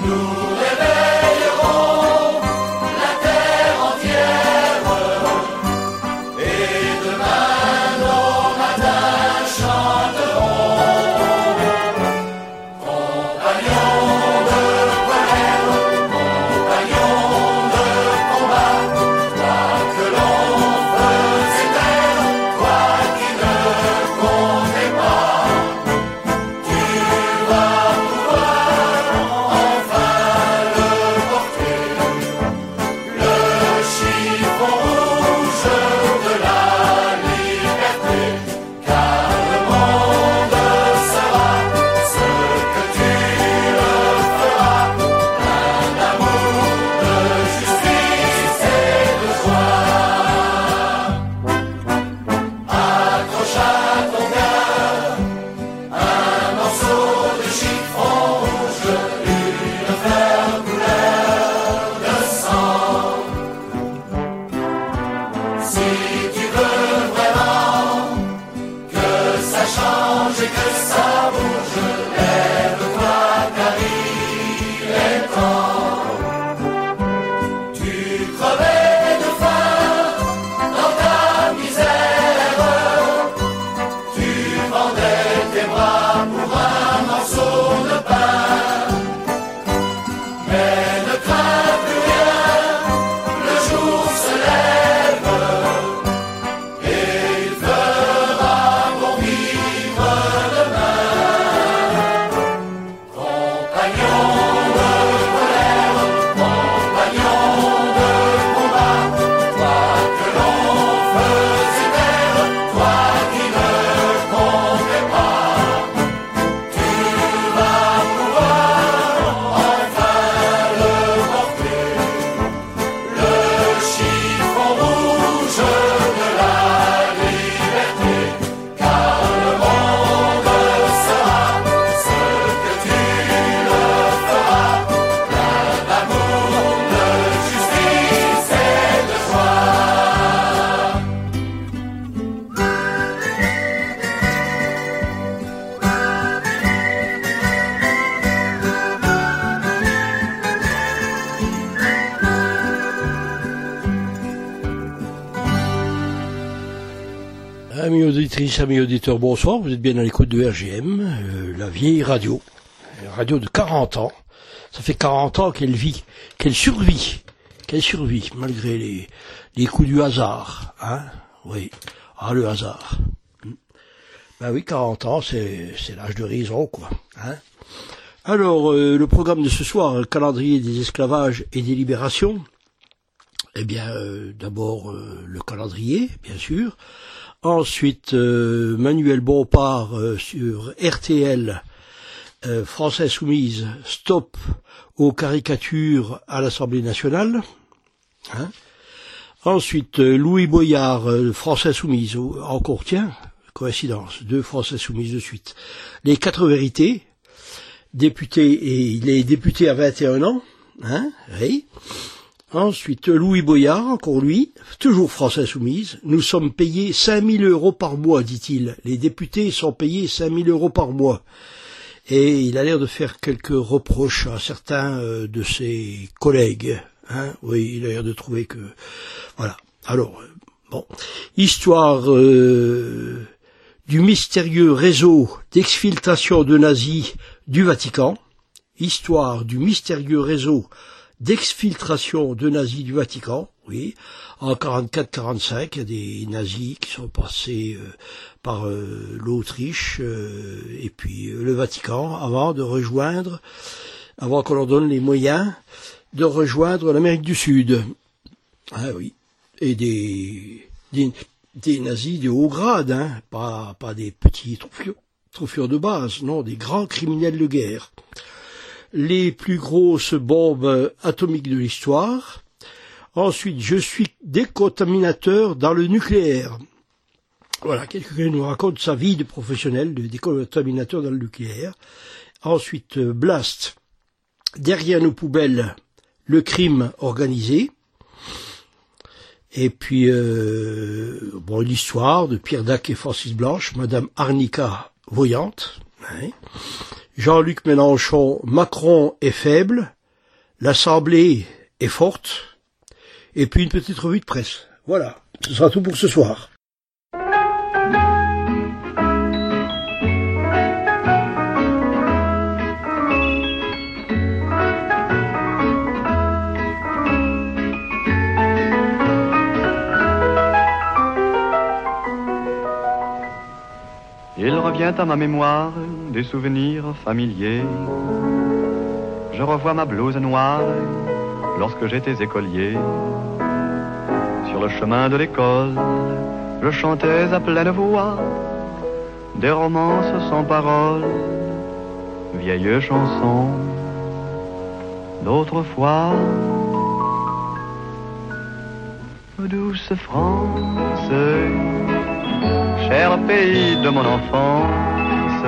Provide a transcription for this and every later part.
Amis auditrices, amis auditeurs, bonsoir, vous êtes bien à l'écoute de RGM, la vieille radio, une radio de 40 ans. Ça fait 40 ans qu'elle vit, qu'elle survit, malgré les coups du hasard, hein, oui, le hasard. Ben oui, 40 ans, c'est l'âge de raison, quoi, hein. Alors, le programme de ce soir, calendrier des esclavages et des libérations, eh bien, d'abord, le calendrier, bien sûr. Ensuite, Manuel Bompard sur RTL, France Insoumise, stop aux caricatures à l'Assemblée nationale. Hein. Ensuite, Louis Boyard, France Insoumise, encore tiens, coïncidence, 2 France Insoumise de suite. Les 4 vérités, député, et il est député à 21 ans, hein, oui. Ensuite, Louis Boyard, encore lui, toujours France Insoumise. Nous sommes payés 5 000 € par mois, dit-il. Les députés sont payés 5 000 € par mois. Et il a l'air de faire quelques reproches à certains de ses collègues. Hein, oui, il a l'air de trouver que... Voilà. Alors, bon. Histoire du mystérieux réseau d'exfiltration de nazis du Vatican. Histoire du mystérieux réseau d'exfiltration de nazis du Vatican, oui, en 44-45, il y a des nazis qui sont passés par l'Autriche et puis le Vatican avant qu'on leur donne les moyens de rejoindre l'Amérique du Sud. Ah oui, et des nazis de haut grade, hein, pas des petits troufions de base, non, des grands criminels de guerre. Les plus grosses bombes atomiques de l'histoire. Ensuite, je suis décontaminateur dans le nucléaire. Voilà, quelqu'un nous raconte sa vie de professionnel de décontaminateur dans le nucléaire. Ensuite, Blast, derrière nos poubelles, le crime organisé. Et puis, l'histoire de Pierre Dac et Francis Blanche, Madame Arnica Voyante. Hein. Jean-Luc Mélenchon, Macron est faible, l'Assemblée est forte, et puis une petite revue de presse. Voilà, ce sera tout pour ce soir. Il revient à ma mémoire des souvenirs familiers. Je revois ma blouse noire lorsque j'étais écolier. Sur le chemin de l'école, je chantais à pleine voix des romances sans paroles, vieilles chansons d'autrefois. Douce France, cher pays de mon enfance,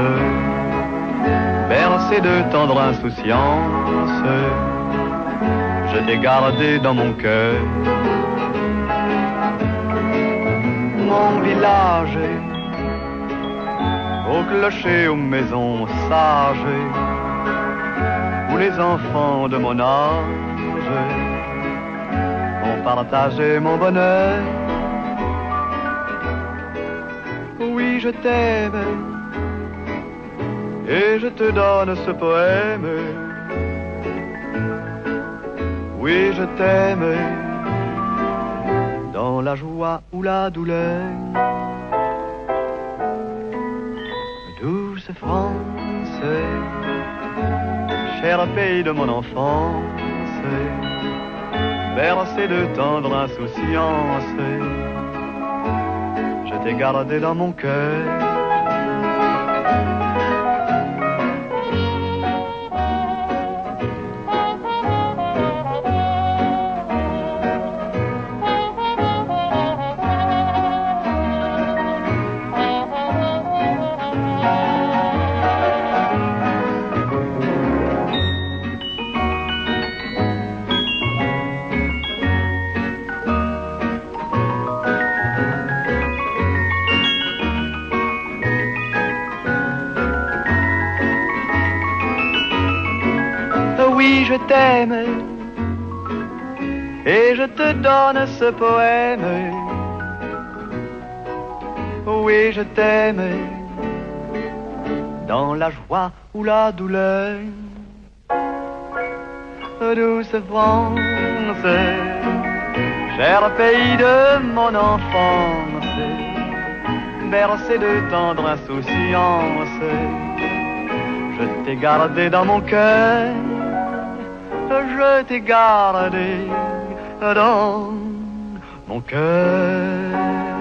bercé de tendre insouciance, je t'ai gardé dans mon cœur. Mon village, au clocher, aux maisons sages, où les enfants de mon âge ont partagé mon bonheur. Oui, je t'aime, et je te donne ce poème. Oui, je t'aime, dans la joie ou la douleur. Douce France, cher pays de mon enfance, bercé de tendre insouciance, je t'ai gardé dans mon cœur. Oui, je t'aime, et je te donne ce poème. Oui, je t'aime, dans la joie ou la douleur. Douce France, cher pays de mon enfance, bercé de tendre insouciance, je t'ai gardé dans mon cœur. Je t'ai gardé dans mon cœur.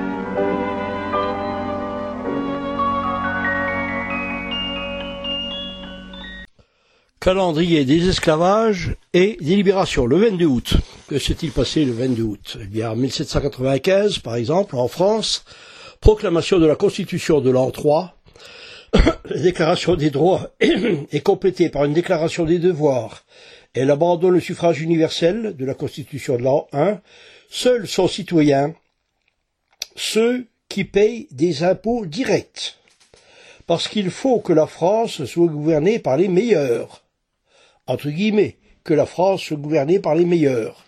Calendrier des esclavages et des libérations, le 22 août. Que s'est-il passé le 22 août? Eh bien, en 1795, par exemple, en France, proclamation de la Constitution de l'an 3, la déclaration des droits est complétée par une déclaration des devoirs. Elle abandonne le suffrage universel de la Constitution de l'an 1. Seuls sont citoyens ceux qui payent des impôts directs. Parce qu'il faut que la France soit gouvernée par les meilleurs. Entre guillemets, que la France soit gouvernée par les meilleurs.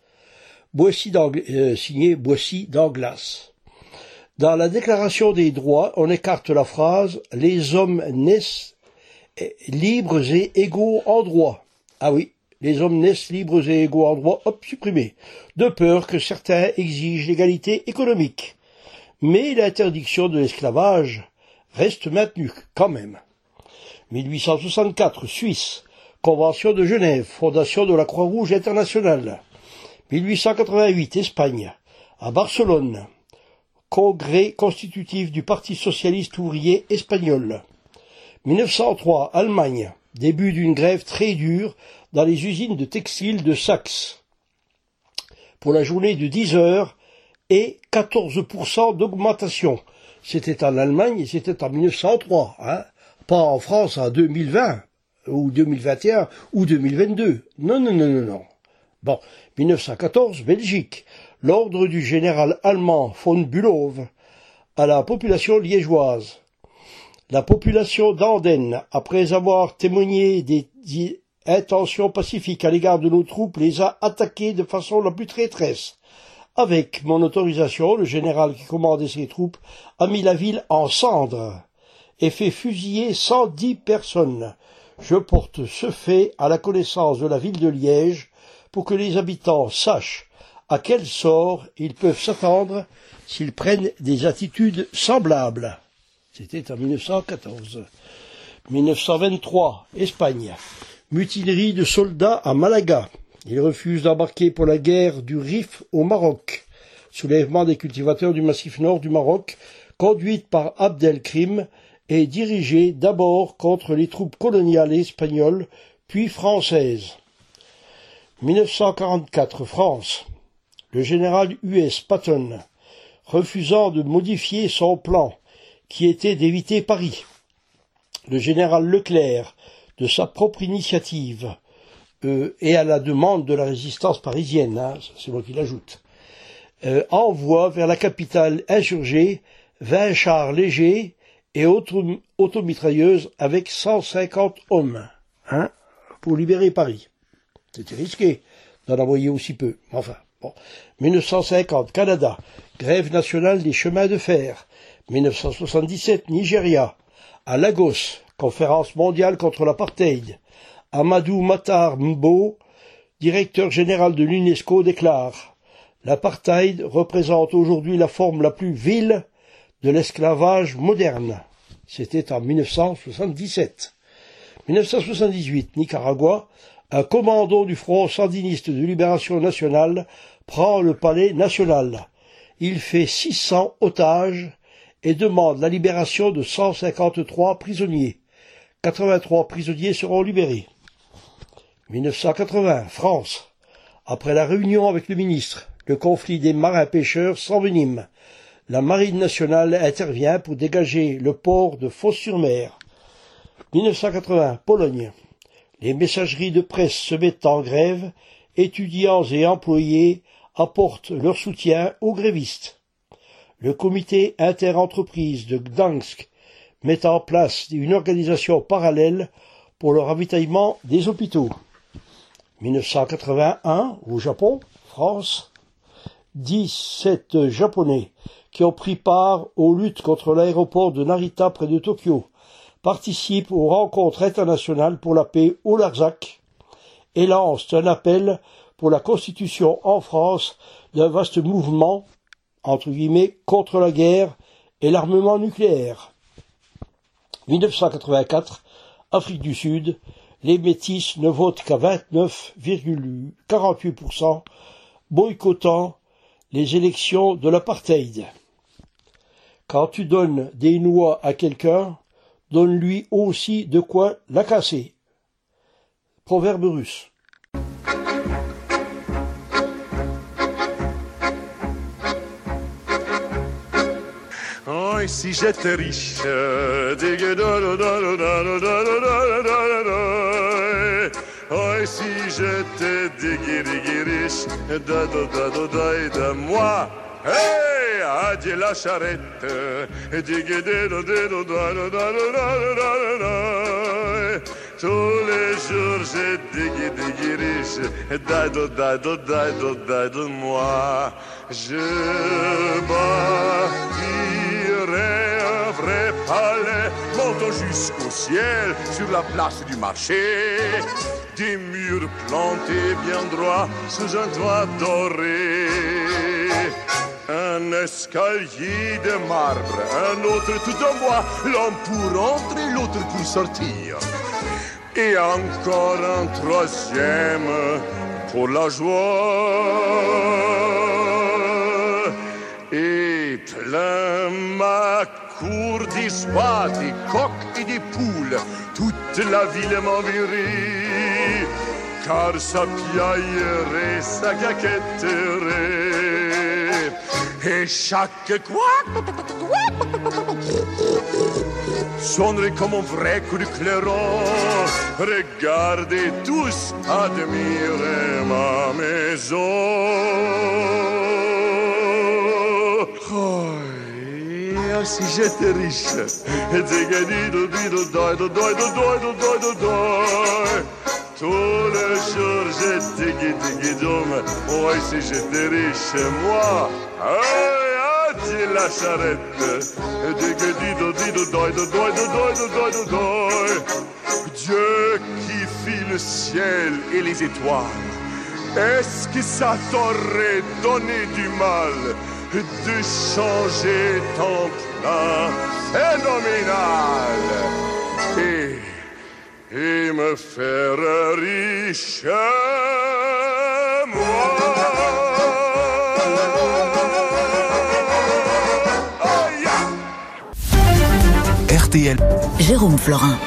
Signé Boissy d'Anglas. Dans la Déclaration des droits, on écarte la phrase « Les hommes naissent libres et égaux en droit ». Ah oui. Les hommes naissent libres et égaux en droit, hop, supprimé, de peur que certains exigent l'égalité économique. Mais l'interdiction de l'esclavage reste maintenue, quand même. 1864, Suisse, Convention de Genève, fondation de la Croix-Rouge internationale. 1888, Espagne, à Barcelone, congrès constitutif du Parti socialiste ouvrier espagnol. 1903, Allemagne, début d'une grève très dure dans les usines de textiles de Saxe, pour la journée de 10 heures et 14% d'augmentation. C'était en Allemagne et c'était en 1903, hein, pas en France en 2020, ou 2021, ou 2022. Non. Bon, 1914, Belgique, l'ordre du général allemand von Bülow à la population liégeoise. La population d'Andenne, après avoir témoigné des intention pacifique à l'égard de nos troupes, les a attaqués de façon la plus traîtresse. Avec mon autorisation, le général qui commandait ses troupes a mis la ville en cendres et fait fusiller 110 personnes. Je porte ce fait à la connaissance de la ville de Liège pour que les habitants sachent à quel sort ils peuvent s'attendre s'ils prennent des attitudes semblables. C'était en 1914. 1923, Espagne. Mutinerie de soldats à Malaga. Ils refusent d'embarquer pour la guerre du Rif au Maroc. Soulèvement des cultivateurs du massif nord du Maroc, conduite par Abdelkrim et dirigée d'abord contre les troupes coloniales espagnoles, puis françaises. 1944, France. Le général U.S. Patton, refusant de modifier son plan, qui était d'éviter Paris. Le général Leclerc, de sa propre initiative, et à la demande de la résistance parisienne, c'est moi qui l'ajoute, envoie vers la capitale insurgée 20 chars légers et automitrailleuses avec 150 hommes, pour libérer Paris. C'était risqué d'en envoyer aussi peu, enfin, bon. 1950, Canada, grève nationale des chemins de fer. 1977, Nigeria, à Lagos, conférence mondiale contre l'apartheid. Amadou Matar Mbo, directeur général de l'UNESCO, déclare « L'apartheid représente aujourd'hui la forme la plus vile de l'esclavage moderne ». C'était en 1977. 1978, Nicaragua, un commando du Front sandiniste de libération nationale prend le palais national. Il fait 600 otages et demande la libération de 153 prisonniers. 83 prisonniers seront libérés. 1980, France. Après la réunion avec le ministre, le conflit des marins-pêcheurs s'envenime. La Marine nationale intervient pour dégager le port de Fos-sur-Mer. 1980, Pologne. Les messageries de presse se mettent en grève, étudiants et employés apportent leur soutien aux grévistes. Le comité interentreprise de Gdansk met en place une organisation parallèle pour le ravitaillement des hôpitaux. 1981, au Japon, France, 17 Japonais qui ont pris part aux luttes contre l'aéroport de Narita près de Tokyo participent aux rencontres internationales pour la paix au Larzac et lancent un appel pour la constitution en France d'un vaste mouvement, entre guillemets, contre la guerre et l'armement nucléaire. 1984, Afrique du Sud, les métis ne votent qu'à 29,48%, boycottant les élections de l'apartheid. Quand tu donnes des noix à quelqu'un, donne-lui aussi de quoi la casser. Proverbe russe. Oh, et si j'étais riche, oh, et si j'étais riche, de moi, hey, adieu la charrette, tous les jours j'ai riche, de moi, je bâtirai un vrai palais, montant jusqu'au ciel, sur la place du marché, des murs plantés bien droits, sous un toit doré. Un escalier de marbre, un autre tout en bois, l'un pour entrer, l'autre pour sortir. Et encore un troisième pour la joie. Et plein ma cour d'espoirs, des coqs et des poules, toute la ville m'enverrait, car ça piaillerait, ça caquetterait. Et chaque couac sonnerait comme un vrai coup de clairon. Regardez tous, admirez ma maison. Oh, et si j'étais riche, Tous les jours j'étais guidoum, ouais si j'étais riche moi. Ah, tiens la charrette, dido dido doi do doi do doi do doi do doi. Dieu qui fit le ciel et les étoiles, est-ce que ça t'aurait donné du mal de changer ton plan phénoménal et me faire riche, moi. Oh yeah. RTL. Jérôme Florin.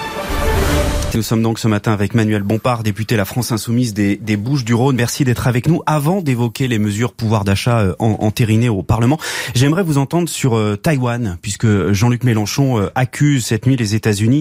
Nous sommes donc ce matin avec Manuel Bompard, député La France Insoumise des Bouches-du-Rhône. Merci d'être avec nous. Avant d'évoquer les mesures pouvoir d'achat entérinées au Parlement, j'aimerais vous entendre sur Taïwan, puisque Jean-Luc Mélenchon accuse cette nuit les États-Unis,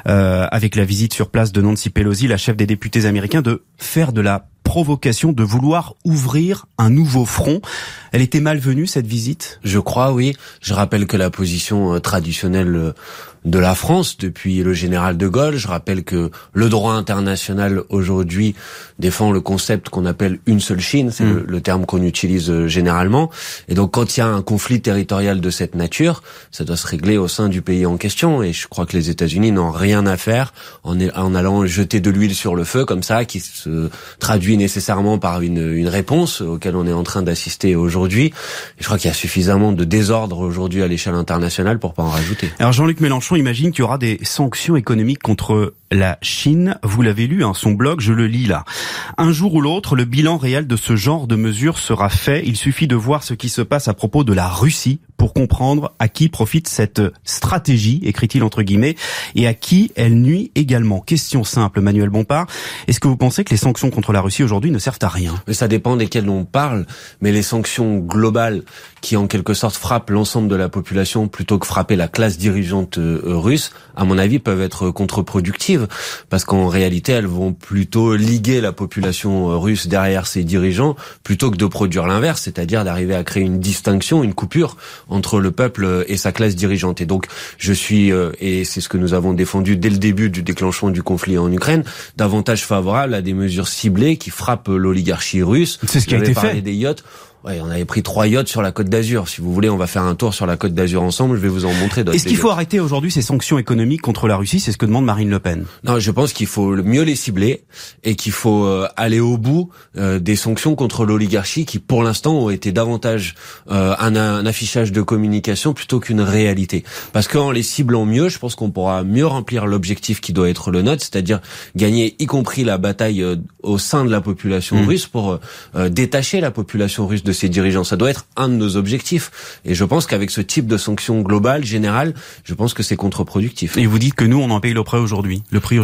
avec la visite sur place de Nancy Pelosi, la chef des députés américains, de faire de la provocation, de vouloir ouvrir un nouveau front. Elle était malvenue, cette visite ? Je crois, oui. Je rappelle que la position traditionnelle de la France depuis le général de Gaulle, je rappelle que le droit international aujourd'hui défend le concept qu'on appelle une seule Chine, c'est le terme qu'on utilise généralement. Et donc quand il y a un conflit territorial de cette nature, ça doit se régler au sein du pays en question. Et je crois que les États-Unis n'ont rien à faire en allant jeter de l'huile sur le feu comme ça, qui se traduit nécessairement par une réponse auquel on est en train d'assister aujourd'hui. Et je crois qu'il y a suffisamment de désordre aujourd'hui à l'échelle internationale pour pas en rajouter. Alors Jean-Luc Mélenchon imagine qu'il y aura des sanctions économiques contre la Chine. Vous l'avez lu, son blog, je le lis là. Un jour ou l'autre, le bilan réel de ce genre de mesures sera fait. Il suffit de voir ce qui se passe à propos de la Russie pour comprendre à qui profite cette stratégie, écrit-il entre guillemets, et à qui elle nuit également. Question simple, Manuel Bompard. Est-ce que vous pensez que les sanctions contre la Russie aujourd'hui ne servent à rien ? Mais ça dépend desquelles on parle, mais les sanctions globales qui en quelque sorte frappent l'ensemble de la population plutôt que frapper la classe dirigeante russe, à mon avis, peuvent être contre-productives, parce qu'en réalité, elles vont plutôt liguer la population russe derrière ses dirigeants, plutôt que de produire l'inverse, c'est-à-dire d'arriver à créer une distinction, une coupure entre le peuple et sa classe dirigeante. Et donc, je suis, et c'est ce que nous avons défendu dès le début du déclenchement du conflit en Ukraine, davantage favorable à des mesures ciblées qui frappent l'oligarchie russe. C'est ce qui a été fait. Des yachts. Ouais, on avait pris 3 yachts sur la Côte d'Azur. Si vous voulez, on va faire un tour sur la Côte d'Azur ensemble. Je vais vous en montrer d'autres. Est-ce qu'il faut arrêter aujourd'hui ces sanctions économiques contre la Russie ? C'est ce que demande Marine Le Pen. Non, je pense qu'il faut mieux les cibler et qu'il faut aller au bout des sanctions contre l'oligarchie qui, pour l'instant, ont été davantage un affichage de communication plutôt qu'une réalité. Parce qu'en les ciblant mieux, je pense qu'on pourra mieux remplir l'objectif qui doit être le nôtre, c'est-à-dire gagner y compris la bataille au sein de la population russe pour détacher la population russe de ses dirigeants. Ça doit être un de nos objectifs. Et je pense qu'avec ce type de sanctions globales, générales, je pense que c'est contre-productif. Et vous dites que nous, on en paye le prix aujourd'hui.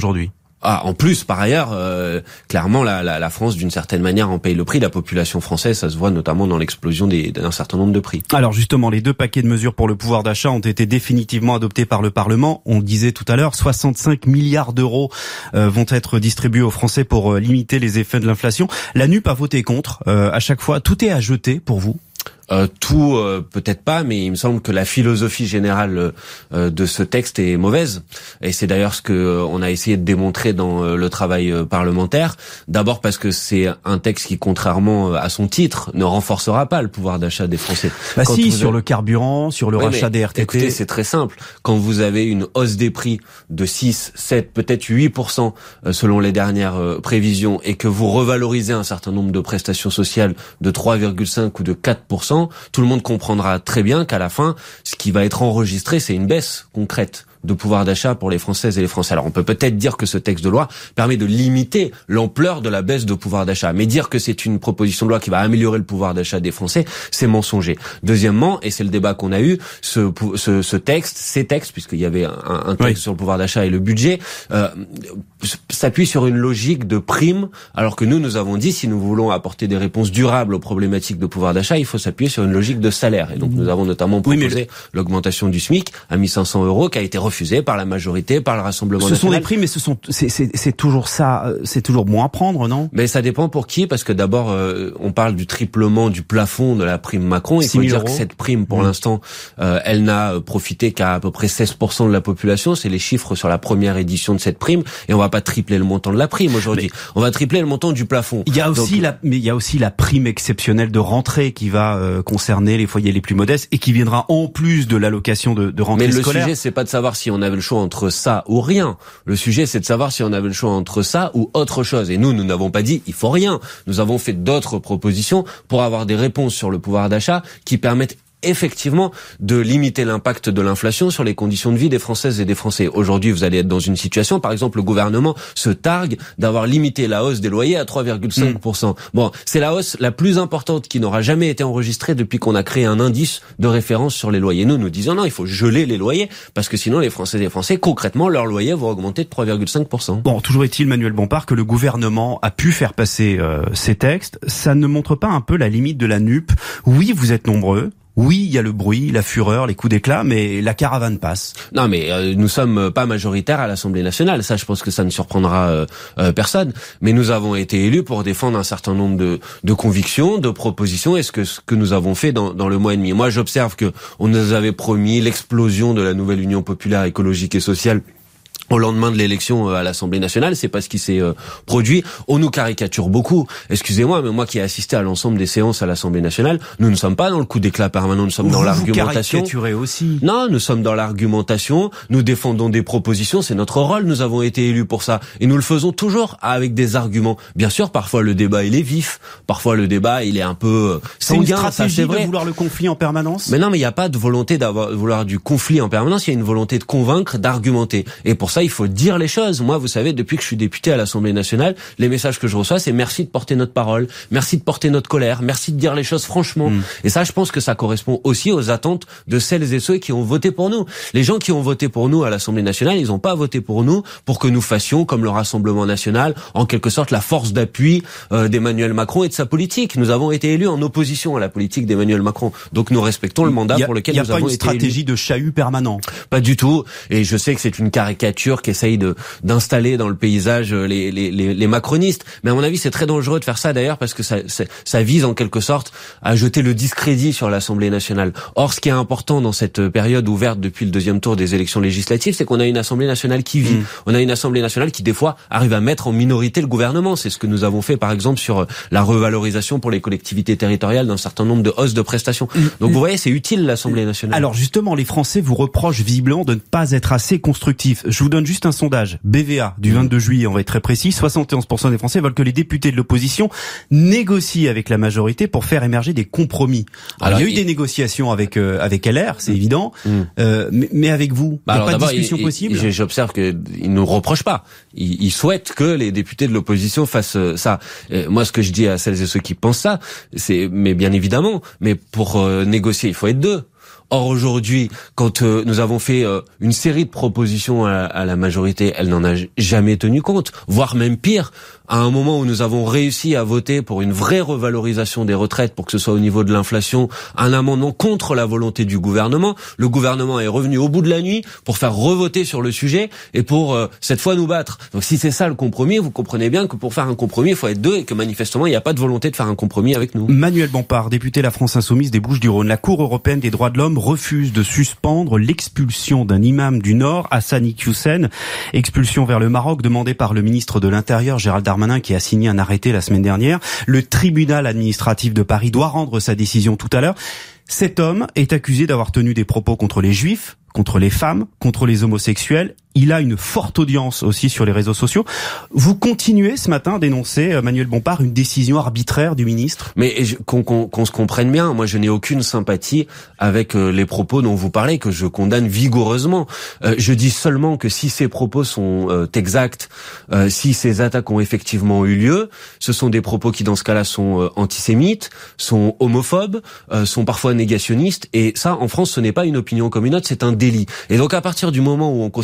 Ah, en plus, par ailleurs, clairement, la France, d'une certaine manière, en paye le prix. La population française, ça se voit notamment dans l'explosion d'un certain nombre de prix. Alors justement, les 2 paquets de mesures pour le pouvoir d'achat ont été définitivement adoptés par le Parlement. On le disait tout à l'heure, 65 milliards d'euros vont être distribués aux Français pour limiter les effets de l'inflation. La NUP a voté contre à chaque fois. Tout est à jeter pour vous ? Tout peut-être pas, mais il me semble que la philosophie générale de ce texte est mauvaise, et c'est d'ailleurs ce que on a essayé de démontrer dans le travail parlementaire. D'abord parce que c'est un texte qui, contrairement à son titre, ne renforcera pas le pouvoir d'achat des Français. Bah si, sur le carburant, sur le rachat des RTT. Écoutez, c'est très simple. Quand vous avez une hausse des prix de 6, 7, peut-être 8% selon les dernières prévisions, et que vous revalorisez un certain nombre de prestations sociales de 3,5 ou de 4%, tout le monde comprendra très bien qu'à la fin, ce qui va être enregistré, c'est une baisse concrète de pouvoir d'achat pour les Françaises et les Français. Alors on peut peut-être dire que ce texte de loi permet de limiter l'ampleur de la baisse de pouvoir d'achat, mais dire que c'est une proposition de loi qui va améliorer le pouvoir d'achat des Français, c'est mensonger. Deuxièmement, et c'est le débat qu'on a eu, ces textes, puisqu'il y avait un texte sur le pouvoir d'achat et le budget, s'appuie sur une logique de prime, alors que nous avons dit, si nous voulons apporter des réponses durables aux problématiques de pouvoir d'achat, il faut s'appuyer sur une logique de salaire. Et donc nous avons notamment proposé l'augmentation du SMIC à 1 500 €, qui a été refusée refusé par la majorité, par le Rassemblement national. Ce sont des primes, mais c'est toujours ça, c'est toujours bon à prendre, non? Mais ça dépend pour qui, parce que d'abord, on parle du triplement du plafond de la prime Macron. Il faut dire que cette prime, pour l'instant, elle n'a profité qu'à peu près 16% de la population. C'est les chiffres sur la première édition de cette prime. Et on va pas tripler le montant de la prime aujourd'hui. On va tripler le montant du plafond. Il y a aussi la prime exceptionnelle de rentrée qui va concerner les foyers les plus modestes et qui viendra en plus de l'allocation de rentrée scolaire. Mais le sujet, c'est pas de savoir si on avait le choix entre ça ou rien. Le sujet, c'est de savoir si on avait le choix entre ça ou autre chose. Et nous n'avons pas dit il faut rien. Nous avons fait d'autres propositions pour avoir des réponses sur le pouvoir d'achat qui permettent effectivement de limiter l'impact de l'inflation sur les conditions de vie des Françaises et des Français. Aujourd'hui, vous allez être dans une situation, par exemple, le gouvernement se targue d'avoir limité la hausse des loyers à 3,5%. Bon, c'est la hausse la plus importante qui n'aura jamais été enregistrée depuis qu'on a créé un indice de référence sur les loyers. Nous disons non, il faut geler les loyers parce que sinon les Françaises et les Français, concrètement, leurs loyers vont augmenter de 3,5%. Bon, toujours est-il, Manuel Bompard, que le gouvernement a pu faire passer ces textes. Ça ne montre pas un peu la limite de la NUP? Oui, vous êtes nombreux. Oui, il y a le bruit, la fureur, les coups d'éclat, mais la caravane passe. Non, mais nous sommes pas majoritaires à l'Assemblée nationale. Ça, je pense que ça ne surprendra personne. Mais nous avons été élus pour défendre un certain nombre de convictions, de propositions, et ce que nous avons fait dans le mois et demi. Moi, j'observe que on nous avait promis l'explosion de la nouvelle Union populaire écologique et sociale au lendemain de l'élection à l'Assemblée nationale. C'est pas ce qui s'est produit. On nous caricature beaucoup. Excusez-moi, mais moi qui ai assisté à l'ensemble des séances à l'Assemblée nationale, nous ne sommes pas dans le coup d'éclat permanent, nous sommes dans l'argumentation. Vous caricaturez aussi. Non, nous sommes dans l'argumentation, nous défendons des propositions, c'est notre rôle, nous avons été élus pour ça. Et nous le faisons toujours avec des arguments. Bien sûr, parfois le débat il est vif, parfois le débat il est un peu sanguin. C'est une stratégie de vouloir le conflit en permanence? Mais non, mais il n'y a pas de volonté vouloir du conflit en permanence, il y a une volonté de convaincre, d'argumenter. Et pour ça, il faut dire les choses. Moi, vous savez, depuis que je suis député à l'Assemblée nationale, les messages que je reçois, c'est merci de porter notre parole, merci de porter notre colère, merci de dire les choses franchement. Et ça, je pense que ça correspond aussi aux attentes de celles et ceux qui ont voté pour nous. Les gens qui ont voté pour nous à l'Assemblée nationale, ils n'ont pas voté pour nous pour que nous fassions, comme le Rassemblement national, en quelque sorte la force d'appui d'Emmanuel Macron et de sa politique. Nous avons été élus en opposition à la politique d'Emmanuel Macron. Donc nous respectons le mandat pour lequel nous avons été élus. Il n'y a pas une stratégie de chahut permanent? Pas du tout. Et je sais que c'est une caricature qui essaye d'installer dans le paysage les macronistes. Mais à mon avis, c'est très dangereux de faire ça d'ailleurs parce que ça vise en quelque sorte à jeter le discrédit sur l'Assemblée nationale. Or, ce qui est important dans cette période ouverte depuis le deuxième tour des élections législatives, c'est qu'on a une Assemblée nationale qui vit. On a une Assemblée nationale qui, des fois, arrive à mettre en minorité le gouvernement. C'est ce que nous avons fait, par exemple, sur la revalorisation pour les collectivités territoriales d'un certain nombre de hausses de prestations. Donc, vous voyez, c'est utile, l'Assemblée nationale. Alors, justement, les Français vous reprochent visiblement de ne pas être assez constructifs. Je vous donne juste un sondage BVA du 22 juillet, on va être très précis. 71% des Français veulent que les députés de l'opposition négocient avec la majorité pour faire émerger des compromis. Alors, il y a eu des négociations avec LR, c'est évident, mais avec vous, il n'y a pas de discussion possible. J'observe qu'ils ne nous reprochent pas. Ils souhaitent que les députés de l'opposition fassent ça. Moi, ce que je dis à celles et ceux qui pensent ça, c'est, mais bien évidemment, mais pour négocier, il faut être deux. Or aujourd'hui, quand nous avons fait une série de propositions à la majorité, elle n'en a jamais tenu compte, voire même pire. À un moment où nous avons réussi à voter pour une vraie revalorisation des retraites, pour que ce soit au niveau de l'inflation, un amendement contre la volonté du gouvernement, le gouvernement est revenu au bout de la nuit pour faire revoter sur le sujet et pour cette fois nous battre. Donc si c'est ça le compromis, vous comprenez bien que pour faire un compromis, il faut être deux et que manifestement il n'y a pas de volonté de faire un compromis avec nous. Manuel Bompard, député La France Insoumise des Bouches-du-Rhône, la Cour européenne des droits de l'homme refuse de suspendre l'expulsion d'un imam du Nord, Hassan Iqiyoussen, expulsion vers le Maroc demandée par le ministre de l'Intérieur, Gérald Darmanin, qui a signé un arrêté la semaine dernière. Le tribunal administratif de Paris doit rendre sa décision tout à l'heure. Cet homme est accusé d'avoir tenu des propos contre les juifs, contre les femmes, contre les homosexuels. Il a une forte audience aussi sur les réseaux sociaux. Vous continuez ce matin à dénoncer, Manuel Bompard, une décision arbitraire du ministre? Mais qu'on se comprenne bien, moi je n'ai aucune sympathie avec les propos dont vous parlez, que je condamne vigoureusement. Je dis seulement que si ces propos sont exacts, si ces attaques ont effectivement eu lieu, ce sont des propos qui dans ce cas-là sont antisémites, sont homophobes, sont parfois négationnistes, et ça en France ce n'est pas une opinion comme une autre, c'est un délit. Et donc à partir du moment où on considère que cette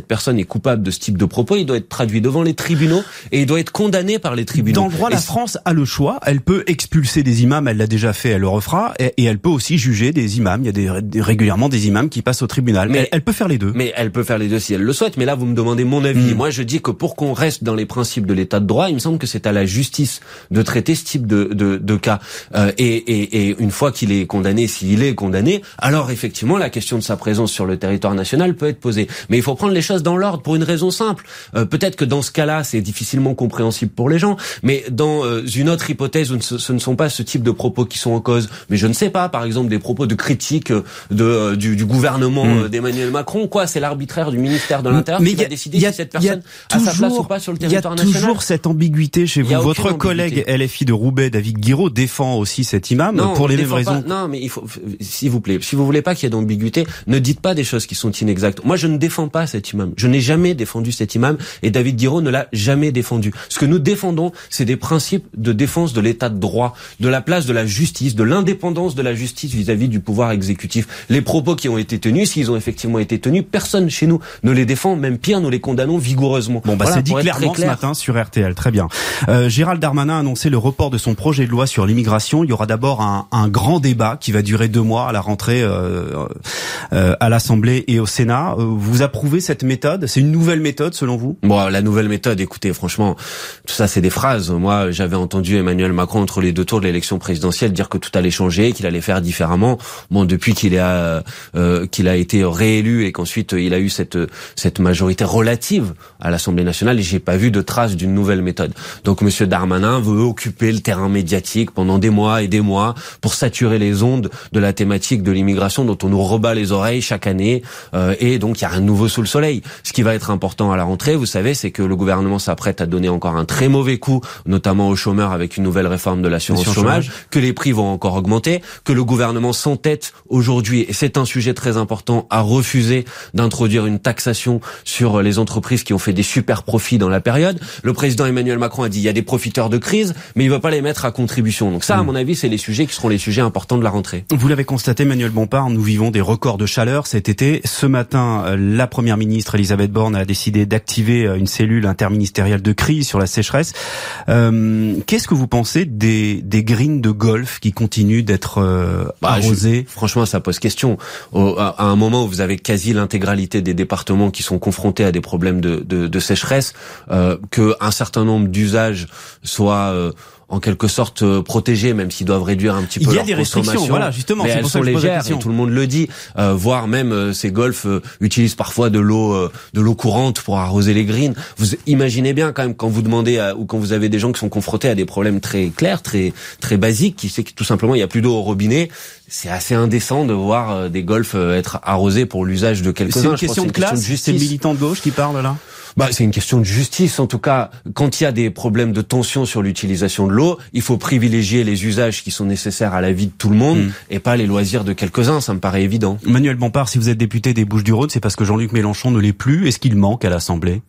cette personne est coupable de ce type de propos, il doit être traduit devant les tribunaux et il doit être condamné par les tribunaux. Dans le droit, la France a le choix. Elle peut expulser des imams, elle l'a déjà fait, elle le refera, et elle peut aussi juger des imams. Il y a régulièrement des imams qui passent au tribunal. Mais elle peut faire les deux. Mais elle peut faire les deux si elle le souhaite. Mais là, vous me demandez mon avis. Moi, je dis que pour qu'on reste dans les principes de l'état de droit, il me semble que c'est à la justice de traiter ce type de cas. Et une fois qu'il est condamné, s'il est condamné, alors effectivement, la question de sa présence sur le territoire national peut être posée. Mais il faut prendre les choses dans l'ordre pour une raison simple. Peut-être que dans ce cas-là, c'est difficilement compréhensible pour les gens, mais dans une autre hypothèse où ce ne sont pas ce type de propos qui sont en cause, mais je ne sais pas, par exemple des propos de critique du gouvernement d'Emmanuel Macron, quoi, c'est l'arbitraire du ministère de l'Intérieur qui va décider si cette personne a sa place ou pas sur le territoire national. Il y a toujours cette ambiguïté chez vous. Votre collègue LFI de Roubaix, David Guiraud, défend aussi cet imam pour les mêmes raisons. Non, mais il faut, s'il vous plaît, si vous voulez pas qu'il y ait d'ambiguïté, ne dites pas des choses qui sont inexactes. Moi, je ne défends pas cet imam. Je n'ai jamais défendu cet imam et David Guiraud ne l'a jamais défendu. Ce que nous défendons, c'est des principes de défense de l'état de droit, de la place de la justice, de l'indépendance de la justice vis-à-vis du pouvoir exécutif. Les propos qui ont été tenus, s'ils ont effectivement été tenus, personne chez nous ne les défend, même pire, nous les condamnons vigoureusement. Bon, voilà, c'est dit clairement ce matin sur RTL, très bien. Gérald Darmanin a annoncé le report de son projet de loi sur l'immigration. Il y aura d'abord un grand débat qui va durer 2 mois à la rentrée à l'Assemblée et au Sénat. Vous approuvez cette méthode? C'est une nouvelle méthode selon vous? Bon, la nouvelle méthode, écoutez, franchement, tout ça c'est des phrases. Moi, j'avais entendu Emmanuel Macron entre les 2 tours de l'élection présidentielle dire que tout allait changer, qu'il allait faire différemment. Bon, depuis qu'il a été réélu et qu'ensuite il a eu cette majorité relative à l'Assemblée nationale, et j'ai pas vu de traces d'une nouvelle méthode. Donc monsieur Darmanin veut occuper le terrain médiatique pendant des mois et des mois pour saturer les ondes de la thématique de l'immigration dont on nous rebat les oreilles chaque année, et donc il y a rien de nouveau sous le soleil. Ce qui va être important à la rentrée, vous savez, c'est que le gouvernement s'apprête à donner encore un très mauvais coup, notamment aux chômeurs avec une nouvelle réforme de l'assurance chômage, que les prix vont encore augmenter, que le gouvernement s'entête aujourd'hui, et c'est un sujet très important, à refuser d'introduire une taxation sur les entreprises qui ont fait des super profits dans la période. Le président Emmanuel Macron a dit il y a des profiteurs de crise, mais il va pas les mettre à contribution. Donc ça, à mon avis, c'est les sujets qui seront les sujets importants de la rentrée. Vous l'avez constaté, Manuel Bompard, nous vivons des records de chaleur cet été. Ce matin, la première ministre Elisabeth Borne a décidé d'activer une cellule interministérielle de crise sur la sécheresse. Qu'est-ce que vous pensez des greens de golf qui continuent d'être arrosés? Franchement, ça pose question. À un moment où vous avez quasi l'intégralité des départements qui sont confrontés à des problèmes de sécheresse, que un certain nombre d'usages soient en quelque sorte protégés, même s'ils doivent réduire un petit peu leur consommation. Il y a des restrictions, voilà, justement. Mais elles sont légères, et tout le monde le dit. Voire même ces golfs utilisent parfois de l'eau courante pour arroser les greens. Vous imaginez bien quand même quand vous demandez ou quand vous avez des gens qui sont confrontés à des problèmes très clairs, très très basiques, qui c'est que tout simplement il y a plus d'eau au robinet. C'est assez indécent de voir des golfs être arrosés pour l'usage de quelques-uns. C'est une question de classe. C'est le militant de gauche qui parle là. C'est une question de justice. En tout cas, quand il y a des problèmes de tension sur l'utilisation de l'eau, il faut privilégier les usages qui sont nécessaires à la vie de tout le monde et pas les loisirs de quelques-uns. Ça me paraît évident. Manuel Bompard, si vous êtes député des Bouches-du-Rhône, c'est parce que Jean-Luc Mélenchon ne l'est plus. Est-ce qu'il manque à l'Assemblée?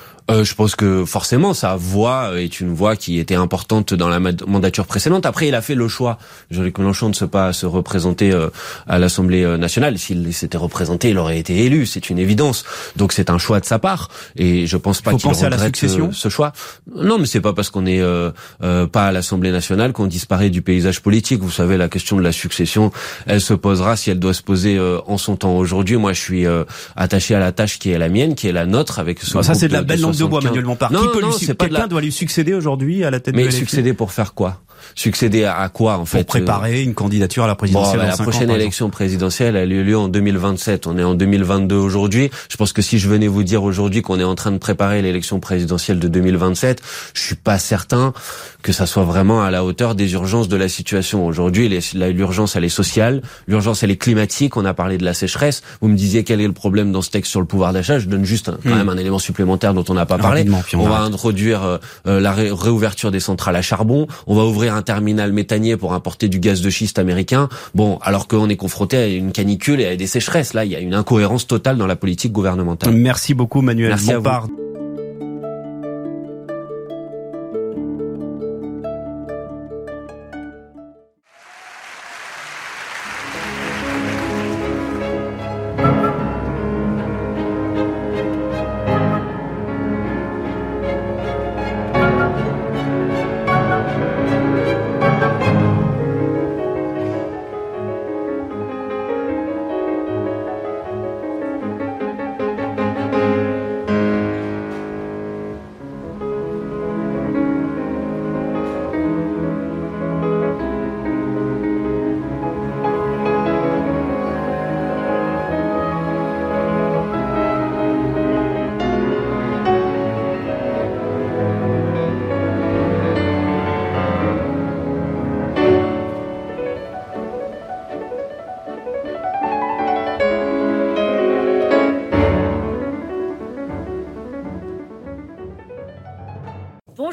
Je pense que forcément sa voix est une voix qui était importante dans la mandature précédente. Après, il a fait le choix, Jean-Luc Mélenchon, de pas se représenter à l'Assemblée nationale. S'il s'était représenté, il aurait été élu, c'est une évidence. Donc c'est un choix de sa part, et je pense pas qu'il regrette ce choix. Non, mais c'est pas parce qu'on est pas à l'Assemblée nationale qu'on disparaît du paysage politique. Vous savez, la question de la succession, elle se posera si elle doit se poser en son temps. Aujourd'hui, moi, je suis attaché à la tâche qui est la mienne, qui est la nôtre, avec ce ça c'est de la belle langue de bois, Manuel Bompard. Quelqu'un doit lui succéder aujourd'hui à la tête de LFI. Mais succéder pour faire quoi? Succéder à quoi, en fait? Pour préparer une candidature à la présidentielle. La prochaine élection présidentielle a eu lieu en 2027. On est en 2022 aujourd'hui. Je pense que si je venais vous dire aujourd'hui qu'on est en train de préparer l'élection présidentielle de 2027, je suis pas certain que ça soit vraiment à la hauteur des urgences de la situation. Aujourd'hui, l'urgence, elle est sociale. L'urgence, elle est climatique. On a parlé de la sécheresse. Vous me disiez quel est le problème dans ce texte sur le pouvoir d'achat. Je donne juste quand même un élément supplémentaire dont on n'a pas parlé. On va introduire la réouverture des centrales à charbon. On va ouvrir un terminal méthanier pour importer du gaz de schiste américain. Bon, alors qu'on est confronté à une canicule et à des sécheresses. Là, il y a une incohérence totale dans la politique gouvernementale. Merci beaucoup, Manuel Bompard.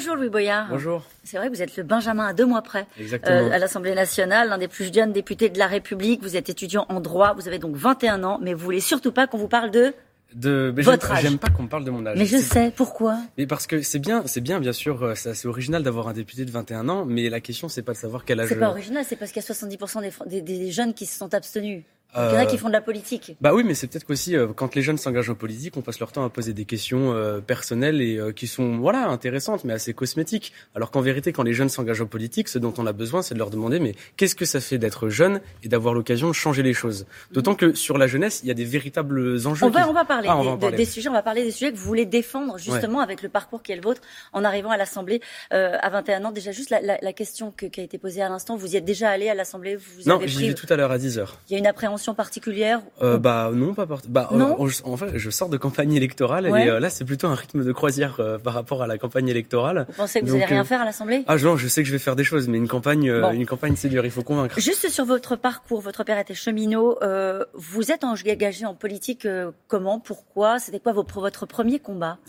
Bonjour Louis Boyard. Bonjour. C'est vrai que vous êtes le Benjamin à 2 mois près. Exactement. À l'Assemblée nationale, l'un des plus jeunes députés de la République. Vous êtes étudiant en droit, vous avez donc 21 ans, mais vous voulez surtout pas qu'on vous parle de votre âge. J'aime pas qu'on me parle de mon âge. Mais je sais, pourquoi? Mais parce que c'est bien bien sûr, c'est original d'avoir un député de 21 ans, mais la question c'est pas de savoir quel âge. C'est pas original, c'est parce qu'il y a 70% des jeunes qui se sont abstenus. Donc, il y en a qui font de la politique. Bah oui, mais c'est peut-être qu'aussi quand les jeunes s'engagent en politique, on passe leur temps à poser des questions personnelles et qui sont intéressantes mais assez cosmétiques. Alors qu'en vérité, quand les jeunes s'engagent en politique, ce dont on a besoin, c'est de leur demander mais qu'est-ce que ça fait d'être jeune et d'avoir l'occasion de changer les choses. D'autant que sur la jeunesse, il y a des véritables enjeux. On va parler des sujets. On va parler des sujets que vous voulez défendre justement avec le parcours qui est le vôtre en arrivant à l'Assemblée à 21 ans. Déjà juste la question qui a été posée à l'instant. Vous y êtes déjà allé à l'Assemblée? Non, j'y vais tout à l'heure à 10h. Il y a une appréhension particulière? Non, pas en fait, je sors de campagne électorale et là c'est plutôt un rythme de croisière par rapport à la campagne électorale. Vous pensez que vous allez rien faire à l'Assemblée? Non, je sais que je vais faire des choses, mais une campagne c'est dur, il faut convaincre. Juste sur votre parcours, votre père était cheminot, vous êtes engagé en politique comment? Pourquoi? C'était quoi votre premier combat?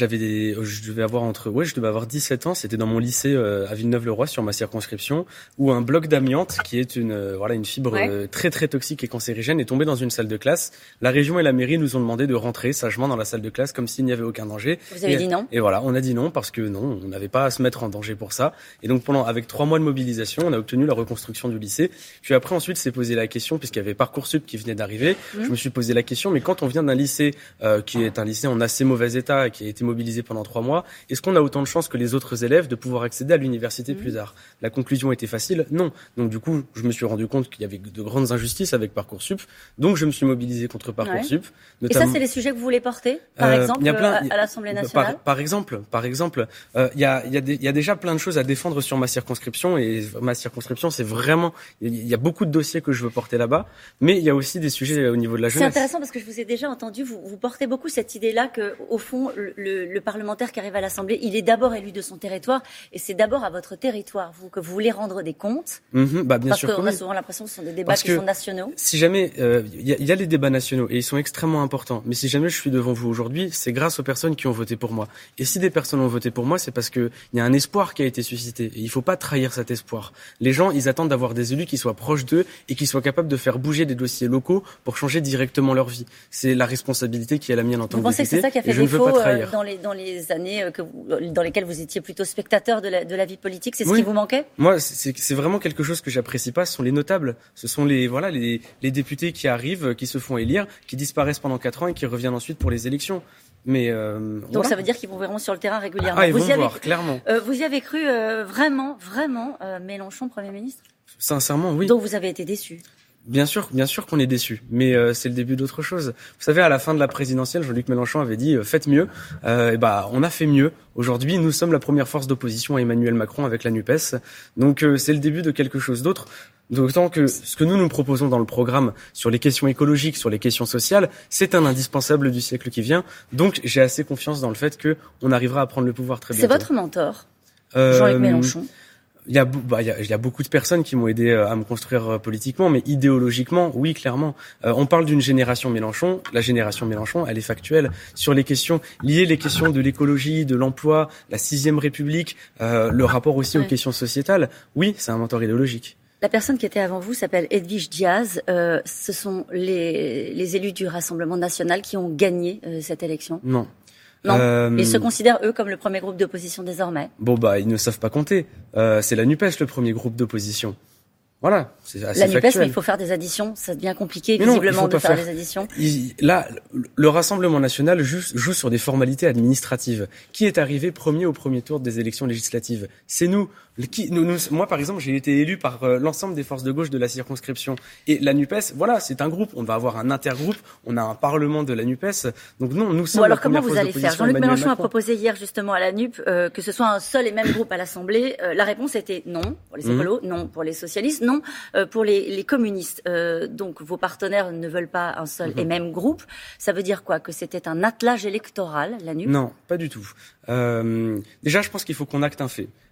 Je devais avoir 17 ans, c'était dans mon lycée à Villeneuve-le-Roi sur ma circonscription où un bloc d'amiante qui est une fibre très très toxique et cancérigène est tombé dans une salle de classe. La région et la mairie nous ont demandé de rentrer sagement dans la salle de classe comme s'il n'y avait aucun danger. Vous avez dit non? Et voilà, on a dit non parce que non, on n'avait pas à se mettre en danger pour ça. Et donc avec 3 mois de mobilisation, on a obtenu la reconstruction du lycée. Puis après ensuite s'est posé la question puisqu'il y avait Parcoursup qui venait d'arriver. Je me suis posé la question mais quand on vient d'un lycée qui est un lycée en assez mauvais état et qui a été mobilisé pendant 3 mois, est-ce qu'on a autant de chances que les autres élèves de pouvoir accéder à l'université plus tard? La conclusion était facile, non. Donc du coup, je me suis rendu compte qu'il y avait de grandes injustices avec Parcoursup. Donc je me suis mobilisé contre Parcoursup. Et ça, c'est les sujets que vous voulez porter, par exemple, à l'Assemblée nationale? Par exemple, il y a déjà plein de choses à défendre sur ma circonscription et ma circonscription, c'est vraiment, il y a beaucoup de dossiers que je veux porter là-bas, mais il y a aussi des sujets au niveau de la jeunesse. C'est intéressant parce que je vous ai déjà entendu, vous portez beaucoup cette idée-là que, au fond, le parlementaire qui arrive à l'Assemblée, il est d'abord élu de son territoire et c'est d'abord à votre territoire, que vous voulez rendre des comptes. Bien sûr. Parce qu'on a souvent l'impression que ce sont des débats qui sont nationaux. Si jamais, il y a les débats nationaux et ils sont extrêmement importants. Mais si jamais je suis devant vous aujourd'hui, c'est grâce aux personnes qui ont voté pour moi. Et si des personnes ont voté pour moi, c'est parce que il y a un espoir qui a été suscité. Et il faut pas trahir cet espoir. Les gens, ils attendent d'avoir des élus qui soient proches d'eux et qui soient capables de faire bouger des dossiers locaux pour changer directement leur vie. C'est la responsabilité qui est la mienne en tant que député. Vous pensez que c'est ça qui a fait défaut dans les années dans lesquelles vous étiez plutôt spectateur de la vie politique? C'est ce qui vous manquait? Moi, c'est vraiment quelque chose que j'apprécie pas. Ce sont les notables. Ce sont les députés qui arrivent, qui se font élire, qui disparaissent pendant 4 ans et qui reviennent ensuite pour les élections. Mais donc ça veut dire qu'ils vous verront sur le terrain régulièrement. Ils vont voir, clairement. Vous y avez cru vraiment Mélenchon Premier ministre? Sincèrement, oui. Donc vous avez été déçu? Bien sûr qu'on est déçu, mais c'est le début d'autre chose. Vous savez, à la fin de la présidentielle, Jean-Luc Mélenchon avait dit faites mieux. On a fait mieux. Aujourd'hui, nous sommes la première force d'opposition à Emmanuel Macron avec la NUPES. Donc c'est le début de quelque chose d'autre. D'autant que ce que nous proposons dans le programme sur les questions écologiques, sur les questions sociales, c'est un indispensable du siècle qui vient. Donc j'ai assez confiance dans le fait que on arrivera à prendre le pouvoir très bientôt. C'est votre mentor, Jean-Luc Mélenchon? Il y a beaucoup de personnes qui m'ont aidé à me construire politiquement, mais idéologiquement, oui, clairement. On parle d'une génération Mélenchon. La génération Mélenchon, elle est factuelle sur les questions liées, les questions de l'écologie, de l'emploi, la 6e République, le rapport aussi aux questions sociétales. Oui, c'est un mentor idéologique. La personne qui était avant vous s'appelle Edwige Diaz. Ce sont les élus du Rassemblement national qui ont gagné cette élection? Non. Ils se considèrent, eux, comme le premier groupe d'opposition désormais. Ils ne savent pas compter. C'est la NUPES, le premier groupe d'opposition. Voilà, c'est assez factuel. La NUPES, mais il faut faire des additions. Ça devient compliqué, visiblement, de faire des additions. Là, le Rassemblement national joue sur des formalités administratives. Qui est arrivé premier au premier tour des élections législatives? C'est nous. Moi, par exemple, j'ai été élu par l'ensemble des forces de gauche de la circonscription. Et la NUPES, voilà, c'est un groupe. On va avoir un intergroupe. On a un parlement de la NUPES. Donc non, nous sommes la première force d'opposition. Alors comment vous allez faire? Jean-Luc Mélenchon a proposé hier justement à la NUP que ce soit un seul et même groupe à l'Assemblée. La réponse était non pour les écolos, non pour les socialistes, non pour les communistes. Donc vos partenaires ne veulent pas un seul et même groupe. Ça veut dire quoi? Que c'était un attelage électoral, la NUP? Non, pas du tout. Déjà, je pense qu'il faut qu'on acte un fait.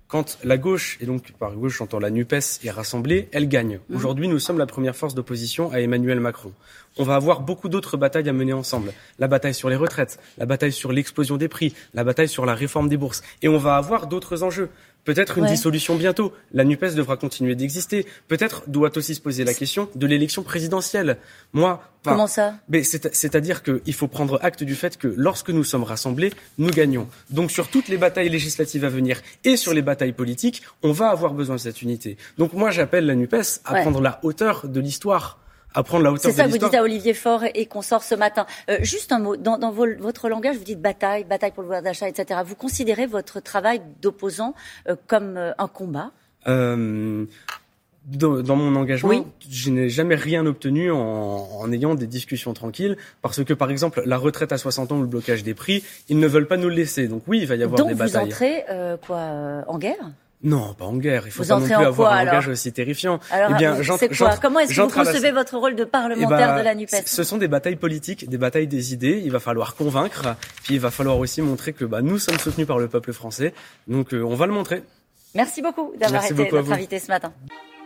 quand la gauche, et donc par gauche j'entends la NUPES, est rassemblée, elle gagne. Aujourd'hui, nous sommes la première force d'opposition à Emmanuel Macron. On va avoir beaucoup d'autres batailles à mener ensemble. La bataille sur les retraites, la bataille sur l'explosion des prix, la bataille sur la réforme des bourses. Et on va avoir d'autres enjeux. Peut-être une dissolution bientôt. La NUPES devra continuer d'exister. Peut-être doit aussi se poser la question de l'élection présidentielle. Comment ça ? C'est-à-dire qu'il faut prendre acte du fait que lorsque nous sommes rassemblés, nous gagnons. Donc sur toutes les batailles législatives à venir et sur les batailles politiques, on va avoir besoin de cette unité. Donc moi j'appelle la NUPES à prendre la hauteur de l'histoire. C'est ça que vous dites à Olivier Faure et qu'on sort ce matin. Juste un mot, dans votre langage, vous dites bataille pour le pouvoir d'achat, etc. Vous considérez votre travail d'opposant comme un combat ? Dans mon engagement, je n'ai jamais rien obtenu en ayant des discussions tranquilles, parce que par exemple la retraite à 60 ans ou le blocage des prix, ils ne veulent pas nous le laisser. Donc oui, il va y avoir des batailles. Donc vous entrez en guerre ? Non, pas en guerre. Il faut pas non plus avoir un langage aussi terrifiant. Alors, comment est-ce que vous concevez votre rôle de parlementaire de la NUPES ? Ce sont des batailles politiques, des batailles des idées. Il va falloir convaincre, puis il va falloir aussi montrer que nous sommes soutenus par le peuple français. Donc on va le montrer. Merci beaucoup d'avoir été notre invité ce matin.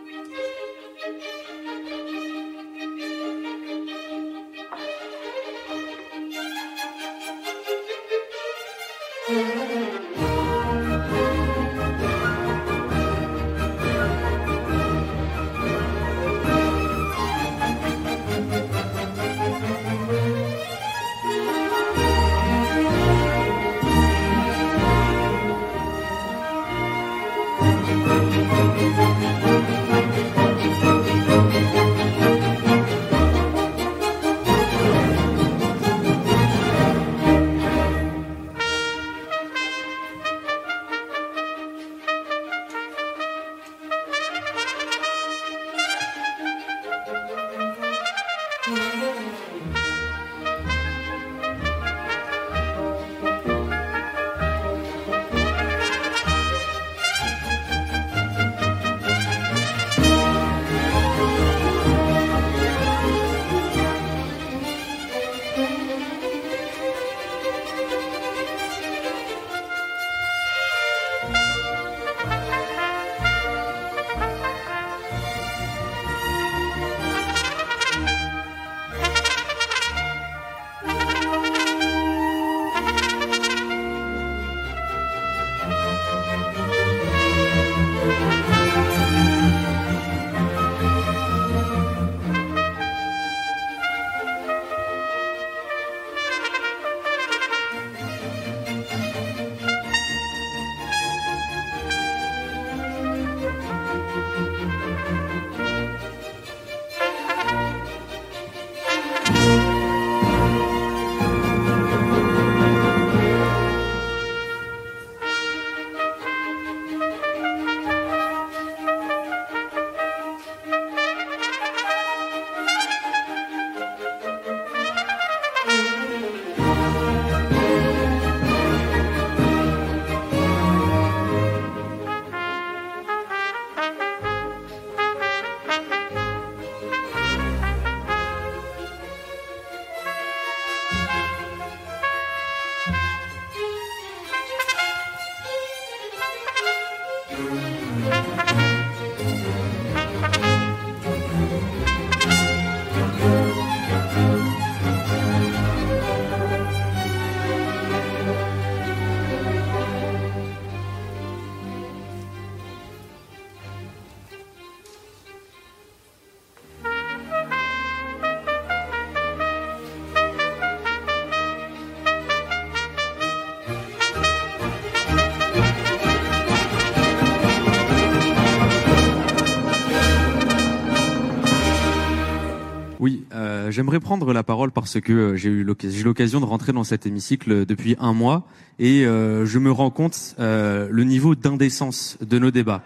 J'aimerais prendre la parole parce que j'ai eu l'occasion de rentrer dans cet hémicycle depuis 1 mois et je me rends compte le niveau d'indécence de nos débats.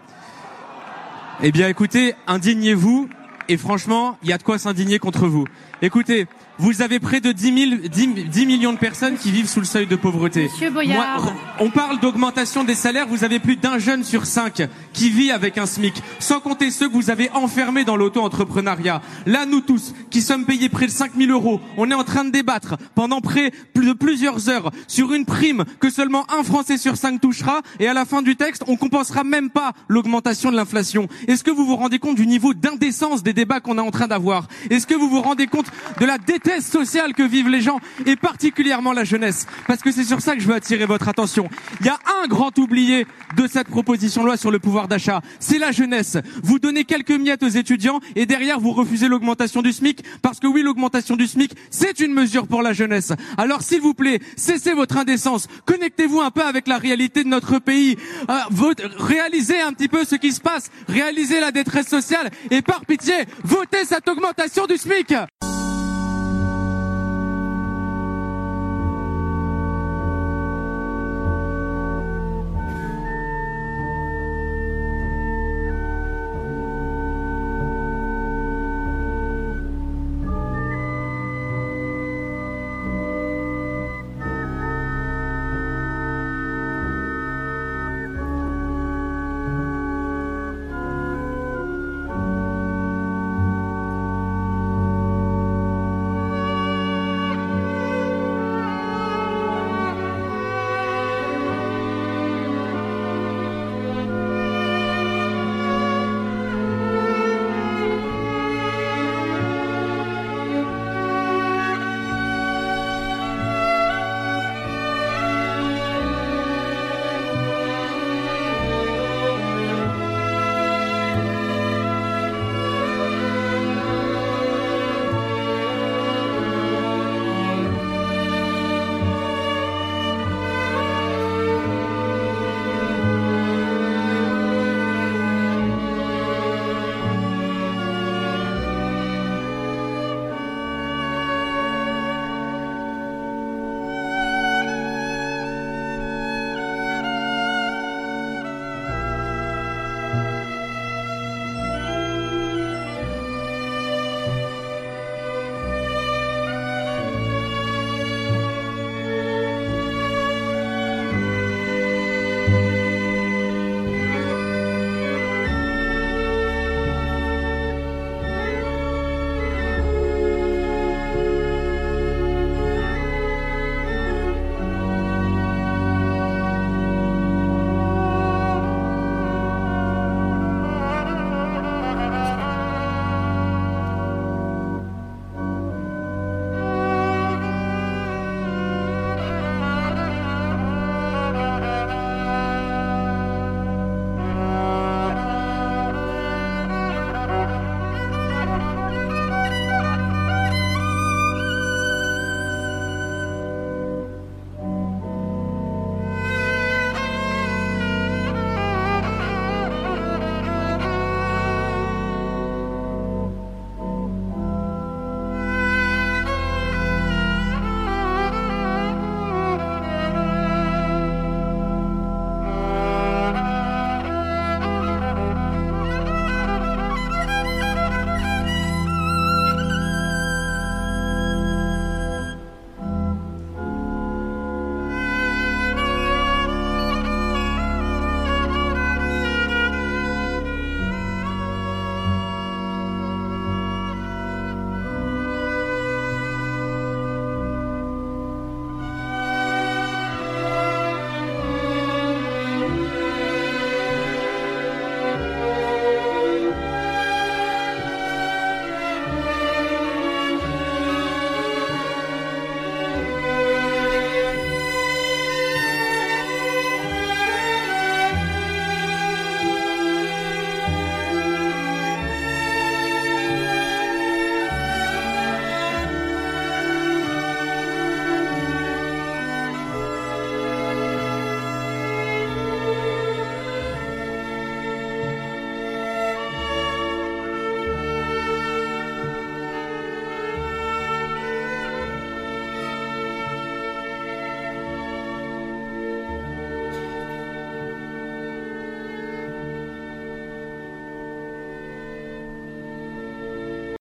Eh bien, écoutez, indignez-vous et franchement, il y a de quoi s'indigner contre vous. Écoutez, vous avez près de 10 millions de personnes qui vivent sous le seuil de pauvreté. Monsieur Boyard. On parle d'augmentation des salaires, vous avez plus d'1 jeune sur 5 qui vit avec un SMIC, sans compter ceux que vous avez enfermés dans l'auto-entrepreneuriat. Là, nous tous, qui sommes payés près de 5 000 €, on est en train de débattre pendant près de plusieurs heures sur une prime que seulement un Français sur 5 touchera, et à la fin du texte, on compensera même pas l'augmentation de l'inflation. Est-ce que vous vous rendez compte du niveau d'indécence des débats qu'on est en train d'avoir? Est-ce que vous vous rendez compte de la détresse sociale que vivent les gens, et particulièrement la jeunesse? Parce que c'est sur ça que je veux attirer votre attention. Il y a un grand oublié de cette proposition de loi sur le pouvoir d'achat, c'est la jeunesse. Vous donnez quelques miettes aux étudiants et derrière vous refusez l'augmentation du SMIC, parce que oui, l'augmentation du SMIC, c'est une mesure pour la jeunesse. Alors s'il vous plaît, cessez votre indécence, connectez-vous un peu avec la réalité de notre pays, réalisez un petit peu ce qui se passe, réalisez la détresse sociale, et par pitié, votez cette augmentation du SMIC.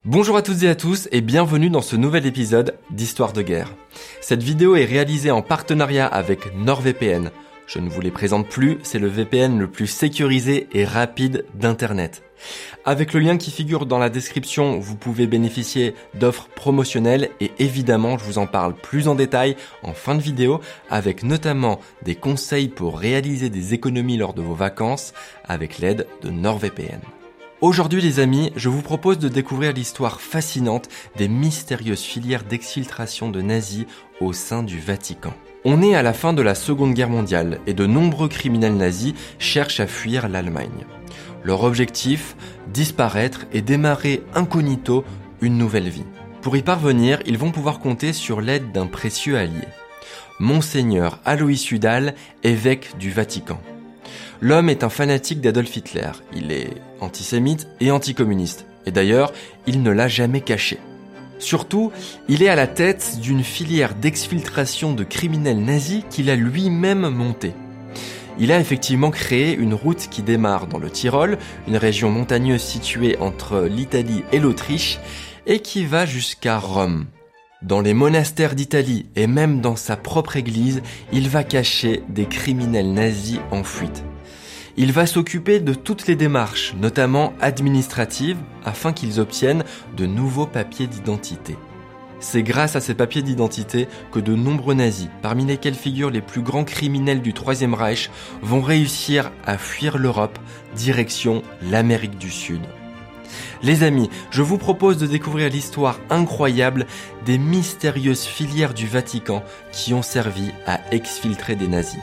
Bonjour à toutes et à tous et bienvenue dans ce nouvel épisode d'Histoire de guerre. Cette vidéo est réalisée en partenariat avec NordVPN. Je ne vous les présente plus, c'est le VPN le plus sécurisé et rapide d'Internet. Avec le lien qui figure dans la description, vous pouvez bénéficier d'offres promotionnelles et évidemment, je vous en parle plus en détail en fin de vidéo avec notamment des conseils pour réaliser des économies lors de vos vacances avec l'aide de NordVPN. Aujourd'hui les amis, je vous propose de découvrir l'histoire fascinante des mystérieuses filières d'exfiltration de nazis au sein du Vatican. On est à la fin de la Seconde Guerre mondiale et de nombreux criminels nazis cherchent à fuir l'Allemagne. Leur objectif, disparaître et démarrer incognito une nouvelle vie. Pour y parvenir, ils vont pouvoir compter sur l'aide d'un précieux allié. Monseigneur Alois Udal, évêque du Vatican. L'homme est un fanatique d'Adolf Hitler. Il est antisémite et anticommuniste. Et d'ailleurs, il ne l'a jamais caché. Surtout, il est à la tête d'une filière d'exfiltration de criminels nazis qu'il a lui-même montée. Il a effectivement créé une route qui démarre dans le Tyrol, une région montagneuse située entre l'Italie et l'Autriche, et qui va jusqu'à Rome. Dans les monastères d'Italie et même dans sa propre église, il va cacher des criminels nazis en fuite. Il va s'occuper de toutes les démarches, notamment administratives, afin qu'ils obtiennent de nouveaux papiers d'identité. C'est grâce à ces papiers d'identité que de nombreux nazis, parmi lesquels figurent les plus grands criminels du Troisième Reich, vont réussir à fuir l'Europe, direction l'Amérique du Sud. Les amis, je vous propose de découvrir l'histoire incroyable des mystérieuses filières du Vatican qui ont servi à exfiltrer des nazis.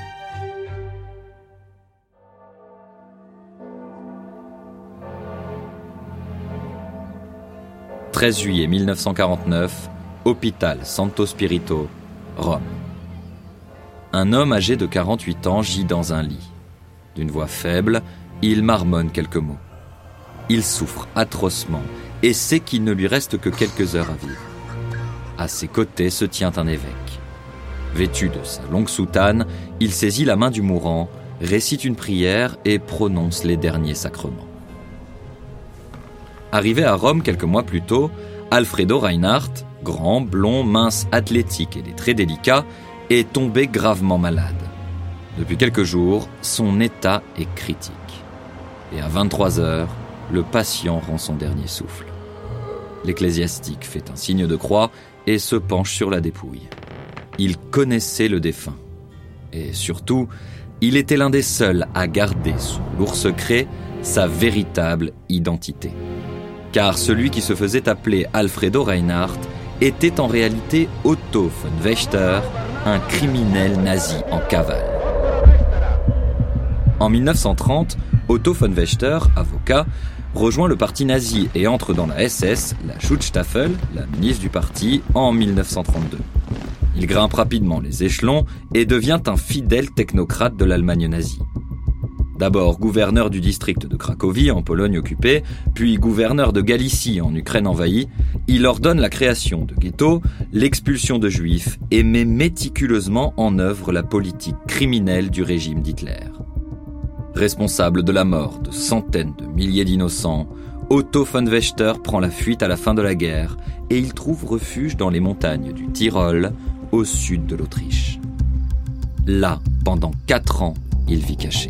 « 13 juillet 1949, hôpital Santo Spirito, Rome. Un homme âgé de 48 ans gît dans un lit. D'une voix faible, il marmonne quelques mots. Il souffre atrocement et sait qu'il ne lui reste que quelques heures à vivre. À ses côtés se tient un évêque. Vêtu de sa longue soutane, il saisit la main du mourant, récite une prière et prononce les derniers sacrements. Arrivé à Rome quelques mois plus tôt, Alfredo Reinhardt, grand, blond, mince, athlétique et des traits délicats, est tombé gravement malade. Depuis quelques jours, son état est critique. Et à 23h, le patient rend son dernier souffle. L'ecclésiastique fait un signe de croix et se penche sur la dépouille. Il connaissait le défunt. Et surtout, il était l'un des seuls à garder sous lourd secret sa véritable identité. Car celui qui se faisait appeler Alfredo Reinhardt était en réalité Otto von Wächter, un criminel nazi en cavale. En 1930, Otto von Wächter, avocat, rejoint le parti nazi et entre dans la SS, la Schutzstaffel, la milice du parti, en 1932. Il grimpe rapidement les échelons et devient un fidèle technocrate de l'Allemagne nazie. D'abord gouverneur du district de Cracovie en Pologne occupée, puis gouverneur de Galicie en Ukraine envahie, il ordonne la création de ghettos, l'expulsion de juifs et met méticuleusement en œuvre la politique criminelle du régime d'Hitler. Responsable de la mort de centaines de milliers d'innocents, Otto von Wächter prend la fuite à la fin de la guerre et il trouve refuge dans les montagnes du Tyrol, au sud de l'Autriche. Là, pendant 4 ans, il vit caché.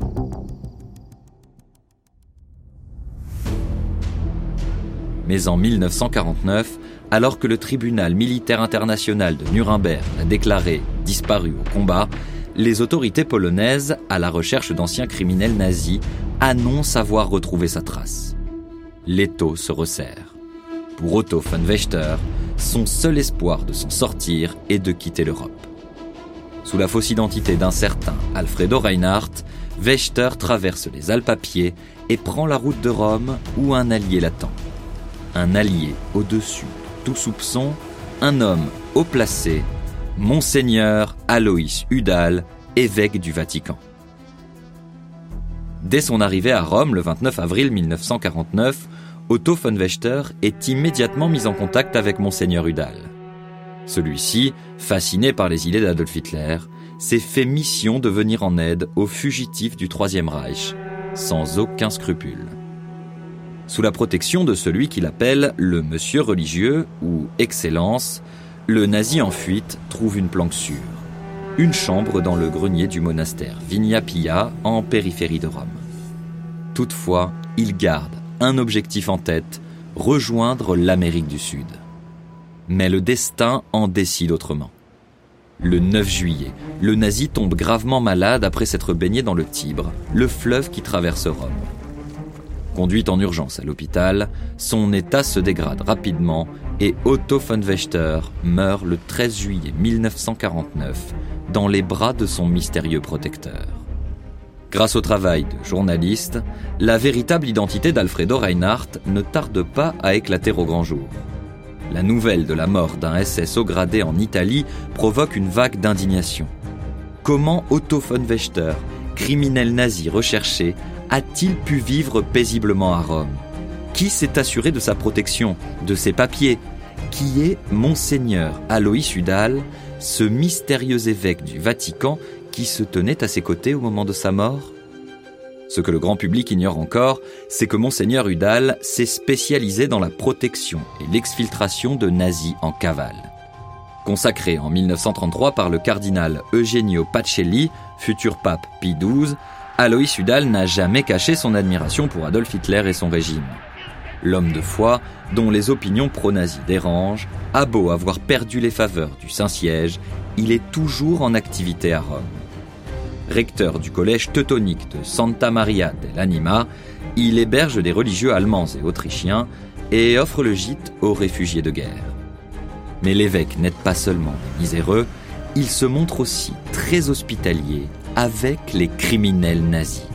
Mais en 1949, alors que le tribunal militaire international de Nuremberg l'a déclaré disparu au combat, les autorités polonaises, à la recherche d'anciens criminels nazis, annoncent avoir retrouvé sa trace. L'étau se resserre. Pour Otto von Wächter, son seul espoir de s'en sortir est de quitter l'Europe. Sous la fausse identité d'un certain Alfredo Reinhardt, Wächter traverse les Alpes à pied et prend la route de Rome où un allié l'attend. Un allié au-dessus de tout soupçon, un homme haut placé, Monseigneur Alois Udal, évêque du Vatican. Dès son arrivée à Rome le 29 avril 1949, Otto von Wächter est immédiatement mis en contact avec Monseigneur Udal. Celui-ci, fasciné par les idées d'Adolf Hitler, s'est fait mission de venir en aide aux fugitifs du Troisième Reich, sans aucun scrupule. Sous la protection de celui qu'il appelle le monsieur religieux ou Excellence, le nazi en fuite trouve une planque sûre. Une chambre dans le grenier du monastère Vigna Pia, en périphérie de Rome. Toutefois, il garde un objectif en tête, rejoindre l'Amérique du Sud. Mais le destin en décide autrement. Le 9 juillet, le nazi tombe gravement malade après s'être baigné dans le Tibre, le fleuve qui traverse Rome. Conduit en urgence à l'hôpital, son état se dégrade rapidement et Otto von Wächter meurt le 13 juillet 1949 dans les bras de son mystérieux protecteur. Grâce au travail de journaliste, la véritable identité d'Alfredo Reinhardt ne tarde pas à éclater au grand jour. La nouvelle de la mort d'un SS haut gradé en Italie provoque une vague d'indignation. Comment Otto von Wächter, criminel nazi recherché, a-t-il pu vivre paisiblement à Rome ? Qui s'est assuré de sa protection, de ses papiers ? Qui est Monseigneur Alois Udal, ce mystérieux évêque du Vatican qui se tenait à ses côtés au moment de sa mort ? Ce que le grand public ignore encore, c'est que Monseigneur Udal s'est spécialisé dans la protection et l'exfiltration de nazis en cavale. Consacré en 1933 par le cardinal Eugenio Pacelli, futur pape Pie XII, Alois Udal n'a jamais caché son admiration pour Adolf Hitler et son régime. L'homme de foi, dont les opinions pro-nazis dérangent, a beau avoir perdu les faveurs du Saint-Siège, il est toujours en activité à Rome. Recteur du collège teutonique de Santa Maria dell'Anima, il héberge des religieux allemands et autrichiens et offre le gîte aux réfugiés de guerre. Mais l'évêque n'aide pas seulement les miséreux, il se montre aussi très hospitalier avec les criminels nazis.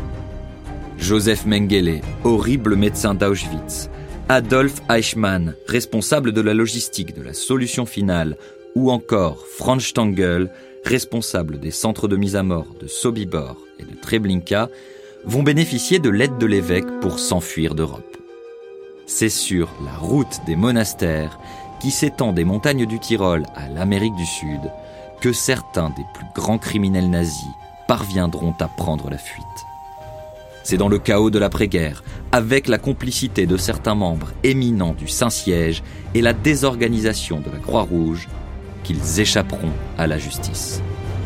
Joseph Mengele, horrible médecin d'Auschwitz, Adolf Eichmann, responsable de la logistique de la solution finale, ou encore Franz Stangl, responsable des centres de mise à mort de Sobibor et de Treblinka, vont bénéficier de l'aide de l'évêque pour s'enfuir d'Europe. C'est sur la route des monastères, qui s'étend des montagnes du Tyrol à l'Amérique du Sud, que certains des plus grands criminels nazis parviendront à prendre la fuite. C'est dans le chaos de l'après-guerre, avec la complicité de certains membres éminents du Saint-Siège et la désorganisation de la Croix-Rouge, qu'ils échapperont à la justice.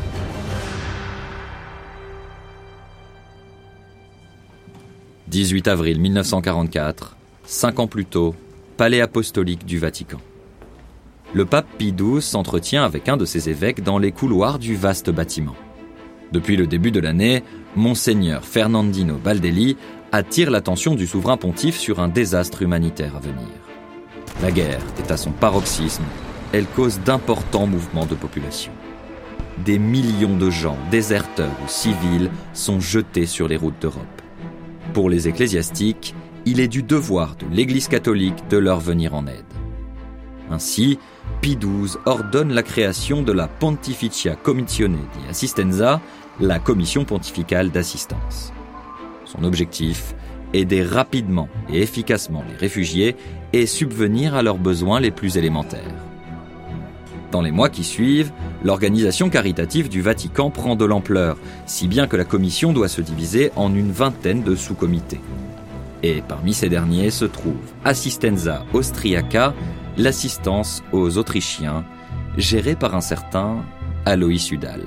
« 18 avril 1944, 5 ans plus tôt, palais apostolique du Vatican. Le pape Pie XII s'entretient avec un de ses évêques dans les couloirs du vaste bâtiment. Depuis le début de l'année, Monseigneur Fernandino Baldelli attire l'attention du souverain pontife sur un désastre humanitaire à venir. La guerre est à son paroxysme. Elle cause d'importants mouvements de population. Des millions de gens, déserteurs ou civils, sont jetés sur les routes d'Europe. Pour les ecclésiastiques, il est du devoir de l'Église catholique de leur venir en aide. Ainsi, Pie XII ordonne la création de la Pontificia Commissione di Assistenza, la commission pontificale d'assistance. Son objectif, aider rapidement et efficacement les réfugiés et subvenir à leurs besoins les plus élémentaires. Dans les mois qui suivent, l'organisation caritative du Vatican prend de l'ampleur, si bien que la commission doit se diviser en une vingtaine de sous-comités. Et parmi ces derniers se trouve Assistenza Austriaca, l'assistance aux Autrichiens, gérée par un certain Alois Udal.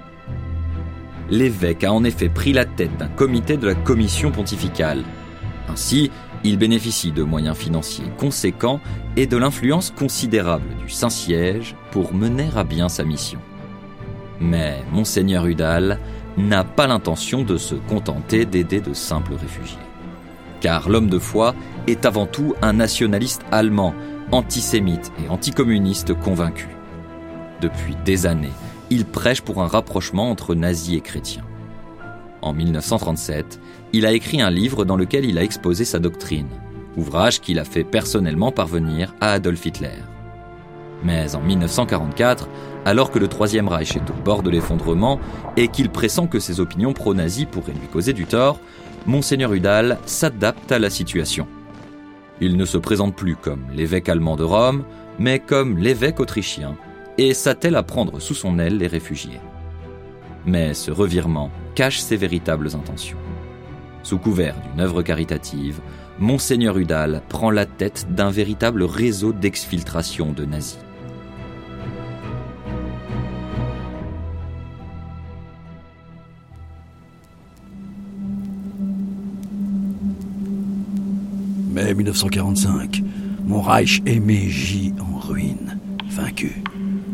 L'évêque a en effet pris la tête d'un comité de la commission pontificale. Ainsi, il bénéficie de moyens financiers conséquents et de l'influence considérable du Saint-Siège pour mener à bien sa mission. Mais Monseigneur Udal n'a pas l'intention de se contenter d'aider de simples réfugiés. Car l'homme de foi est avant tout un nationaliste allemand, antisémite et anticommuniste convaincu. Depuis des années, il prêche pour un rapprochement entre nazis et chrétiens. En 1937, il a écrit un livre dans lequel il a exposé sa doctrine, ouvrage qu'il a fait personnellement parvenir à Adolf Hitler. Mais en 1944, alors que le Troisième Reich est au bord de l'effondrement et qu'il pressent que ses opinions pro-nazis pourraient lui causer du tort, Monseigneur Udal s'adapte à la situation. Il ne se présente plus comme l'évêque allemand de Rome, mais comme l'évêque autrichien, et s'attelle à prendre sous son aile les réfugiés. Mais ce revirement cache ses véritables intentions. Sous couvert d'une œuvre caritative, Monseigneur Udall prend la tête d'un véritable réseau d'exfiltration de nazis. Mai 1945, mon Reich aimé gît en ruine, vaincu.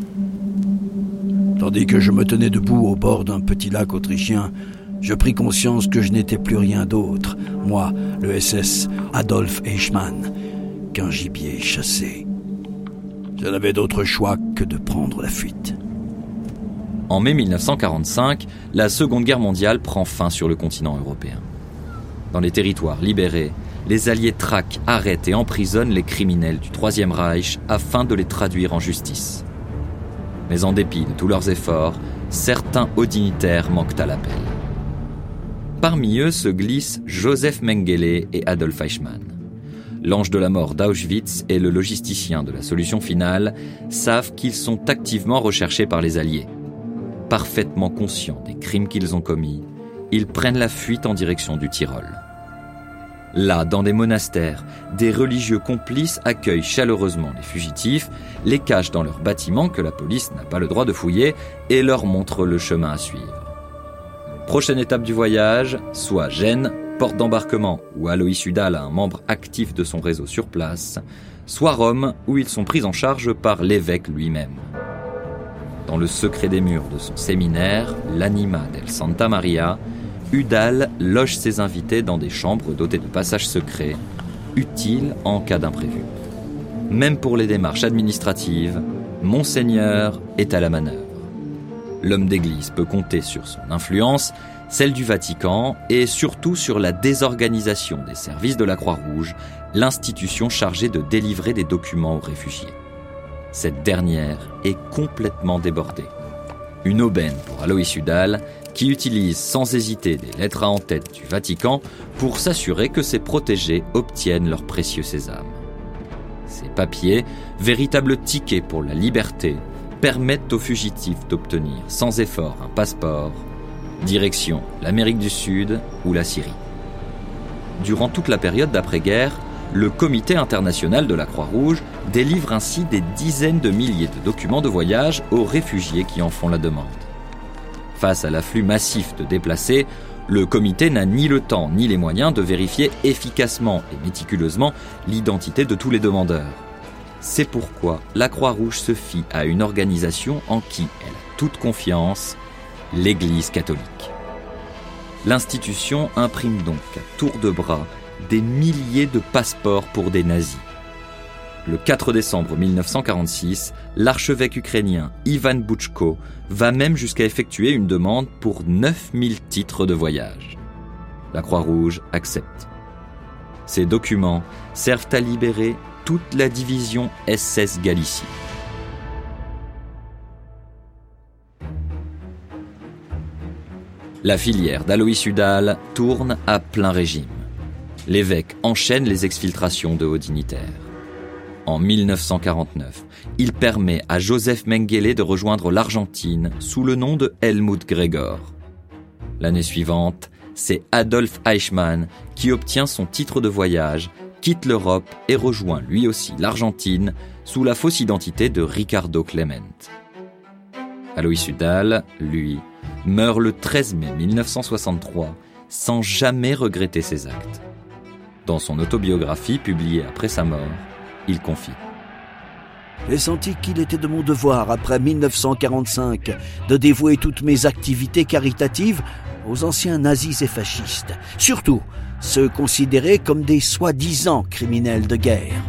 Tandis que je me tenais debout au bord d'un petit lac autrichien, je pris conscience que je n'étais plus rien d'autre, moi, le SS Adolf Eichmann, qu'un gibier chassé. Je n'avais d'autre choix que de prendre la fuite. En mai 1945, la Seconde Guerre mondiale prend fin sur le continent européen. Dans les territoires libérés, les Alliés traquent, arrêtent et emprisonnent les criminels du Troisième Reich afin de les traduire en justice. Mais en dépit de tous leurs efforts, certains hauts dignitaires manquent à l'appel. Parmi eux se glissent Joseph Mengele et Adolf Eichmann. L'ange de la mort d'Auschwitz et le logisticien de la solution finale savent qu'ils sont activement recherchés par les Alliés. Parfaitement conscients des crimes qu'ils ont commis, ils prennent la fuite en direction du Tyrol. Là, dans des monastères, des religieux complices accueillent chaleureusement les fugitifs, les cachent dans leurs bâtiments que la police n'a pas le droit de fouiller et leur montrent le chemin à suivre. Prochaine étape du voyage, soit Gênes, porte d'embarquement où Alois Udall a un membre actif de son réseau sur place, soit Rome où ils sont pris en charge par l'évêque lui-même. Dans le secret des murs de son séminaire, l'Anima del Santa Maria, Udall loge ses invités dans des chambres dotées de passages secrets, utiles en cas d'imprévu. Même pour les démarches administratives, Monseigneur est à la manœuvre. L'homme d'église peut compter sur son influence, celle du Vatican et surtout sur la désorganisation des services de la Croix-Rouge, l'institution chargée de délivrer des documents aux réfugiés. Cette dernière est complètement débordée. Une aubaine pour Alois Udall, qui utilise sans hésiter des lettres à en-tête du Vatican pour s'assurer que ses protégés obtiennent leur précieux sésame. Ces papiers, véritables tickets pour la liberté, permettent aux fugitifs d'obtenir sans effort un passeport, direction l'Amérique du Sud ou la Syrie. Durant toute la période d'après-guerre, le Comité international de la Croix-Rouge délivre ainsi des dizaines de milliers de documents de voyage aux réfugiés qui en font la demande. Face à l'afflux massif de déplacés, le comité n'a ni le temps ni les moyens de vérifier efficacement et méticuleusement l'identité de tous les demandeurs. C'est pourquoi la Croix-Rouge se fie à une organisation en qui elle a toute confiance, l'Église catholique. L'institution imprime donc à tour de bras des milliers de passeports pour des nazis. Le 4 décembre 1946, l'archevêque ukrainien Ivan Boutchko va même jusqu'à effectuer une demande pour 9000 titres de voyage. La Croix-Rouge accepte. Ces documents servent à libérer toute la division SS Galicie. La filière d'Alois Udall tourne à plein régime. L'évêque enchaîne les exfiltrations de hauts dignitaires. En 1949, il permet à Joseph Mengele de rejoindre l'Argentine sous le nom de Helmut Gregor. L'année suivante, c'est Adolf Eichmann qui obtient son titre de voyage, quitte l'Europe et rejoint lui aussi l'Argentine sous la fausse identité de Ricardo Clement. Alois Udall, lui, meurt le 13 mai 1963 sans jamais regretter ses actes. Dans son autobiographie publiée après sa mort, il confie: J'ai senti qu'il était de mon devoir, après 1945, de dévouer toutes mes activités caritatives aux anciens nazis et fascistes, surtout ceux considérés comme des soi-disant criminels de guerre.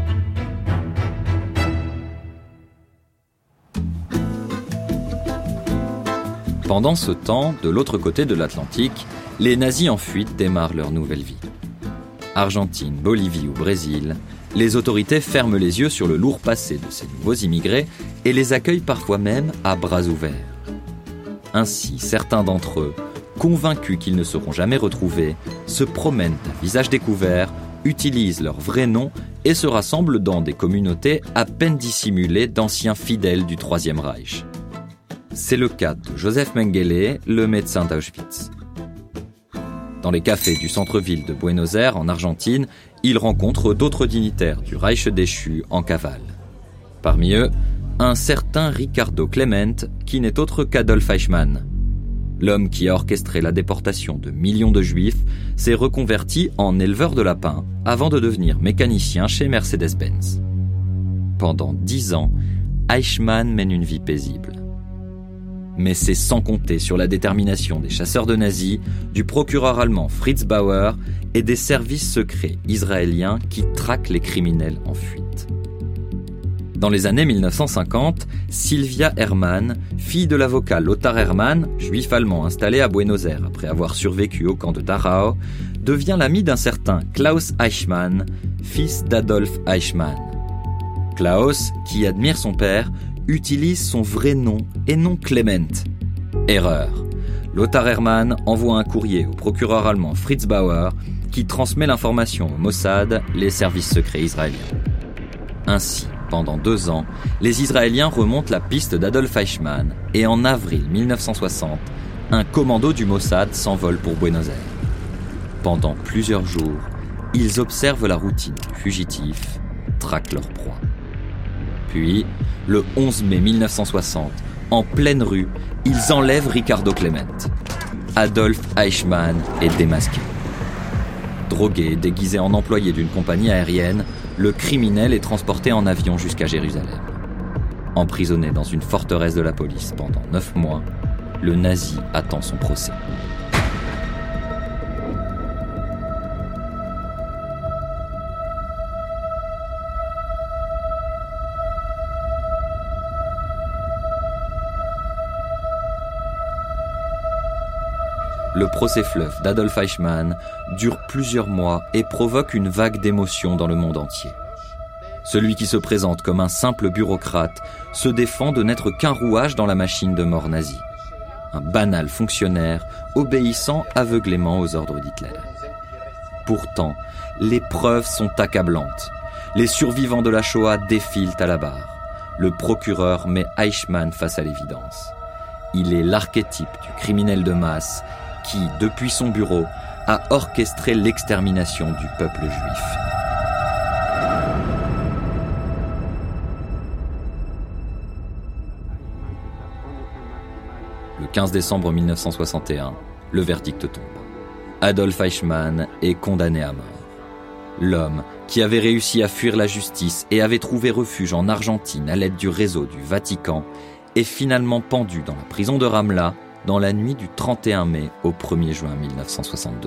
Pendant ce temps, de l'autre côté de l'Atlantique, les nazis en fuite démarrent leur nouvelle vie. Argentine, Bolivie ou Brésil, les autorités ferment les yeux sur le lourd passé de ces nouveaux immigrés et les accueillent parfois même à bras ouverts. Ainsi, certains d'entre eux, convaincus qu'ils ne seront jamais retrouvés, se promènent à visage découvert, utilisent leur vrai nom et se rassemblent dans des communautés à peine dissimulées d'anciens fidèles du Troisième Reich. C'est le cas de Joseph Mengele, le médecin d'Auschwitz. Dans les cafés du centre-ville de Buenos Aires, en Argentine, il rencontre d'autres dignitaires du Reich déchu en cavale. Parmi eux, un certain Ricardo Clement, qui n'est autre qu'Adolf Eichmann. L'homme qui a orchestré la déportation de millions de Juifs s'est reconverti en éleveur de lapins avant de devenir mécanicien chez Mercedes-Benz. Pendant 10 ans, Eichmann mène une vie paisible. Mais c'est sans compter sur la détermination des chasseurs de nazis, du procureur allemand Fritz Bauer et des services secrets israéliens qui traquent les criminels en fuite. Dans les années 1950, Sylvia Hermann, fille de l'avocat Lothar Hermann, juif allemand installé à Buenos Aires après avoir survécu au camp de Dachau, devient l'amie d'un certain Klaus Eichmann, fils d'Adolf Eichmann. Klaus, qui admire son père, utilise son vrai nom et non Clement. Erreur. Lothar Hermann envoie un courrier au procureur allemand Fritz Bauer qui transmet l'information au Mossad, les services secrets israéliens. Ainsi, pendant 2 ans, les Israéliens remontent la piste d'Adolf Eichmann et en avril 1960, un commando du Mossad s'envole pour Buenos Aires. Pendant plusieurs jours, ils observent la routine du fugitif, traquent leur proie. Puis, le 11 mai 1960, en pleine rue, ils enlèvent Ricardo Clement. Adolf Eichmann est démasqué. Drogué et déguisé en employé d'une compagnie aérienne, le criminel est transporté en avion jusqu'à Jérusalem. Emprisonné dans une forteresse de la police pendant 9 mois, le nazi attend son procès. Le procès fleuve d'Adolf Eichmann dure plusieurs mois et provoque une vague d'émotions dans le monde entier. Celui qui se présente comme un simple bureaucrate se défend de n'être qu'un rouage dans la machine de mort nazie. Un banal fonctionnaire obéissant aveuglément aux ordres d'Hitler. Pourtant, les preuves sont accablantes. Les survivants de la Shoah défilent à la barre. Le procureur met Eichmann face à l'évidence. Il est l'archétype du criminel de masse qui, depuis son bureau, a orchestré l'extermination du peuple juif. Le 15 décembre 1961, le verdict tombe. Adolf Eichmann est condamné à mort. L'homme, qui avait réussi à fuir la justice et avait trouvé refuge en Argentine à l'aide du réseau du Vatican, est finalement pendu dans la prison de Ramla dans la nuit du 31 mai au 1er juin 1962.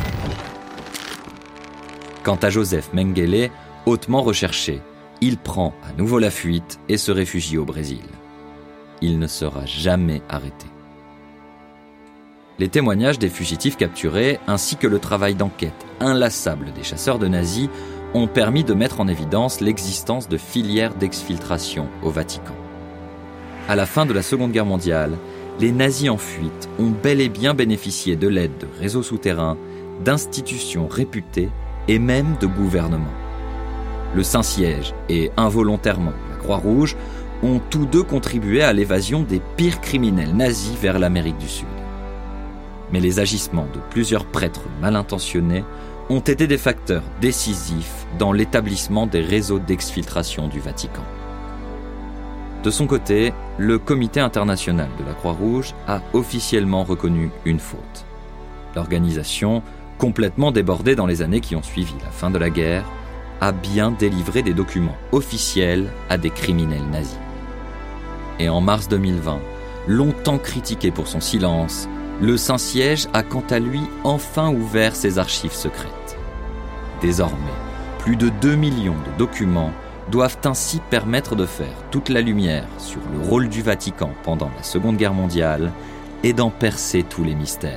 Quant à Joseph Mengele, hautement recherché, il prend à nouveau la fuite et se réfugie au Brésil. Il ne sera jamais arrêté. Les témoignages des fugitifs capturés, ainsi que le travail d'enquête inlassable des chasseurs de nazis, ont permis de mettre en évidence l'existence de filières d'exfiltration au Vatican. À la fin de la Seconde Guerre mondiale, les nazis en fuite ont bel et bien bénéficié de l'aide de réseaux souterrains, d'institutions réputées et même de gouvernements. Le Saint-Siège et involontairement la Croix-Rouge ont tous deux contribué à l'évasion des pires criminels nazis vers l'Amérique du Sud. Mais les agissements de plusieurs prêtres mal intentionnés ont été des facteurs décisifs dans l'établissement des réseaux d'exfiltration du Vatican. De son côté, le Comité international de la Croix-Rouge a officiellement reconnu une faute. L'organisation, complètement débordée dans les années qui ont suivi la fin de la guerre, a bien délivré des documents officiels à des criminels nazis. Et en mars 2020, longtemps critiqué pour son silence, le Saint-Siège a quant à lui enfin ouvert ses archives secrètes. Désormais, plus de 2 millions de documents doivent ainsi permettre de faire toute la lumière sur le rôle du Vatican pendant la Seconde Guerre mondiale et d'en percer tous les mystères.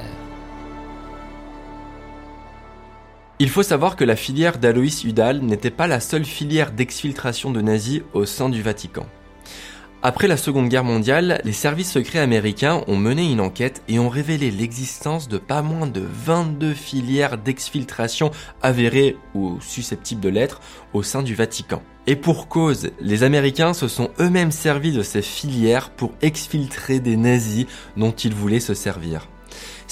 Il faut savoir que la filière d'Alois Hudal n'était pas la seule filière d'exfiltration de nazis au sein du Vatican. Après la Seconde Guerre mondiale, les services secrets américains ont mené une enquête et ont révélé l'existence de pas moins de 22 filières d'exfiltration avérées ou susceptibles de l'être au sein du Vatican. Et pour cause, les Américains se sont eux-mêmes servis de ces filières pour exfiltrer des nazis dont ils voulaient se servir.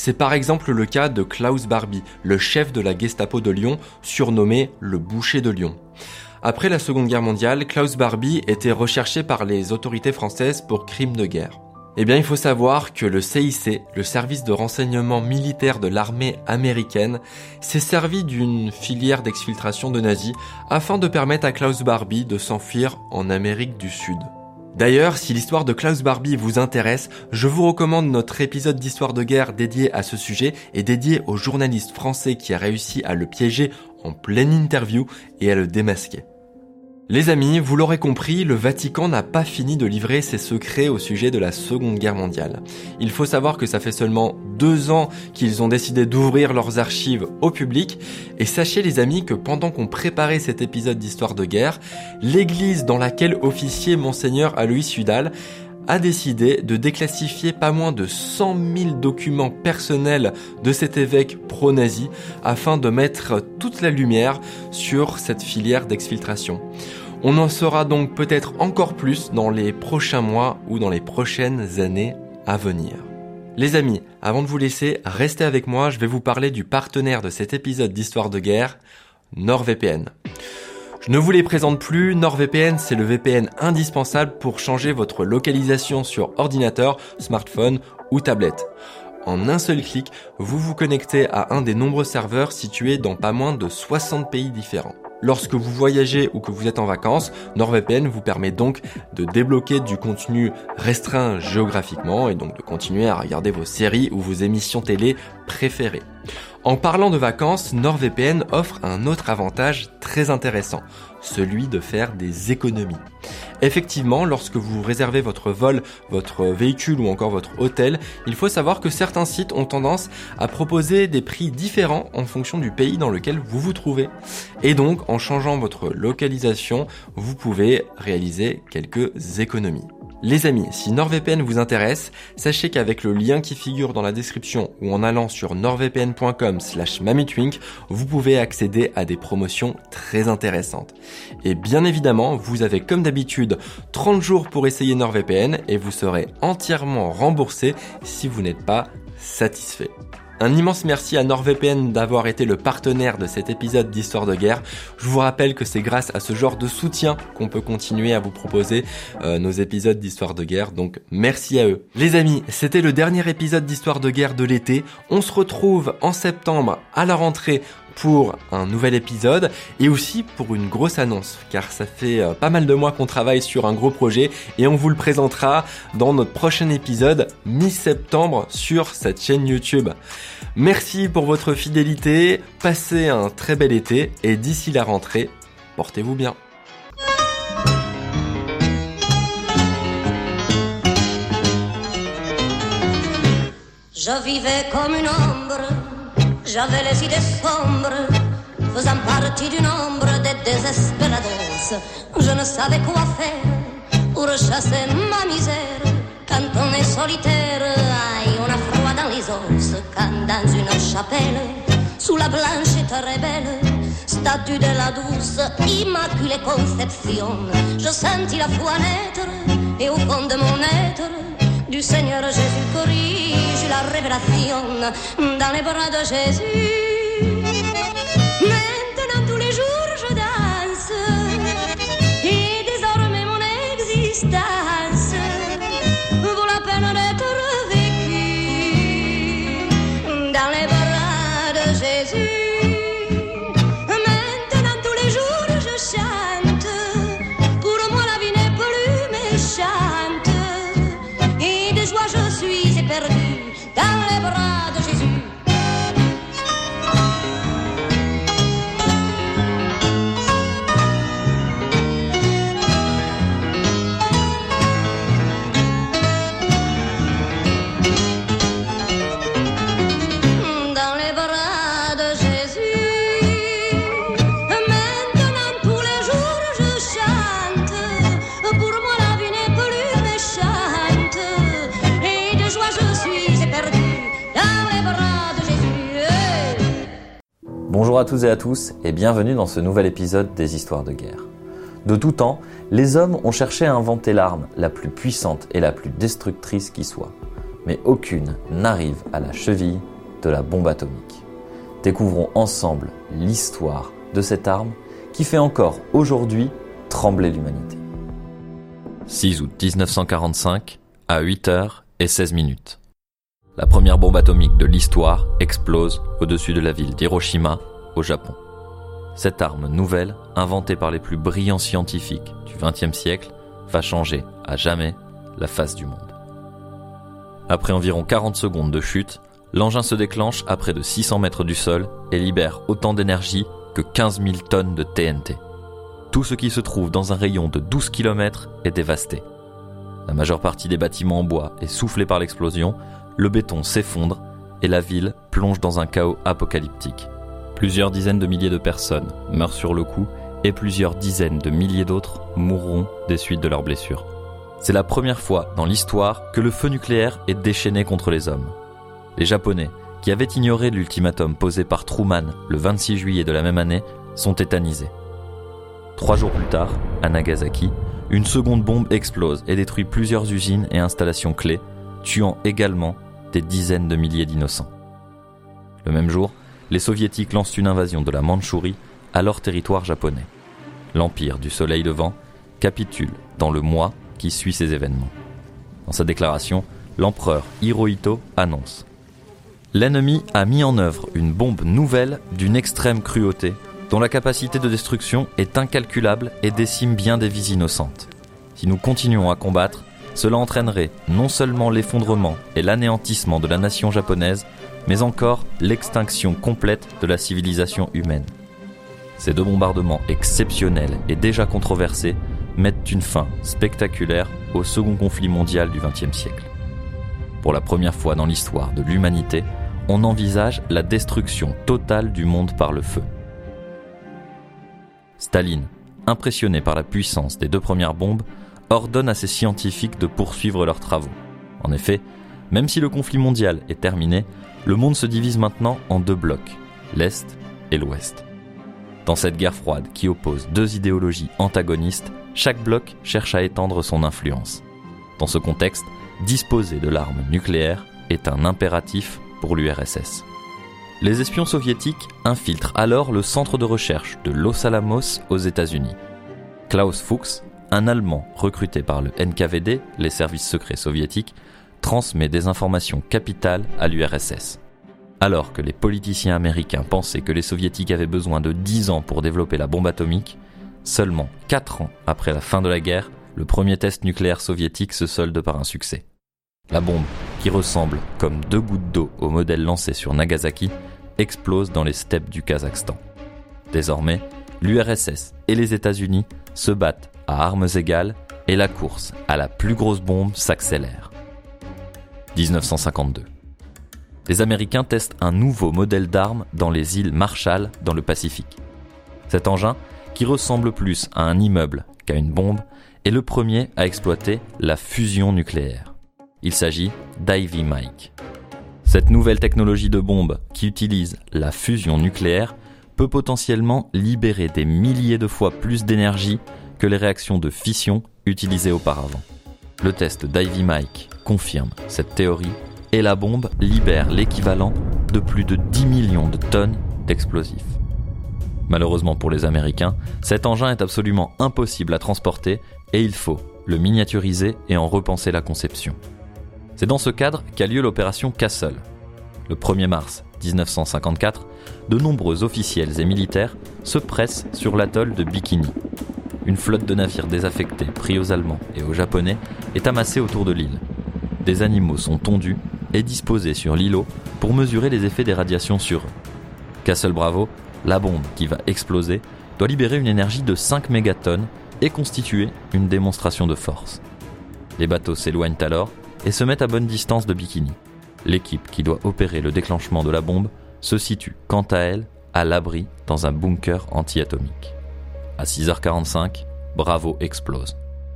C'est par exemple le cas de Klaus Barbie, le chef de la Gestapo de Lyon, surnommé le boucher de Lyon. Après la Seconde Guerre mondiale, Klaus Barbie était recherché par les autorités françaises pour crimes de guerre. Eh bien, il faut savoir que le CIC, le service de renseignement militaire de l'armée américaine, s'est servi d'une filière d'exfiltration de nazis afin de permettre à Klaus Barbie de s'enfuir en Amérique du Sud. D'ailleurs, si l'histoire de Klaus Barbie vous intéresse, je vous recommande notre épisode d'histoire de guerre dédié à ce sujet et dédié au journaliste français qui a réussi à le piéger en pleine interview et à le démasquer. Les amis, vous l'aurez compris, le Vatican n'a pas fini de livrer ses secrets au sujet de la Seconde Guerre mondiale. Il faut savoir que ça fait seulement 2 ans qu'ils ont décidé d'ouvrir leurs archives au public, et sachez les amis que pendant qu'on préparait cet épisode d'histoire de guerre, l'église dans laquelle officiait Monseigneur Aloys Hudal a décidé de déclassifier pas moins de 100 000 documents personnels de cet évêque pro-nazi afin de mettre toute la lumière sur cette filière d'exfiltration. On en saura donc peut-être encore plus dans les prochains mois ou dans les prochaines années à venir. Les amis, avant de vous laisser, restez avec moi, je vais vous parler du partenaire de cet épisode d'Histoire de guerre, NordVPN. Je ne vous les présente plus, NordVPN c'est le VPN indispensable pour changer votre localisation sur ordinateur, smartphone ou tablette. En un seul clic, vous vous connectez à un des nombreux serveurs situés dans pas moins de 60 pays différents. Lorsque vous voyagez ou que vous êtes en vacances, NordVPN vous permet donc de débloquer du contenu restreint géographiquement et donc de continuer à regarder vos séries ou vos émissions télé préférées. En parlant de vacances, NordVPN offre un autre avantage très intéressant, celui de faire des économies. Effectivement, lorsque vous réservez votre vol, votre véhicule ou encore votre hôtel, il faut savoir que certains sites ont tendance à proposer des prix différents en fonction du pays dans lequel vous vous trouvez. Et donc, en changeant votre localisation, vous pouvez réaliser quelques économies. Les amis, si NordVPN vous intéresse, sachez qu'avec le lien qui figure dans la description ou en allant sur nordvpn.com/mamitwink, vous pouvez accéder à des promotions très intéressantes. Et bien évidemment, vous avez comme d'habitude 30 jours pour essayer NordVPN et vous serez entièrement remboursé si vous n'êtes pas satisfait. Un immense merci à NordVPN d'avoir été le partenaire de cet épisode d'Histoire de guerre. Je vous rappelle que c'est grâce à ce genre de soutien qu'on peut continuer à vous proposer nos épisodes d'Histoire de guerre, donc merci à eux. Les amis, c'était le dernier épisode d'Histoire de guerre de l'été. On se retrouve en septembre à la rentrée pour un nouvel épisode et aussi pour une grosse annonce car ça fait pas mal de mois qu'on travaille sur un gros projet et on vous le présentera dans notre prochain épisode mi-septembre sur cette chaîne YouTube. Merci pour votre fidélité, passez un très bel été et d'ici la rentrée, portez-vous bien. Je vivais comme une ombre. J'avais les idées sombres, faisant partie du nombre des désespérados. Je ne savais quoi faire pour chasser ma misère. Quand on est solitaire, aïe, on a froid dans les os. Quand dans une chapelle, sous la blanche et très belle statue de la douce Immaculée Conception, je sentis la foi naître et au fond de mon être du Seigneur Jésus corrige la révélation dans les bras de Jésus. Maintenant tous les jours je danse et désormais mon existence vaut la peine d'être vécue dans les bras de Jésus. Maintenant tous les jours je chante, pour moi la vie n'est plus méchante. Et de joie je suis éperdue dans les bras de Jésus. Dans les bras de Jésus. Maintenant tous les jours je chante, pour moi la vie n'est plus méchante. Et de joie je suis éperdue dans les bras de Jésus. Bonjour à toutes et à tous et bienvenue dans ce nouvel épisode des Histoires de guerre. De tout temps, les hommes ont cherché à inventer l'arme la plus puissante et la plus destructrice qui soit. mais aucune n'arrive à la cheville de la bombe atomique. Découvrons ensemble l'histoire de cette arme qui fait encore aujourd'hui trembler l'humanité. 6 août 1945, à 8h16. La première bombe atomique de l'histoire explose au-dessus de la ville d'Hiroshima, au Japon. Cette arme nouvelle, inventée par les plus brillants scientifiques du XXe siècle, va changer à jamais la face du monde. Après environ 40 secondes de chute, l'engin se déclenche à près de 600 mètres du sol et libère autant d'énergie que 15 000 tonnes de TNT. Tout ce qui se trouve dans un rayon de 12 km est dévasté. La majeure partie des bâtiments en bois est soufflée par l'explosion, le béton s'effondre et la ville plonge dans un chaos apocalyptique. Plusieurs dizaines de milliers de personnes meurent sur le coup et plusieurs dizaines de milliers d'autres mourront des suites de leurs blessures. C'est la première fois dans l'histoire que le feu nucléaire est déchaîné contre les hommes. Les Japonais, qui avaient ignoré l'ultimatum posé par Truman le 26 juillet de la même année, sont tétanisés. 3 jours plus tard, à Nagasaki, une seconde bombe explose et détruit plusieurs usines et installations clés, tuant également des dizaines de milliers d'innocents. Le même jour, les Soviétiques lancent une invasion de la Mandchourie à leur territoire japonais. L'Empire du Soleil Levant capitule dans le mois qui suit ces événements. Dans sa déclaration, l'empereur Hirohito annonce « L'ennemi a mis en œuvre une bombe nouvelle d'une extrême cruauté dont la capacité de destruction est incalculable et décime bien des vies innocentes. Si nous continuons à combattre, cela entraînerait non seulement l'effondrement et l'anéantissement de la nation japonaise, mais encore l'extinction complète de la civilisation humaine. Ces 2 bombardements exceptionnels et déjà controversés mettent une fin spectaculaire au second conflit mondial du XXe siècle. Pour la première fois dans l'histoire de l'humanité, on envisage la destruction totale du monde par le feu. Staline, impressionné par la puissance des 2 premières bombes, ordonne à ses scientifiques de poursuivre leurs travaux. En effet, même si le conflit mondial est terminé, le monde se divise maintenant en 2 blocs, l'Est et l'Ouest. Dans cette guerre froide qui oppose 2 idéologies antagonistes, chaque bloc cherche à étendre son influence. Dans ce contexte, disposer de l'arme nucléaire est un impératif pour l'URSS. Les espions soviétiques infiltrent alors le centre de recherche de Los Alamos aux États-Unis. Klaus Fuchs, un Allemand recruté par le NKVD, les services secrets soviétiques, transmet des informations capitales à l'URSS. Alors que les politiciens américains pensaient que les soviétiques avaient besoin de 10 ans pour développer la bombe atomique, seulement 4 ans après la fin de la guerre, le premier test nucléaire soviétique se solde par un succès. La bombe, qui ressemble comme 2 gouttes d'eau au modèle lancé sur Nagasaki, explose dans les steppes du Kazakhstan. Désormais, l'URSS et les États-Unis se battent à armes égales et la course à la plus grosse bombe s'accélère. 1952. Les Américains testent un nouveau modèle d'arme dans les îles Marshall dans le Pacifique. Cet engin, qui ressemble plus à un immeuble qu'à une bombe, est le premier à exploiter la fusion nucléaire. Il s'agit d'Ivy Mike. Cette nouvelle technologie de bombe qui utilise la fusion nucléaire peut potentiellement libérer des milliers de fois plus d'énergie que les réactions de fission utilisées auparavant. Le test d'Ivy Mike confirme cette théorie et la bombe libère l'équivalent de plus de 10 millions de tonnes d'explosifs. Malheureusement pour les Américains, cet engin est absolument impossible à transporter et il faut le miniaturiser et en repenser la conception. C'est dans ce cadre qu'a lieu l'opération Castle. Le 1er mars 1954, de nombreux officiels et militaires se pressent sur l'atoll de Bikini. Une flotte de navires désaffectés pris aux Allemands et aux Japonais est amassée autour de l'île. Des animaux sont tondus et disposés sur l'îlot pour mesurer les effets des radiations sur eux. Castle Bravo, la bombe qui va exploser, doit libérer une énergie de 5 mégatonnes et constituer une démonstration de force. Les bateaux s'éloignent alors et se mettent à bonne distance de Bikini. L'équipe qui doit opérer le déclenchement de la bombe se situe quant à elle à l'abri dans un bunker anti-atomique. À 6h45, Bravo explose.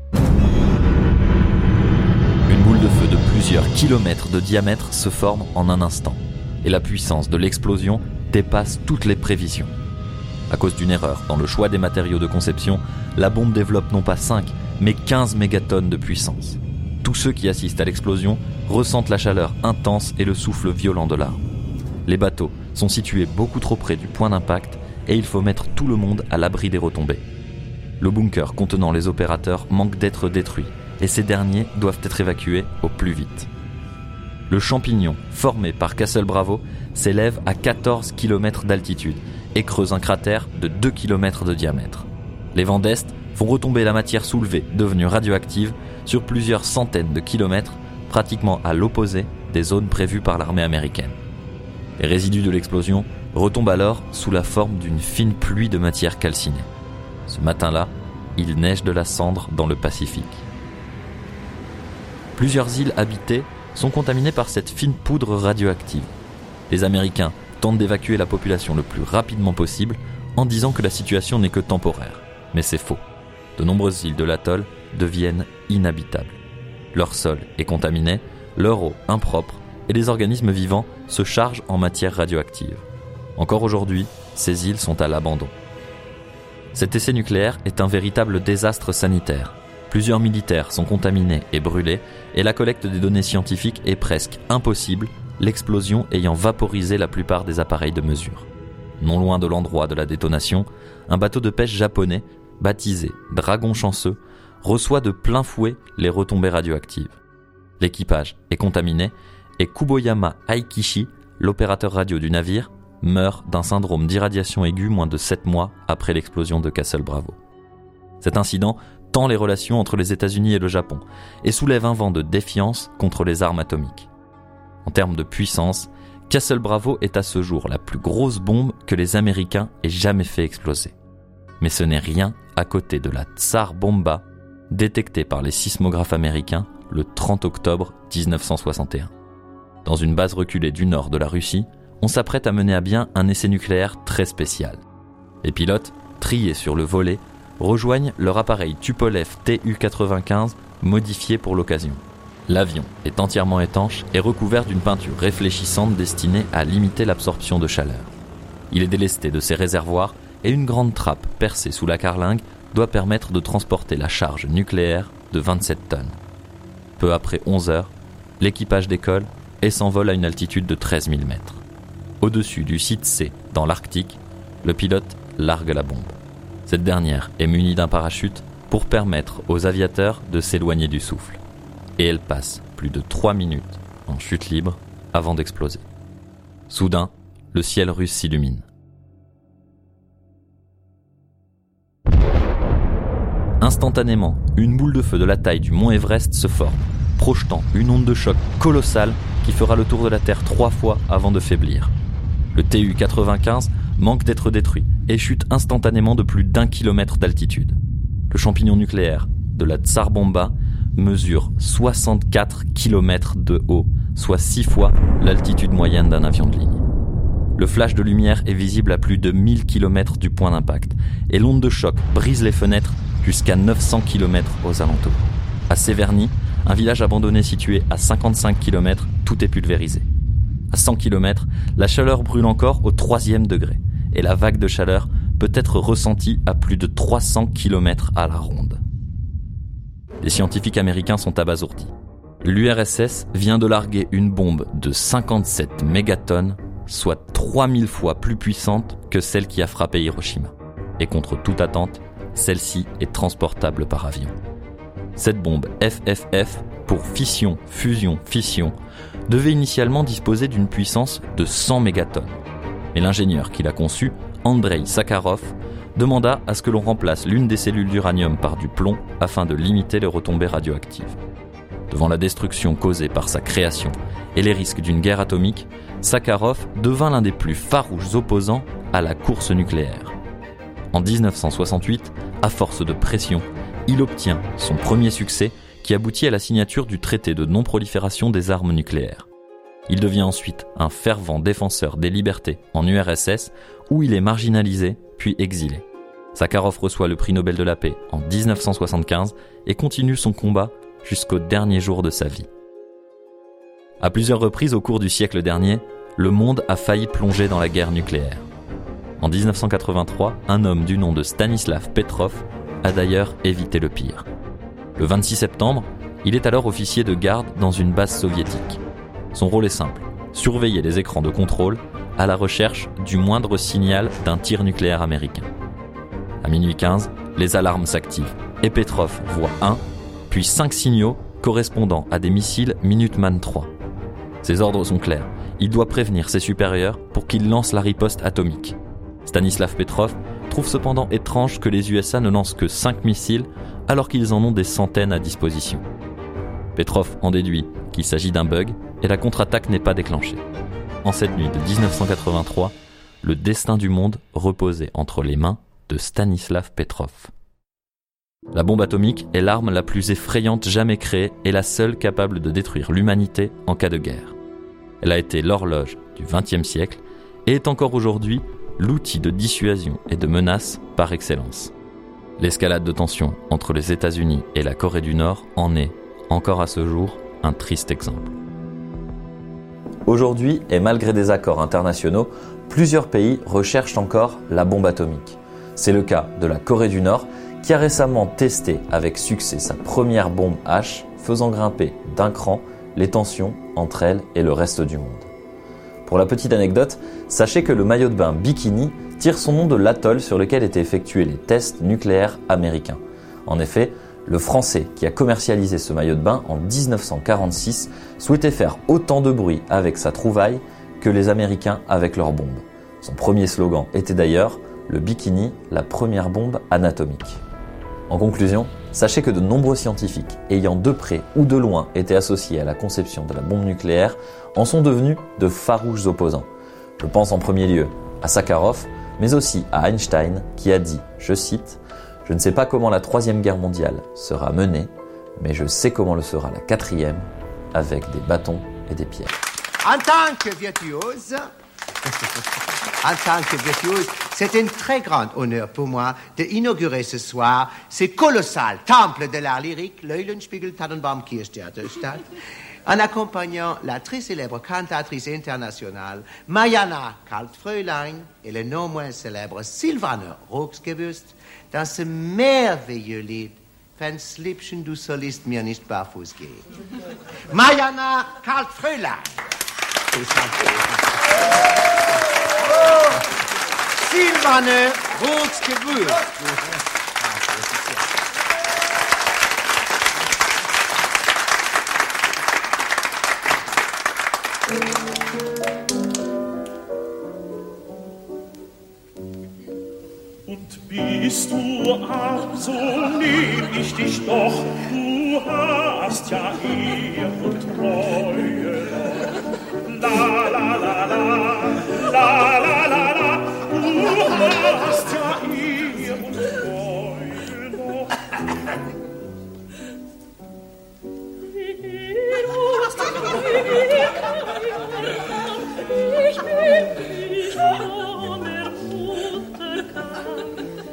Une boule de feu de plusieurs kilomètres de diamètre se forme en un instant, et la puissance de l'explosion dépasse toutes les prévisions. À cause d'une erreur dans le choix des matériaux de conception, la bombe développe non pas 5, mais 15 mégatonnes de puissance. Tous ceux qui assistent à l'explosion ressentent la chaleur intense et le souffle violent de l'arme. Les bateaux sont situés beaucoup trop près du point d'impact et il faut mettre tout le monde à l'abri des retombées. Le bunker contenant les opérateurs manque d'être détruit et ces derniers doivent être évacués au plus vite. Le champignon formé par Castle Bravo s'élève à 14 km d'altitude et creuse un cratère de 2 km de diamètre. Les vents d'Est font retomber la matière soulevée, devenue radioactive, sur plusieurs centaines de kilomètres, pratiquement à l'opposé des zones prévues par l'armée américaine. Les résidus de l'explosion retombent alors sous la forme d'une fine pluie de matière calcinée. Ce matin-là, il neige de la cendre dans le Pacifique. Plusieurs îles habitées sont contaminées par cette fine poudre radioactive. Les Américains tentent d'évacuer la population le plus rapidement possible en disant que la situation n'est que temporaire. Mais c'est faux. De nombreuses îles de l'atoll deviennent inhabitables. Leur sol est contaminé, leur eau impropre et les organismes vivants se chargent en matière radioactive. Encore aujourd'hui, ces îles sont à l'abandon. Cet essai nucléaire est un véritable désastre sanitaire. Plusieurs militaires sont contaminés et brûlés et la collecte des données scientifiques est presque impossible, l'explosion ayant vaporisé la plupart des appareils de mesure. Non loin de l'endroit de la détonation, un bateau de pêche japonais, baptisé Dragon Chanceux, reçoit de plein fouet les retombées radioactives. L'équipage est contaminé et Kuboyama Aikishi, l'opérateur radio du navire, meurt d'un syndrome d'irradiation aiguë moins de 7 mois après l'explosion de Castle Bravo. Cet incident tend les relations entre les États-Unis et le Japon et soulève un vent de défiance contre les armes atomiques. En termes de puissance, Castle Bravo est à ce jour la plus grosse bombe que les Américains aient jamais fait exploser. Mais ce n'est rien à côté de la Tsar Bomba, détectée par les sismographes américains le 30 octobre 1961. Dans une base reculée du nord de la Russie, on s'apprête à mener à bien un essai nucléaire très spécial. Les pilotes, triés sur le volet, rejoignent leur appareil Tupolev Tu-95 modifié pour l'occasion. L'avion est entièrement étanche et recouvert d'une peinture réfléchissante destinée à limiter l'absorption de chaleur. Il est délesté de ses réservoirs et une grande trappe percée sous la carlingue doit permettre de transporter la charge nucléaire de 27 tonnes. Peu après 11 heures, l'équipage décolle et s'envole à une altitude de 13 000 mètres. Au-dessus du site C, dans l'Arctique, le pilote largue la bombe. Cette dernière est munie d'un parachute pour permettre aux aviateurs de s'éloigner du souffle. Et elle passe plus de 3 minutes en chute libre avant d'exploser. Soudain, le ciel russe s'illumine. Instantanément, une boule de feu de la taille du mont Everest se forme, projetant une onde de choc colossale qui fera le tour de la Terre 3 fois avant de faiblir. Le Tu-95 manque d'être détruit et chute instantanément de plus d'1 kilomètre d'altitude. Le champignon nucléaire de la Tsar Bomba mesure 64 km de haut, soit 6 fois l'altitude moyenne d'un avion de ligne. Le flash de lumière est visible à plus de 1000 km du point d'impact et l'onde de choc brise les fenêtres jusqu'à 900 km aux alentours. À Séverny, un village abandonné situé à 55 km, tout est pulvérisé. À 100 km, la chaleur brûle encore au 3e degré et la vague de chaleur peut être ressentie à plus de 300 km à la ronde. Les scientifiques américains sont abasourdis. L'URSS vient de larguer une bombe de 57 mégatonnes, soit 3000 fois plus puissante que celle qui a frappé Hiroshima. Et contre toute attente, celle-ci est transportable par avion. Cette bombe FFF, pour fission, fusion, fission, devait initialement disposer d'une puissance de 100 mégatonnes. Mais l'ingénieur qui l'a conçue, Andrei Sakharov, demanda à ce que l'on remplace l'une des cellules d'uranium par du plomb afin de limiter les retombées radioactives. Devant la destruction causée par sa création et les risques d'une guerre atomique, Sakharov devint l'un des plus farouches opposants à la course nucléaire. En 1968, à force de pression, il obtient son premier succès qui aboutit à la signature du traité de non-prolifération des armes nucléaires. Il devient ensuite un fervent défenseur des libertés en URSS où il est marginalisé puis exilé. Sakharov reçoit le prix Nobel de la paix en 1975 et continue son combat jusqu'au dernier jour de sa vie. À plusieurs reprises au cours du siècle dernier, le monde a failli plonger dans la guerre nucléaire. En 1983, un homme du nom de Stanislav Petrov a d'ailleurs évité le pire. Le 26 septembre, Il est alors officier de garde dans une base soviétique. Son rôle est simple, surveiller les écrans de contrôle à la recherche du moindre signal d'un tir nucléaire américain. À minuit 15, les alarmes s'activent et Petrov voit 1, puis 5 signaux correspondant à des missiles Minuteman III. Ses ordres sont clairs, il doit prévenir ses supérieurs pour qu'ils lancent la riposte atomique. Stanislav Petrov trouve cependant étrange que les USA ne lancent que 5 missiles alors qu'ils en ont des centaines à disposition. Petrov en déduit qu'il s'agit d'un bug et la contre-attaque n'est pas déclenchée. En cette nuit de 1983, le destin du monde reposait entre les mains de Stanislav Petrov. La bombe atomique est l'arme la plus effrayante jamais créée et la seule capable de détruire l'humanité en cas de guerre. Elle a été l'horloge du XXe siècle et est encore aujourd'hui l'outil de dissuasion et de menace par excellence. L'escalade de tensions entre les États-Unis et la Corée du Nord en est, encore à ce jour, un triste exemple. Aujourd'hui, et malgré des accords internationaux, plusieurs pays recherchent encore la bombe atomique. C'est le cas de la Corée du Nord, qui a récemment testé avec succès sa première bombe H, faisant grimper d'un cran les tensions entre elle et le reste du monde. Pour la petite anecdote, sachez que le maillot de bain Bikini tire son nom de l'atoll sur lequel étaient effectués les tests nucléaires américains. En effet, le Français qui a commercialisé ce maillot de bain en 1946 souhaitait faire autant de bruit avec sa trouvaille que les Américains avec leurs bombes. Son premier slogan était d'ailleurs « Le Bikini, la première bombe anatomique ». En conclusion, sachez que de nombreux scientifiques ayant de près ou de loin été associés à la conception de la bombe nucléaire en sont devenus de farouches opposants. Je pense en premier lieu à Sakharov, mais aussi à Einstein qui a dit, je cite, « Je ne sais pas comment la 3e guerre mondiale sera menée, mais je sais comment le sera la 4e, avec des bâtons et des pierres. » En tant que virtuose, c'est un très grand honneur pour moi d'inaugurer ce soir ce colossal temple de l'art lyrique, l'Eulenspiegel Tannenbaum Kirchtheaterstadt, en accompagnant la très célèbre cantatrice internationale Marianna Kaltfröhlein et le non moins célèbre Silvana Roxgewürst dans ce merveilleux lied Wenn's Liebchen du sollst mir nicht barfuß gehen. Marianna Kaltfröhlein. Silvana Roxgewürst. Bist du arm, so nehm ich dich doch, du hast ja Ehr und Treue. La la la la, la la la la, du hast ja Ehr und Treue noch. Ich bin nicht von der Mutter kann.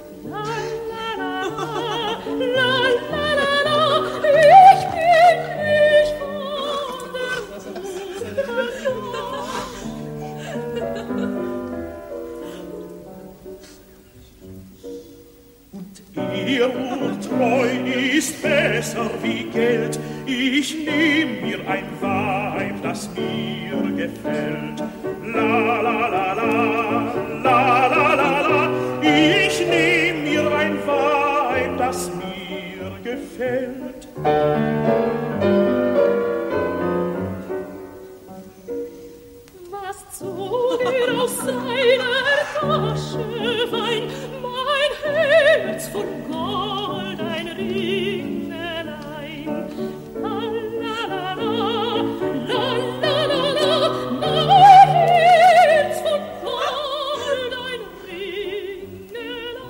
Ehr und Treu ist besser wie Geld. Ich nehm mir ein Weib, das mir gefällt. La la la la, la la la la. Ich nehm mir ein Weib, das mir gefällt. Was zog aus seiner Tasche Wein, mein Herz von Gold, ein Ringelein. La la la la, la la la la, mein Herz von Gold, ein Ringelein.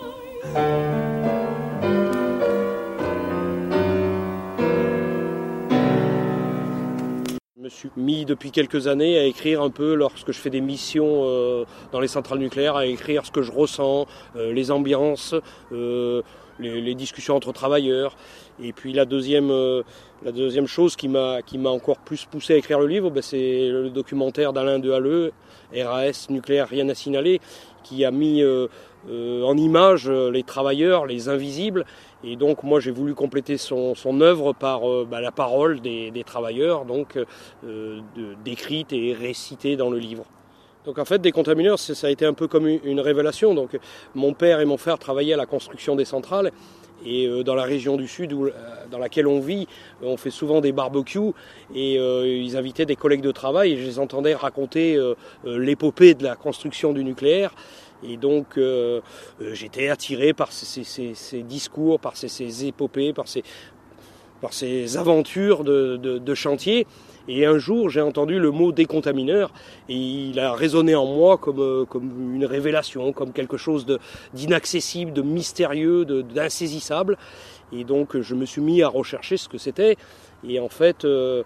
Je me suis mis depuis quelques années à écrire un peu lorsque je fais des missions dans les centrales nucléaires, à écrire ce que je ressens, les ambiances, les discussions entre travailleurs. Et puis la deuxième chose qui m'a encore plus poussé à écrire le livre, c'est le documentaire d'Alain Dehalleux, RAS Nucléaire, rien à signaler, qui a mis en images les travailleurs, les invisibles. Et donc moi j'ai voulu compléter son œuvre par la parole des travailleurs, donc décrite et récitée dans le livre. Donc en fait, Décontamineurs, ça a été un peu comme une révélation. Donc mon père et mon frère travaillaient à la construction des centrales. Et dans la région du Sud dans laquelle on vit, on fait souvent des barbecues et ils invitaient des collègues de travail et je les entendais raconter l'épopée de la construction du nucléaire. Et donc j'étais attiré par ces discours, par ces épopées, par ces aventures de chantier. Et un jour, j'ai entendu le mot décontamineur et il a résonné en moi comme une révélation, comme quelque chose d'inaccessible, de mystérieux, d'insaisissable. Et donc, je me suis mis à rechercher ce que c'était. Et en fait,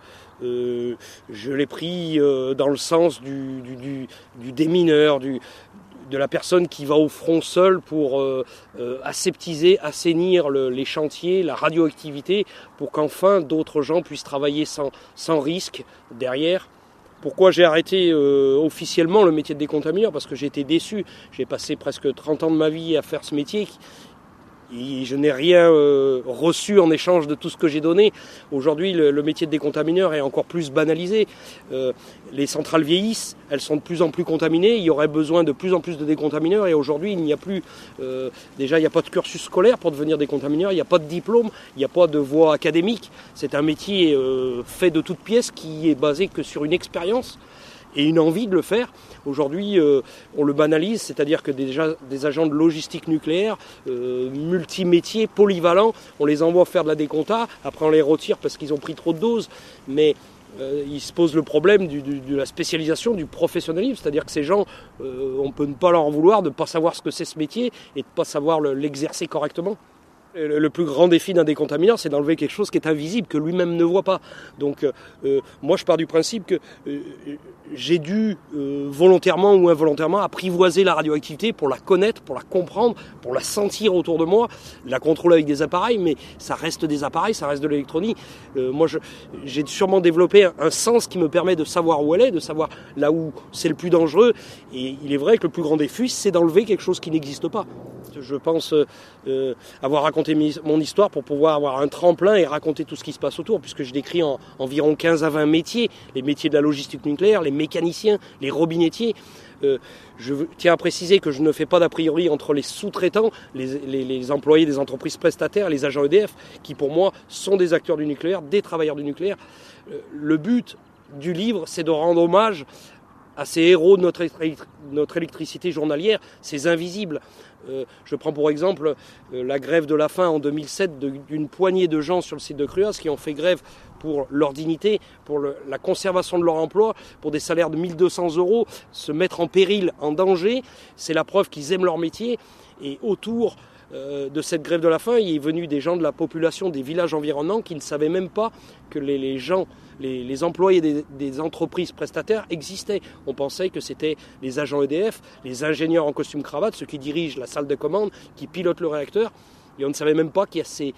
je l'ai pris dans le sens du démineur, de la personne qui va au front seul pour aseptiser, assainir les chantiers, la radioactivité, pour qu'enfin d'autres gens puissent travailler sans risque derrière. Pourquoi j'ai arrêté officiellement le métier de décontamineur ? Parce que j'ai été déçu. J'ai passé presque 30 ans de ma vie à faire ce métier. Et je n'ai rien reçu en échange de tout ce que j'ai donné. Aujourd'hui, le métier de décontamineur est encore plus banalisé. Les centrales vieillissent, elles sont de plus en plus contaminées. Il y aurait besoin de plus en plus de décontamineurs. Et aujourd'hui, il n'y a plus... déjà, il n'y a pas de cursus scolaire pour devenir décontamineur. Il n'y a pas de diplôme. Il n'y a pas de voie académique. C'est un métier fait de toutes pièces qui est basé que sur une expérience et une envie de le faire. Aujourd'hui, on le banalise, c'est-à-dire que des agents de logistique nucléaire, multimétiers, polyvalents, on les envoie faire de la décompta, après on les retire parce qu'ils ont pris trop de doses, mais il se pose le problème de la spécialisation, du professionnalisme, c'est-à-dire que ces gens, on peut ne pas leur en vouloir de ne pas savoir ce que c'est ce métier et de ne pas savoir l'exercer correctement. Le plus grand défi d'un décontamineur, c'est d'enlever quelque chose qui est invisible, que lui-même ne voit pas. Donc moi je pars du principe que j'ai dû volontairement ou involontairement apprivoiser la radioactivité pour la connaître, pour la comprendre, pour la sentir autour de moi, la contrôler avec des appareils, mais ça reste des appareils, ça reste de l'électronique. Moi j'ai sûrement développé un sens qui me permet de savoir où elle est, de savoir là où c'est le plus dangereux. Et il est vrai que le plus grand défi, c'est d'enlever quelque chose qui n'existe pas. Je pense avoir raconté mon histoire pour pouvoir avoir un tremplin et raconter tout ce qui se passe autour, puisque je décris environ 15 à 20 métiers, les métiers de la logistique nucléaire, les mécaniciens, les robinettiers. Je tiens à préciser que je ne fais pas d'a priori entre les sous-traitants, les employés des entreprises prestataires, les agents EDF, qui pour moi sont des acteurs du nucléaire, des travailleurs du nucléaire. Le but du livre, c'est de rendre hommage à ces héros de notre électricité journalière, ces invisibles. Je prends pour exemple la grève de la faim en 2007 d'une poignée de gens sur le site de Cruas qui ont fait grève pour leur dignité, pour la conservation de leur emploi, pour des salaires de 1 200 €, se mettre en péril, en danger. C'est la preuve qu'ils aiment leur métier. Et autour de cette grève de la faim, il est venu des gens de la population des villages environnants qui ne savaient même pas que les employés des entreprises prestataires existaient. On pensait que c'était les agents EDF, les ingénieurs en costume cravate, ceux qui dirigent la salle de commande, qui pilotent le réacteur. Et on ne savait même pas qu'il y a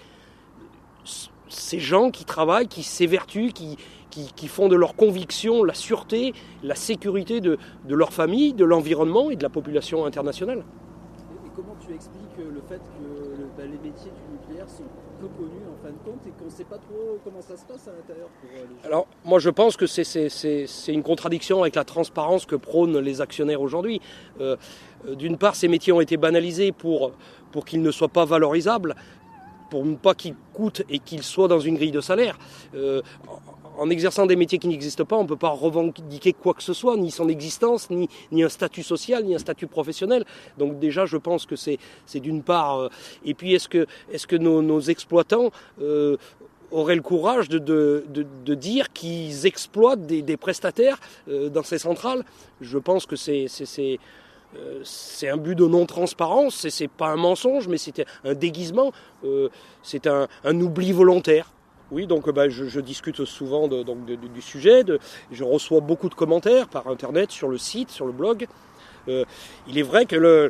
ces gens qui travaillent, qui s'évertuent, qui font de leur conviction la sûreté, la sécurité de leur famille, de l'environnement et de la population internationale. Et comment tu expliques le fait que les métiers du nucléaire sont peu connus en fin de compte et qu'on ne sait pas trop comment ça se passe à l'intérieur pour les gens ? Alors moi je pense que c'est une contradiction avec la transparence que prônent les actionnaires aujourd'hui. D'une part, ces métiers ont été banalisés pour qu'ils ne soient pas valorisables, pour ne pas qu'ils coûtent et qu'ils soient dans une grille de salaire. En exerçant des métiers qui n'existent pas, on ne peut pas revendiquer quoi que ce soit, ni son existence, ni un statut social, ni un statut professionnel. Donc déjà, je pense que c'est d'une part... et puis, est-ce que nos exploitants auraient le courage de dire qu'ils exploitent des prestataires dans ces centrales ? Je pense que c'est un but de non-transparence, c'est pas un mensonge, mais c'est un déguisement, c'est un oubli volontaire. Oui, donc je discute souvent du sujet, je reçois beaucoup de commentaires par internet, sur le site, sur le blog. Il est vrai que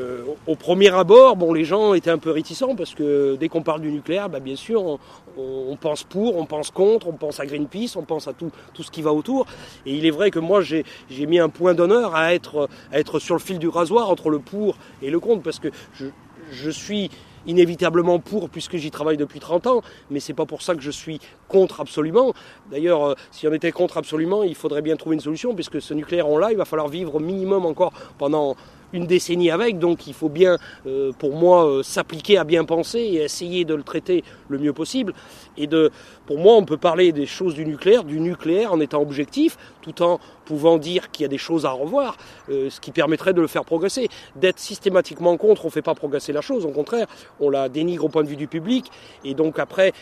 au premier abord, bon, les gens étaient un peu réticents parce que dès qu'on parle du nucléaire, bien sûr, on pense pour, on pense contre, on pense à Greenpeace, on pense à tout ce qui va autour. Et il est vrai que moi, j'ai mis un point d'honneur à être sur le fil du rasoir entre le pour et le contre, parce que je suis inévitablement pour, puisque j'y travaille depuis 30 ans, mais c'est pas pour ça que je suis contre absolument. D'ailleurs, si on était contre absolument, il faudrait bien trouver une solution, puisque ce nucléaire, il va falloir vivre au minimum encore pendant une décennie avec, donc il faut bien, pour moi, s'appliquer à bien penser et essayer de le traiter le mieux possible. Et pour moi, on peut parler des choses du nucléaire en étant objectif, tout en pouvant dire qu'il y a des choses à revoir, ce qui permettrait de le faire progresser. D'être systématiquement contre, on ne fait pas progresser la chose, au contraire, on la dénigre au point de vue du public, et donc après,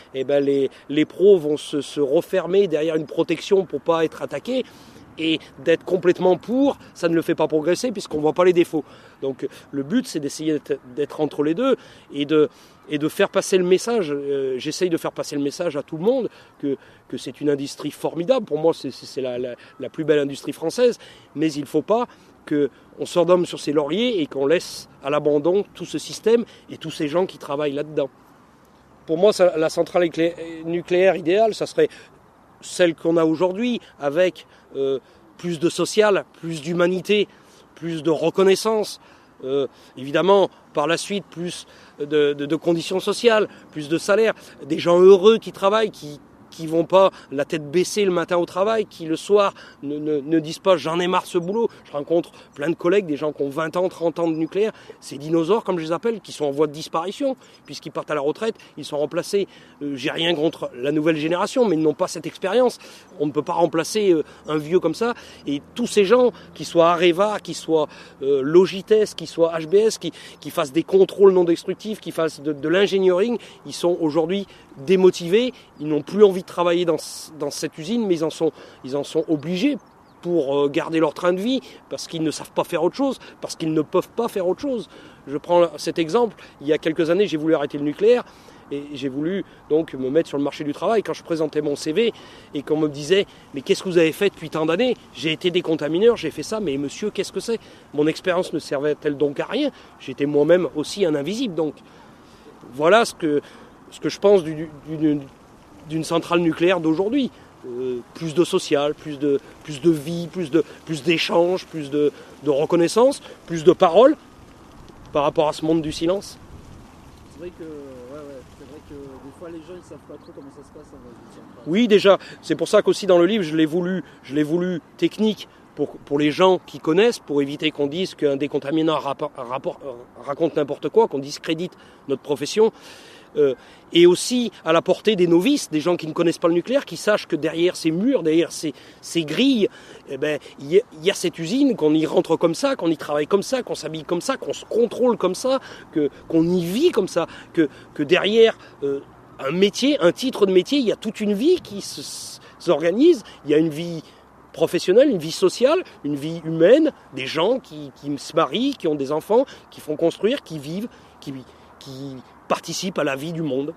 les pros vont se refermer derrière une protection pour pas être attaqués. Et d'être complètement pour, ça ne le fait pas progresser puisqu'on ne voit pas les défauts. Donc le but, c'est d'essayer d'être entre les deux et de faire passer le message. J'essaye de faire passer le message à tout le monde que c'est une industrie formidable. Pour moi, c'est la plus belle industrie française. Mais il ne faut pas qu'on s'endorme sur ses lauriers et qu'on laisse à l'abandon tout ce système et tous ces gens qui travaillent là-dedans. Pour moi, la centrale nucléaire idéale, ça serait celle qu'on a aujourd'hui, avec plus de social, plus d'humanité, plus de reconnaissance, évidemment par la suite plus de conditions sociales, plus de salaire, des gens heureux qui travaillent, qui vont pas la tête baissée le matin au travail, qui le soir ne disent pas j'en ai marre ce boulot. Je rencontre plein de collègues, des gens qui ont 20 ans, 30 ans de nucléaire, ces dinosaures comme je les appelle, qui sont en voie de disparition, puisqu'ils partent à la retraite, ils sont remplacés. J'ai rien contre la nouvelle génération, mais ils n'ont pas cette expérience. On ne peut pas remplacer un vieux comme ça. Et tous ces gens, qui soient Areva, qui soient Logites, qui soient HBS, qui fassent des contrôles non destructifs, qui fassent de l'engineering, ils sont aujourd'hui démotivés, ils n'ont plus envie de travailler dans cette usine, mais ils en sont obligés pour garder leur train de vie, parce qu'ils ne savent pas faire autre chose, parce qu'ils ne peuvent pas faire autre chose. Je prends cet exemple, il y a quelques années, j'ai voulu arrêter le nucléaire, et j'ai voulu donc me mettre sur le marché du travail. Quand je présentais mon CV, et qu'on me disait « Mais qu'est-ce que vous avez fait depuis tant d'années ? J'ai été décontamineur, j'ai fait ça, mais monsieur, qu'est-ce que c'est ? Mon expérience ne servait-elle donc à rien ? J'étais moi-même aussi un invisible, donc voilà ce que je pense d'une centrale nucléaire d'aujourd'hui. Plus de social, plus de vie, plus d'échanges, plus de reconnaissance, plus de paroles par rapport à ce monde du silence. C'est vrai que des fois les gens ils savent pas trop comment ça se passe. Oui, déjà, c'est pour ça qu'aussi dans le livre je l'ai voulu technique pour les gens qui connaissent, pour éviter qu'on dise qu'un décontaminant raconte n'importe quoi, qu'on discrédite notre profession. Et aussi à la portée des novices, des gens qui ne connaissent pas le nucléaire, qui sachent que derrière ces murs, derrière ces grilles, il y a cette usine, qu'on y rentre comme ça, qu'on y travaille comme ça, qu'on s'habille comme ça, qu'on se contrôle comme ça, qu'on y vit comme ça, que derrière un métier, un titre de métier, il y a toute une vie qui s'organise, il y a une vie professionnelle, une vie sociale, une vie humaine, des gens qui se marient, qui ont des enfants, qui font construire, qui vivent, qui participent à la vie du monde.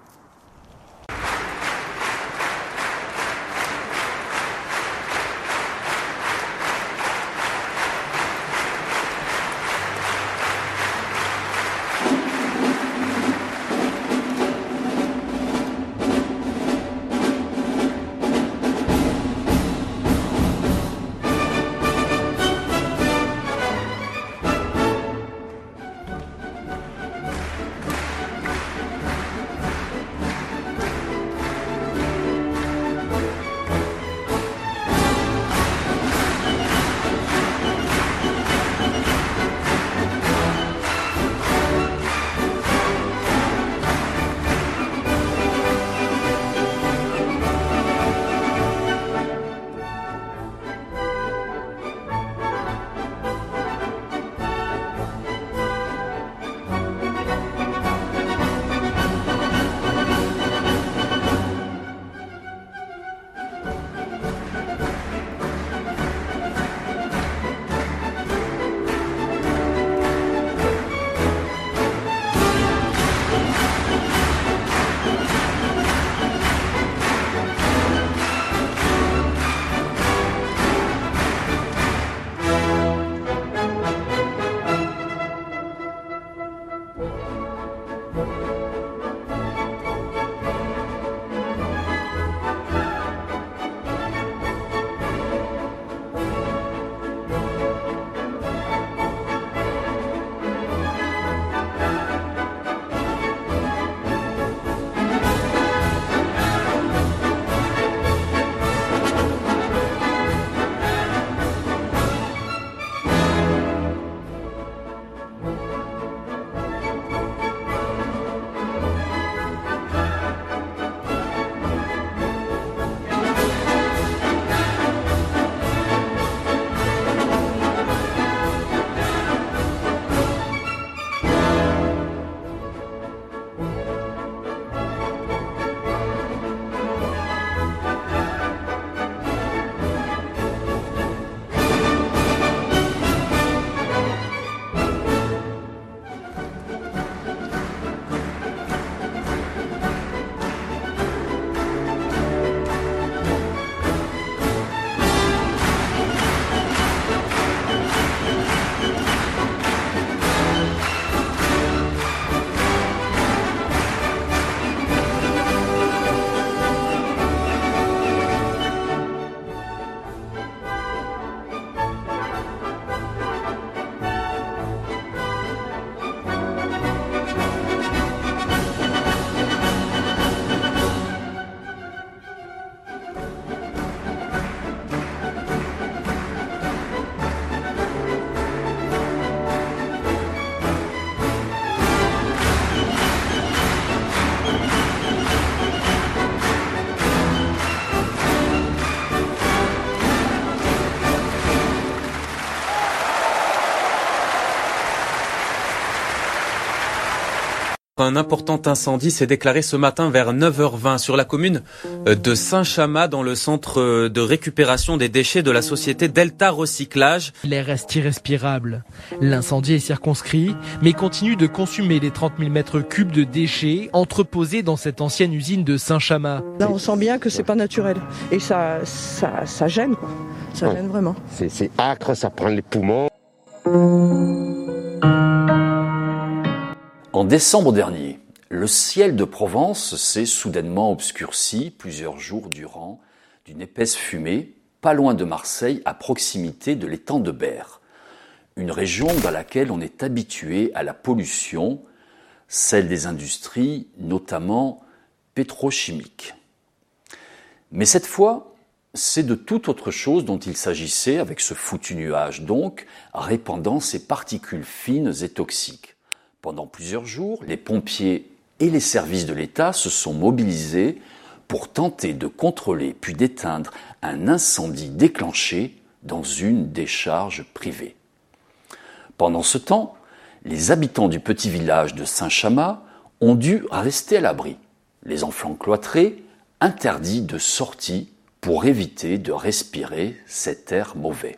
Un important incendie s'est déclaré ce matin vers 9h20 sur la commune de Saint-Chamas dans le centre de récupération des déchets de la société Delta Recyclage. L'air reste irrespirable. L'incendie est circonscrit mais continue de consumer les 30 000 mètres cubes de déchets entreposés dans cette ancienne usine de Saint-Chamas. Là on sent bien que c'est pas naturel et ça gêne quoi. Ça gêne vraiment. C'est âcre, ça prend les poumons. En décembre dernier, le ciel de Provence s'est soudainement obscurci plusieurs jours durant d'une épaisse fumée, pas loin de Marseille, à proximité de l'étang de Berre, une région dans laquelle on est habitué à la pollution, celle des industries, notamment pétrochimiques. Mais cette fois, c'est de toute autre chose dont il s'agissait avec ce foutu nuage, donc, répandant ces particules fines et toxiques. Pendant plusieurs jours, les pompiers et les services de l'État se sont mobilisés pour tenter de contrôler puis d'éteindre un incendie déclenché dans une décharge privée. Pendant ce temps, les habitants du petit village de Saint-Chamas ont dû rester à l'abri, les enfants cloîtrés, interdits de sortie pour éviter de respirer cet air mauvais.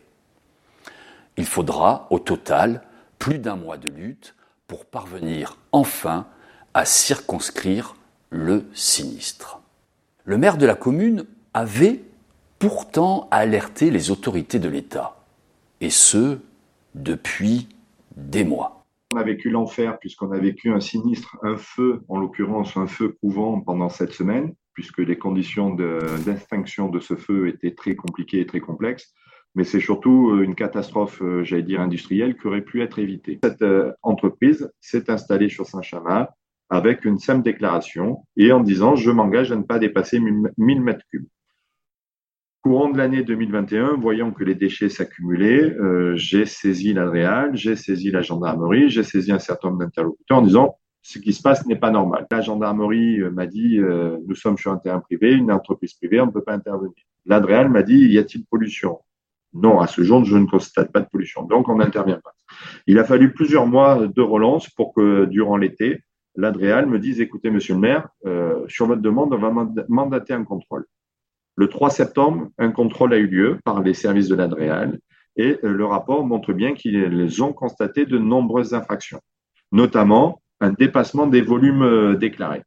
Il faudra, au total, plus d'un mois de lutte pour parvenir enfin à circonscrire le sinistre. Le maire de la commune avait pourtant alerté les autorités de l'État, et ce, depuis des mois. On a vécu l'enfer puisqu'on a vécu un sinistre, un feu, en l'occurrence un feu couvant pendant cette semaine, puisque les conditions d'extinction de ce feu étaient très compliquées et très complexes. Mais c'est surtout une catastrophe, j'allais dire, industrielle qui aurait pu être évitée. Cette entreprise s'est installée sur Saint-Chamas avec une simple déclaration et en disant « je m'engage à ne pas dépasser 1000 mètres cubes ». Courant de l'année 2021, voyant que les déchets s'accumulaient, j'ai saisi l'Adréal, j'ai saisi la gendarmerie, j'ai saisi un certain nombre d'interlocuteurs en disant « ce qui se passe n'est pas normal ». La gendarmerie m'a dit « nous sommes sur un terrain privé, une entreprise privée, on ne peut pas intervenir ». L'Adréal m'a dit « y a-t-il pollution ?» Non, à ce jour, je ne constate pas de pollution, donc on n'intervient pas. Il a fallu plusieurs mois de relance pour que, durant l'été, l'Adréal me dise « écoutez, monsieur le maire, sur votre demande, on va mandater un contrôle ». Le 3 septembre, un contrôle a eu lieu par les services de l'Adréal et le rapport montre bien qu'ils ont constaté de nombreuses infractions, notamment un dépassement des volumes déclarés.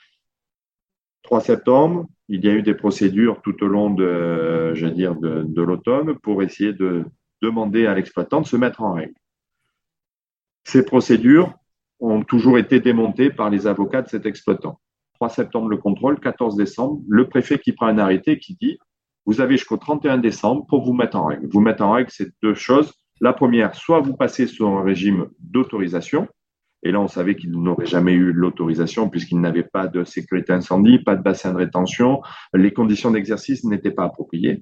3 septembre, il y a eu des procédures tout au long de l'automne pour essayer de demander à l'exploitant de se mettre en règle. Ces procédures ont toujours été démontés par les avocats de cet exploitant. 3 septembre, le contrôle, 14 décembre, le préfet qui prend un arrêté qui dit « Vous avez jusqu'au 31 décembre pour vous mettre en règle ». Vous mettre en règle, c'est 2 choses. La première, soit vous passez sur un régime d'autorisation, et là on savait qu'il n'aurait jamais eu l'autorisation puisqu'il n'avait pas de sécurité incendie, pas de bassin de rétention, les conditions d'exercice n'étaient pas appropriées,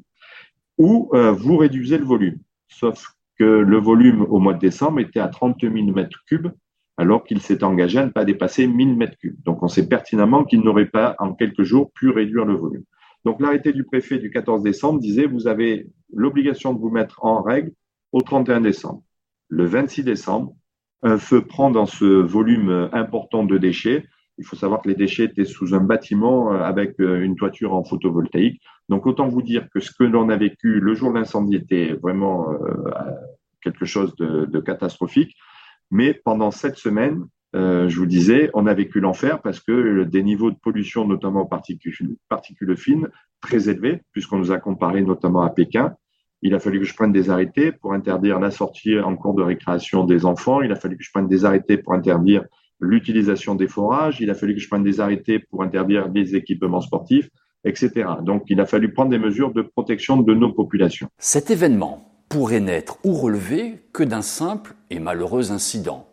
ou vous réduisez le volume. Sauf que le volume au mois de décembre était à 30 000 mètres cubes, alors qu'il s'était engagé à ne pas dépasser 1000 mètres cubes. Donc on sait pertinemment qu'il n'aurait pas en quelques jours pu réduire le volume. Donc l'arrêté du préfet du 14 décembre disait vous avez l'obligation de vous mettre en règle au 31 décembre. Le 26 décembre, un feu prend dans ce volume important de déchets. Il faut savoir que les déchets étaient sous un bâtiment avec une toiture en photovoltaïque. Donc autant vous dire que ce que l'on a vécu le jour de l'incendie était vraiment quelque chose de catastrophique. Mais pendant 7 semaines, je vous disais, on a vécu l'enfer parce que des niveaux de pollution, notamment particules fines, très élevés, puisqu'on nous a comparé notamment à Pékin. Il a fallu que je prenne des arrêtés pour interdire la sortie en cours de récréation des enfants. Il a fallu que je prenne des arrêtés pour interdire l'utilisation des forages. Il a fallu que je prenne des arrêtés pour interdire les équipements sportifs, etc. Donc, il a fallu prendre des mesures de protection de nos populations. Cet événement pourrait n'être ou relevé que d'un simple et malheureux incident.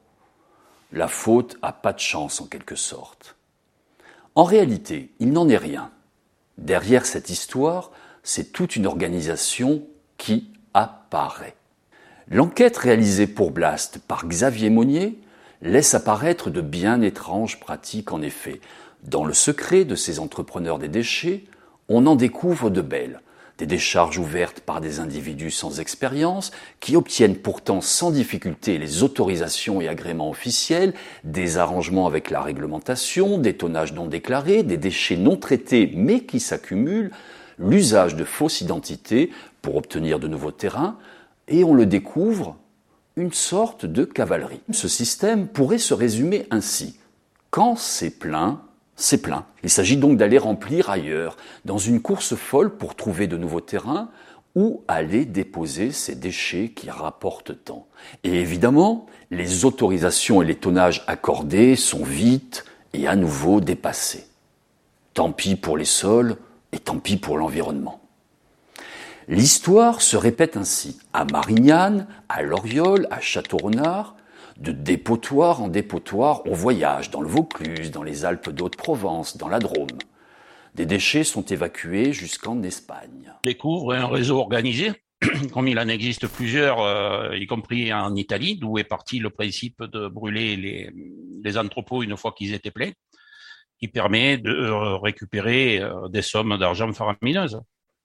La faute a pas de chance en quelque sorte. En réalité, il n'en est rien. Derrière cette histoire, c'est toute une organisation qui apparaît. L'enquête réalisée pour Blast par Xavier Monnier laisse apparaître de bien étranges pratiques en effet. Dans le secret de ces entrepreneurs des déchets, on en découvre de belles. Des décharges ouvertes par des individus sans expérience, qui obtiennent pourtant sans difficulté les autorisations et agréments officiels, des arrangements avec la réglementation, des tonnages non déclarés, des déchets non traités mais qui s'accumulent, l'usage de fausses identités pour obtenir de nouveaux terrains, et on le découvre, une sorte de cavalerie. Ce système pourrait se résumer ainsi. Quand c'est plein, c'est plein. Il s'agit donc d'aller remplir ailleurs, dans une course folle pour trouver de nouveaux terrains ou aller déposer ces déchets qui rapportent tant. Et évidemment, les autorisations et les tonnages accordés sont vite et à nouveau dépassés. Tant pis pour les sols et tant pis pour l'environnement. L'histoire se répète ainsi. À Marignane, à Loriol, à Château-Renard, de dépotoir en dépotoir, on voyage dans le Vaucluse, dans les Alpes d'Haute-Provence, dans la Drôme. Des déchets sont évacués jusqu'en Espagne. On découvre un réseau organisé, comme il en existe plusieurs, y compris en Italie, d'où est parti le principe de brûler les entrepôts une fois qu'ils étaient pleins, qui permet de récupérer des sommes d'argent faramineuses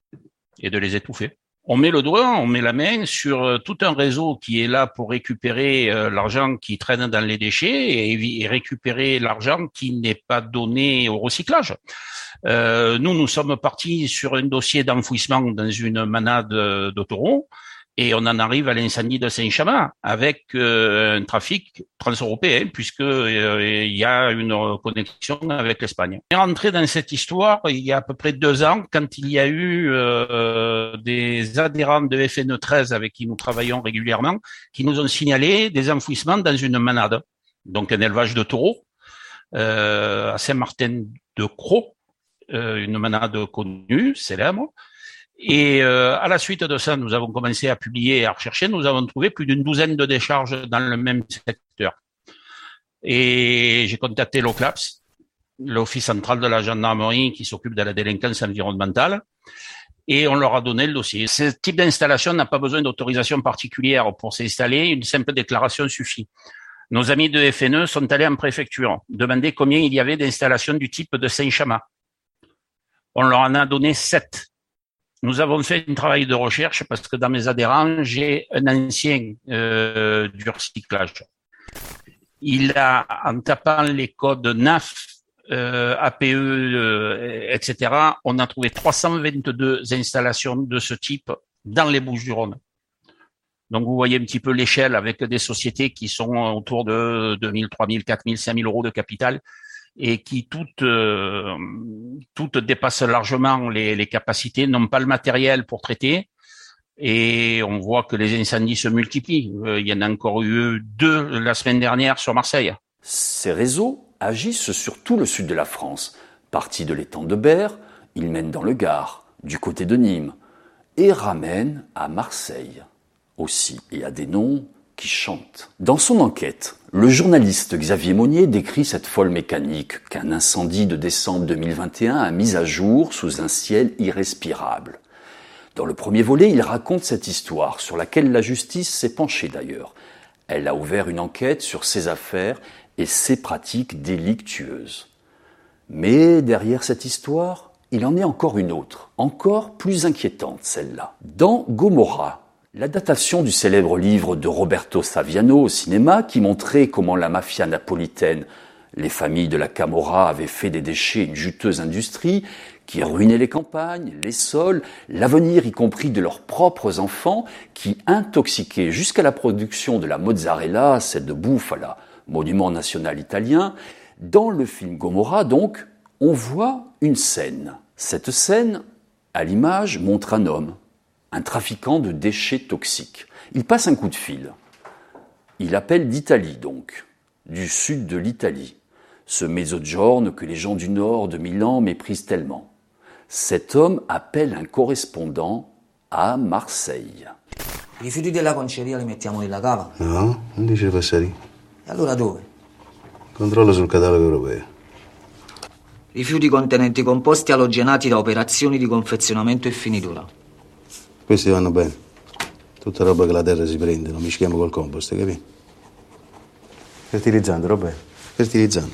et de les étouffer. On met le doigt, on met la main sur tout un réseau qui est là pour récupérer l'argent qui traîne dans les déchets et récupérer l'argent qui n'est pas donné au recyclage. Nous sommes partis sur un dossier d'enfouissement dans une manade de taureaux et on en arrive à l'incendie de Saint-Chamas avec un trafic transeuropéen puisque il y a une connexion avec l'Espagne. On est rentré dans cette histoire il y a à peu près 2 ans quand il y a eu des adhérents de FN 13 avec qui nous travaillons régulièrement qui nous ont signalé des enfouissements dans une manade, donc un élevage de taureaux à Saint-Martin-de-Croix, une manade connue, célèbre. Et à la suite de ça, nous avons commencé à publier et à rechercher. Nous avons trouvé plus d'une douzaine de décharges dans le même secteur. Et j'ai contacté l'OCLAPS, l'Office central de la gendarmerie qui s'occupe de la délinquance environnementale, et on leur a donné le dossier. Ce type d'installation n'a pas besoin d'autorisation particulière pour s'installer. Une simple déclaration suffit. Nos amis de FNE sont allés en préfecture demander combien il y avait d'installations du type de Saint-Chamas. On leur en a donné 7. Nous avons fait un travail de recherche parce que dans mes adhérents, j'ai un ancien du recyclage. Il a, en tapant les codes NAF, APE, etc., on a trouvé 322 installations de ce type dans les Bouches-du-Rhône. Donc vous voyez un petit peu l'échelle avec des sociétés qui sont autour de 2 000, 3 000, 4 000, 5 000 euros de capital et qui toutes dépassent largement les capacités, n'ont pas le matériel pour traiter, et on voit que les incendies se multiplient. Il y en a encore eu 2 la semaine dernière sur Marseille. Ces réseaux agissent sur tout le sud de la France. Partis de l'étang de Berre, ils mènent dans le Gard, du côté de Nîmes, et ramènent à Marseille aussi, et à des noms qui chantent. Dans son enquête, le journaliste Xavier Monnier décrit cette folle mécanique qu'un incendie de décembre 2021 a mise à jour sous un ciel irrespirable. Dans le premier volet, il raconte cette histoire, sur laquelle la justice s'est penchée d'ailleurs. Elle a ouvert une enquête sur ces affaires et ces pratiques délictueuses. Mais derrière cette histoire, il en est encore une autre, encore plus inquiétante celle-là. Dans Gomorra, la datation du célèbre livre de Roberto Saviano au cinéma qui montrait comment la mafia napolitaine, les familles de la Camorra avaient fait des déchets une juteuse industrie qui ruinait les campagnes, les sols, l'avenir y compris de leurs propres enfants, qui intoxiquaient jusqu'à la production de la mozzarella, cette de bufala, monument national italien. Dans le film Gomorra, donc, on voit une scène. Cette scène, à l'image, montre un homme, un trafiquant de déchets toxiques. Il passe un coup de fil. Il appelle d'Italie, donc, du sud de l'Italie, ce mezzogiorno que les gens du nord de Milan méprisent tellement. Cet homme appelle un correspondant à Marseille. I rifiuti della conceria li mettiamo nella cava? No, non dice Passeri. E allora dove? Controllo sul catalogo europeo. Rifiuti contenenti composti alogenati da operazioni di confezionamento e finitura. Questi vanno bene. Tutta roba che la terra si prende, lo mischiamo col compost, capì? Fertilizzante, Roberto. Fertilizzante.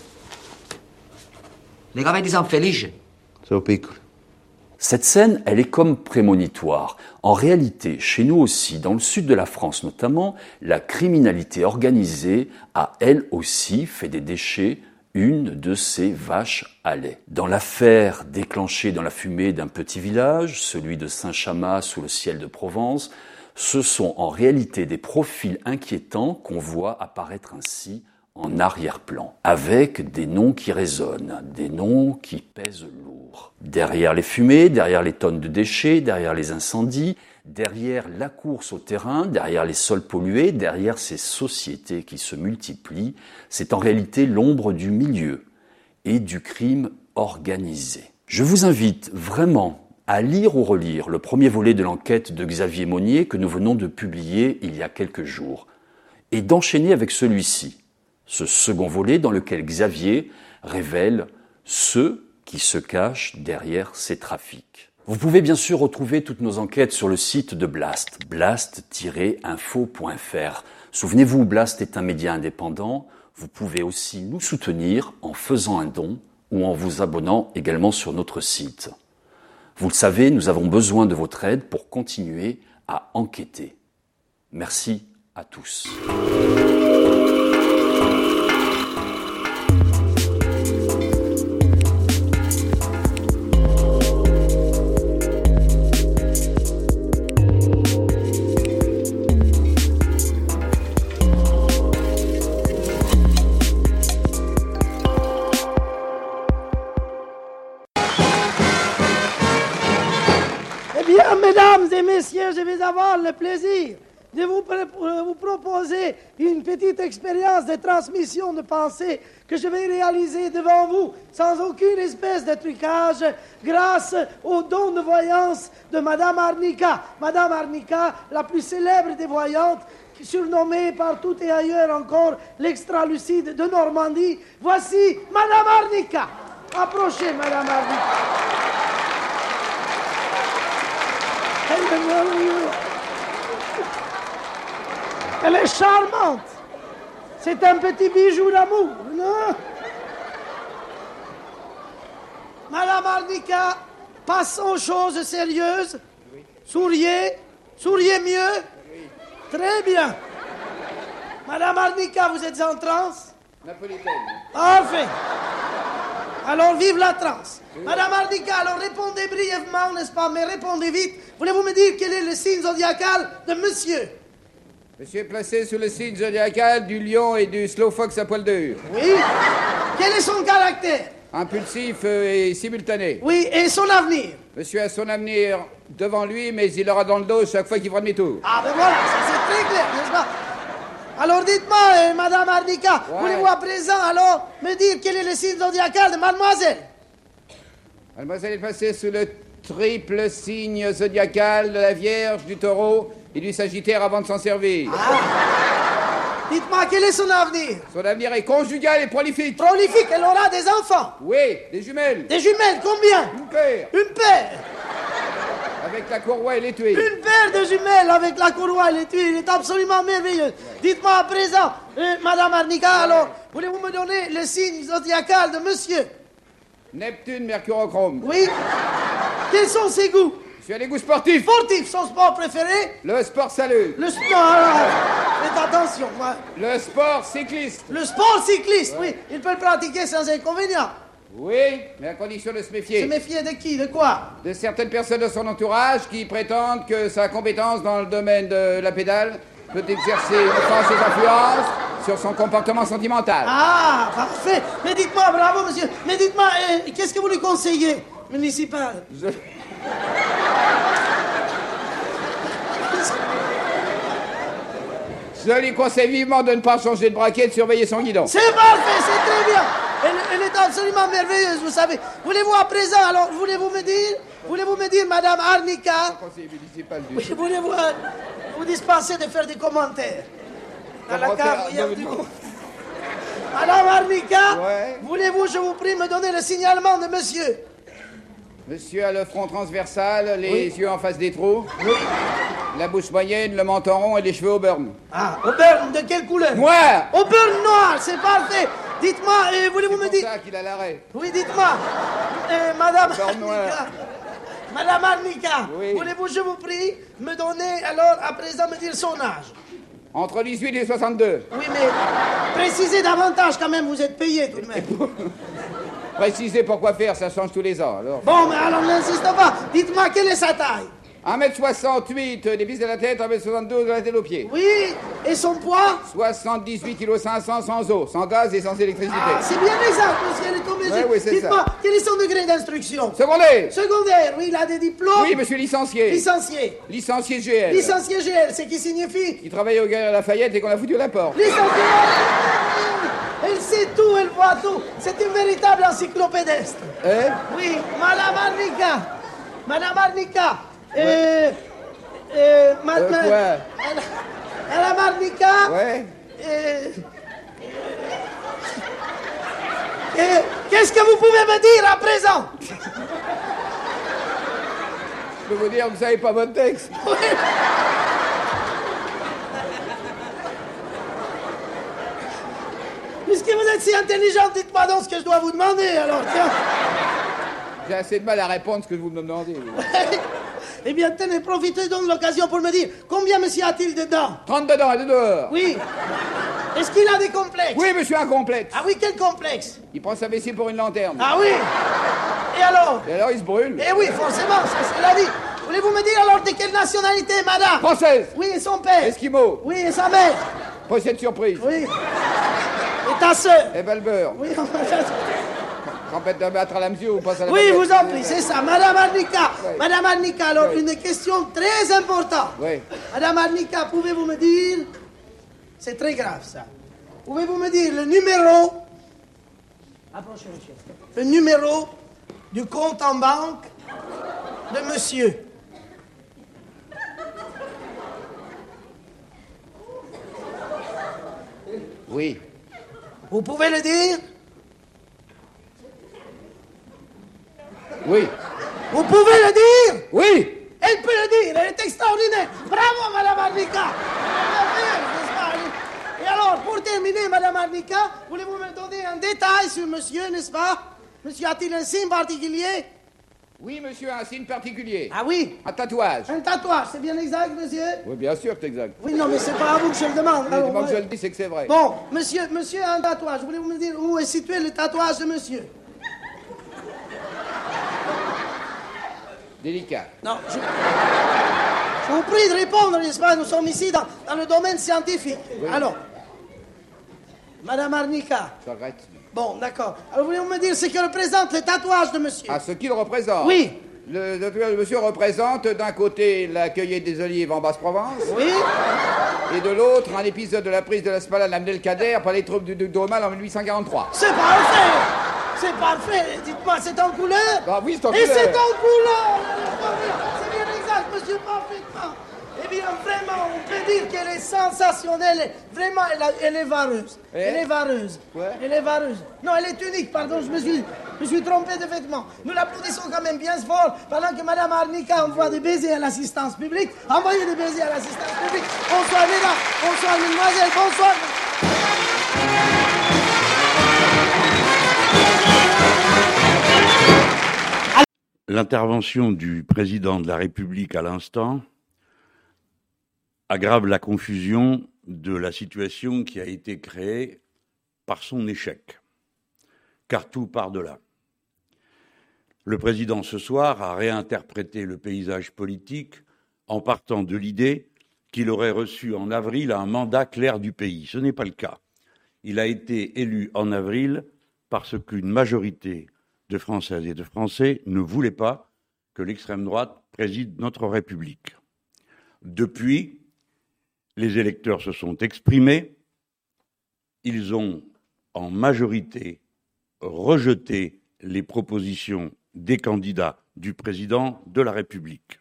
Le cave di San Felice? Sono piccole. Cette scène, elle est comme prémonitoire. En réalité, chez nous aussi, dans le sud de la France notamment, la criminalité organisée a elle aussi fait des déchets une de ses vaches à lait. Dans l'affaire déclenchée dans la fumée d'un petit village, celui de Saint-Chamas sous le ciel de Provence, ce sont en réalité des profils inquiétants qu'on voit apparaître ainsi en arrière-plan, avec des noms qui résonnent, des noms qui pèsent lourd. Derrière les fumées, derrière les tonnes de déchets, derrière les incendies, derrière la course au terrain, derrière les sols pollués, derrière ces sociétés qui se multiplient, c'est en réalité l'ombre du milieu et du crime organisé. Je vous invite vraiment à lire ou relire le premier volet de l'enquête de Xavier Monnier que nous venons de publier il y a quelques jours, et d'enchaîner avec celui-ci, ce second volet dans lequel Xavier révèle ceux qui se cachent derrière ces trafics. Vous pouvez bien sûr retrouver toutes nos enquêtes sur le site de Blast, blast-info.fr. Souvenez-vous, Blast est un média indépendant. Vous pouvez aussi nous soutenir en faisant un don ou en vous abonnant également sur notre site. Vous le savez, nous avons besoin de votre aide pour continuer à enquêter. Merci à tous. Mesdames et messieurs, je vais avoir le plaisir de vous proposer une petite expérience de transmission de pensée que je vais réaliser devant vous sans aucune espèce de trucage grâce au don de voyance de Madame Arnica. Madame Arnica, la plus célèbre des voyantes, surnommée partout et ailleurs encore l'extra-lucide de Normandie. Voici Madame Arnica. Approchez, Madame Arnica. Elle est charmante. C'est un petit bijou d'amour, non? Madame Arnica, passons aux choses sérieuses. Souriez. Souriez mieux. Très bien. Madame Arnica, vous êtes en transe? Napolitaine. Parfait. Alors, vive la transe. Madame Arnica, alors répondez brièvement, n'est-ce pas? Mais répondez vite. Voulez-vous me dire quel est le signe zodiacal de monsieur? Monsieur est placé sous le signe zodiacal du lion et du slow fox à poil dur. Oui. Quel est son caractère? Impulsif et simultané. Oui, et son avenir? Monsieur a son avenir devant lui, mais il aura dans le dos chaque fois qu'il fera demi-tour. Ah ben voilà, ça c'est très clair, n'est-ce pas? Alors dites-moi, Madame Arnica, voulez-vous à présent alors me dire quel est le signe zodiacal de mademoiselle? Mademoiselle est passée sous le triple signe zodiacal de la Vierge, du Taureau et du Sagittaire avant de s'en servir. Dites-moi, quel est son avenir? Son avenir est conjugal et prolifique. Prolifique, elle aura des enfants? Oui, des jumelles. Des jumelles, combien? Une paire. Une paire? Avec la courroie et l'étui. Une paire de jumelles avec la courroie et l'étui, il est absolument merveilleux. Dites-moi à présent, Madame Arnica, alors, voulez-vous me donner le signe zodiacal de monsieur? Neptune, Mercurochrome. Oui. Quels sont ses goûts? Je suis à des goûts sportifs. Sportif, son sport préféré? Le sport salut. Le sport... Faites attention, moi. Le sport cycliste. Le sport cycliste, oui. Il peut le pratiquer sans inconvénient. Oui, mais à condition de se méfier. Se méfier de qui? De quoi? De certaines personnes de son entourage qui prétendent que sa compétence dans le domaine de la pédale peut exercer une forte influence sur son comportement sentimental. Ah, parfait. Mais dites-moi, bravo, monsieur. Mais dites-moi, qu'est-ce que vous lui conseillez, municipal? Je lui conseille vivement de ne pas changer de braquet et de surveiller son guidon. C'est parfait, c'est très bien. Elle est absolument merveilleuse, vous savez. Voulez-vous à présent, alors, voulez-vous me dire, Madame Arnica, conseiller municipal du... oui, voulez-vous vous dispenser de faire des commentaires dans la cave? Madame Arnica, voulez-vous, je vous prie, me donner le signalement de monsieur? Monsieur a le front transversal, les yeux en face des trous, la bouche moyenne, le menton rond et les cheveux au burn. Ah, au burn, de quelle couleur? Noir. Au burn noir, c'est parfait. Dites-moi, voulez-vous me dire... C'est pour ça qu'il a l'arrêt. Oui, dites-moi, Madame Burn noir. Arnica, Madame Arnica, Oui. voulez-vous, je vous prie, me donner, alors, à présent, me dire son âge? Entre 18 et 62. Oui, mais précisez davantage quand même, vous êtes payé tout de même. Précisez pourquoi faire, ça change tous les ans, alors. Bon, mais alors n'insiste pas. Dites-moi, quelle est sa taille? 1m68 des vis de la tête, 1m72 de la tête aux pieds. Oui, et son poids? 78 kg 500 sans eau, sans gaz et sans électricité. Ah, c'est bien exact, monsieur, elle est tombée Ouais, dessus. oui, c'est Dites-moi, ça. quel est son degré d'instruction? Secondaire. Secondaire, oui, il a des diplômes. Oui, monsieur licencié. Licencié. Licencié GL. Licencié GL, c'est qui signifie? Il travaillait au Galeries Lafayette et qu'on a foutu à la porte. Licencié. Elle sait tout, elle voit tout. C'est une véritable encyclopédiste. Hein? Oui, Madame Arnica. Madame Arnica. Quoi? Madame Arnica. Ouais. Qu'est-ce que vous pouvez me dire à présent? Je peux vous dire, vous savez pas votre texte. Puisque vous êtes si intelligente, dites-moi donc ce que je dois vous demander, alors, tiens. J'ai assez de mal à répondre ce que vous me demandez. Eh bien, tenez, profitez donc de l'occasion pour me dire, combien monsieur a-t-il dedans? 30 dedans et de dehors. Oui. Est-ce qu'il a des complexes? Oui, monsieur, un complexe. Ah oui, quel complexe? Il prend sa vessie pour une lanterne. Ah oui. Et alors? Et alors, il se brûle. Eh oui, forcément, ça c'est la vie. Voulez-vous me dire alors de quelle nationalité, madame? Française. Oui, et son père? Esquimau. Oui, et sa mère? Pochette surprise. Oui. Et ta sœur? Et ben le beurre. Oui, Campette de battre à la mesure ou passe à la oui, baguette. vous en prie, c'est ça. Madame Arnica. Oui. Madame Arnica, alors Oui. une question très importante. Oui. Madame Arnica, pouvez-vous me dire... C'est très grave, ça. Pouvez-vous me dire le numéro... Approchez, monsieur. Le numéro du compte en banque de monsieur. Oui. Vous pouvez le dire? Oui. Vous pouvez le dire? Oui. Elle peut le dire, elle est extraordinaire. Bravo, Madame Arnica. Et alors, pour terminer, Madame Arnica, voulez-vous me donner un détail sur monsieur, n'est-ce pas? Monsieur a-t-il un signe particulier? Oui, monsieur, un signe particulier. Ah oui? Un tatouage. Un tatouage, c'est bien exact, monsieur? Oui, bien sûr que c'est exact. Oui, non, mais c'est pas à vous que je le demande. Mais alors, du moment que ouais. je le dis, c'est que c'est vrai. Bon, monsieur a un tatouage. Voulez-vous me dire où est situé le tatouage de monsieur? Délicat. Non, je vous prie de répondre, n'est-ce pas? Nous sommes ici dans le domaine scientifique. Oui. Alors, Madame Arnica. J'arrête. Bon, d'accord. Alors, voulez-vous me dire ce que représente le tatouage de monsieur? Ah, ce qu'il représente? Oui. Le tatouage de monsieur représente d'un côté la cueillette des olives en Basse-Provence. Oui. et de l'autre, un épisode de la prise de la Spalade d'Abdelkader par les troupes du duc d'Aumale en 1843. C'est parfait! C'est parfait! Dites-moi, c'est en couleur? Ah oui, c'est en Et couleur. c'est en couleur! C'est bien exact, monsieur, parfaitement. Eh bien, vraiment, on peut dire qu'elle est sensationnelle. Vraiment, elle est vareuse. Elle est vareuse. Elle est vareuse. Non, elle est unique, pardon, je me suis trompé de vêtements. Nous l'applaudissons quand même bien fort pendant que Madame Arnica envoie des baisers à l'assistance publique. Envoyez des baisers à l'assistance publique. Bonsoir, mesdames. Bonsoir, mesdemoiselles. Bonsoir. L'intervention du président de la République à l'instant aggrave la confusion de la situation qui a été créée par son échec, car tout part de là. Le président, ce soir, a réinterprété le paysage politique en partant de l'idée qu'il aurait reçu en avril un mandat clair du pays. Ce n'est pas le cas. Il a été élu en avril parce qu'une majorité de Françaises et de Français ne voulaient pas que l'extrême droite préside notre République. Depuis, les électeurs se sont exprimés, ils ont en majorité rejeté les propositions des candidats du président de la République.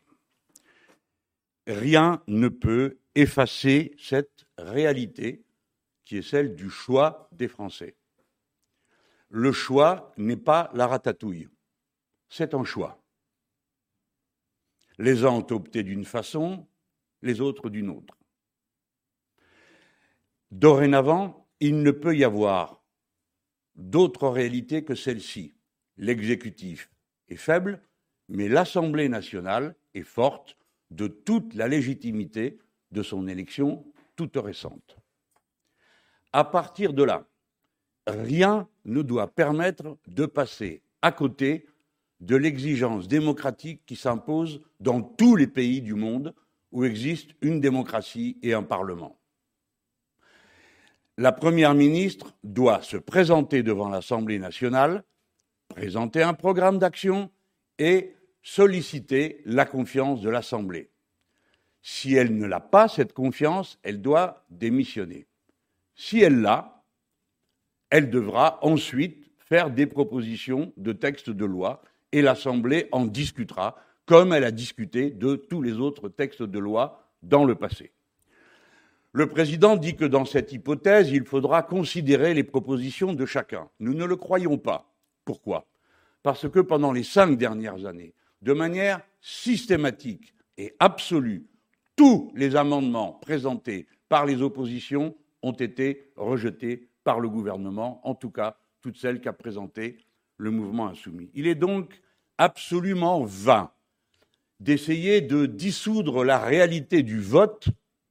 Rien ne peut effacer cette réalité qui est celle du choix des Français. Le choix n'est pas la ratatouille, c'est un choix. Les uns ont opté d'une façon, les autres d'une autre. Dorénavant, il ne peut y avoir d'autre réalité que celle-ci. L'exécutif est faible, mais l'Assemblée nationale est forte de toute la légitimité de son élection toute récente. À partir de là, rien ne doit permettre de passer à côté de l'exigence démocratique qui s'impose dans tous les pays du monde où existe une démocratie et un parlement. La Première ministre doit se présenter devant l'Assemblée nationale, présenter un programme d'action et solliciter la confiance de l'Assemblée. Si elle ne l'a pas, cette confiance, elle doit démissionner. Si elle l'a, elle devra ensuite faire des propositions de textes de loi et l'Assemblée en discutera, comme elle a discuté de tous les autres textes de loi dans le passé. Le président dit que dans cette hypothèse, il faudra considérer les propositions de chacun. Nous ne le croyons pas. Pourquoi ? Parce que pendant les 5 dernières années, de manière systématique et absolue, tous les amendements présentés par les oppositions ont été rejetés par le gouvernement, en tout cas toutes celles qu'a présentées le mouvement insoumis. Il est donc absolument vain d'essayer de dissoudre la réalité du vote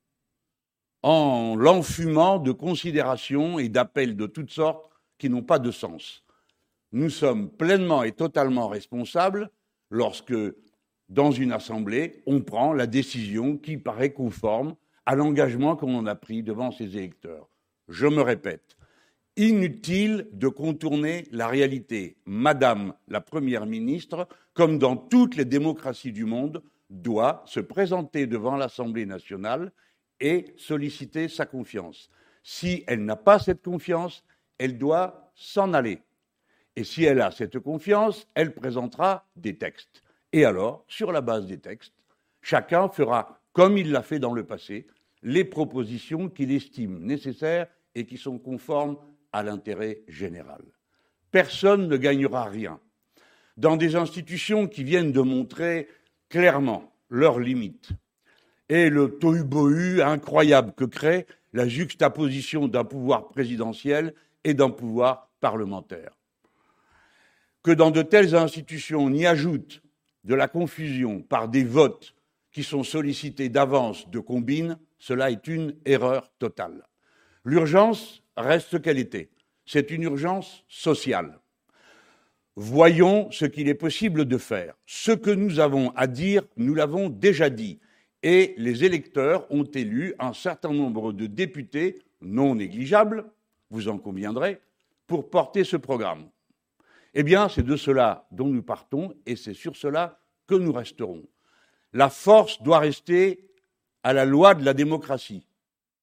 en l'enfumant de considérations et d'appels de toutes sortes qui n'ont pas de sens. Nous sommes pleinement et totalement responsables lorsque, dans une assemblée, on prend la décision qui paraît conforme à l'engagement qu'on a pris devant ses électeurs. Je me répète, inutile de contourner la réalité. Madame la Première ministre, comme dans toutes les démocraties du monde, doit se présenter devant l'Assemblée nationale et solliciter sa confiance. Si elle n'a pas cette confiance, elle doit s'en aller. Et si elle a cette confiance, elle présentera des textes. Et alors, sur la base des textes, chacun fera, comme il l'a fait dans le passé, les propositions qu'il estime nécessaires et qui sont conformes à l'intérêt général. Personne ne gagnera rien. Dans des institutions qui viennent de montrer clairement leurs limites et le tohu-bohu incroyable que crée la juxtaposition d'un pouvoir présidentiel et d'un pouvoir parlementaire. Que dans de telles institutions on y ajoute de la confusion par des votes qui sont sollicités d'avance de combine, cela est une erreur totale. L'urgence reste ce qu'elle était. C'est une urgence sociale. Voyons ce qu'il est possible de faire. Ce que nous avons à dire, nous l'avons déjà dit. Et les électeurs ont élu un certain nombre de députés non négligeables, vous en conviendrez, pour porter ce programme. Eh bien, c'est de cela dont nous partons et c'est sur cela que nous resterons. La force doit rester à la loi de la démocratie.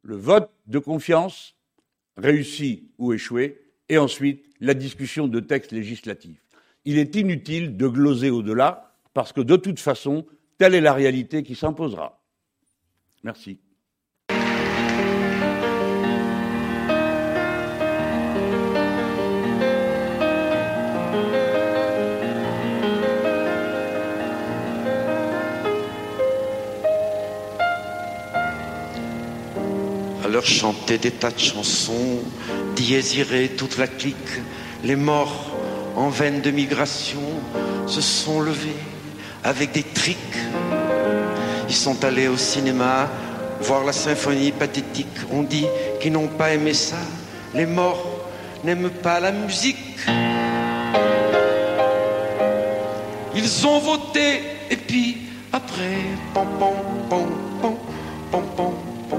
le vote de confiance, réussi ou échoué, et ensuite la discussion de textes législatifs. Il est inutile de gloser au-delà, parce que de toute façon, telle est la réalité qui s'imposera. Merci. Alors chanter des tas de chansons, diez iré toute la clique, les morts en veine de migration se sont levés avec des triques. Ils sont allés au cinéma voir la symphonie pathétique. On dit qu'ils n'ont pas aimé ça. Les morts n'aiment pas la musique. Ils ont voté et puis après, pom pom pom pom pom pom pom.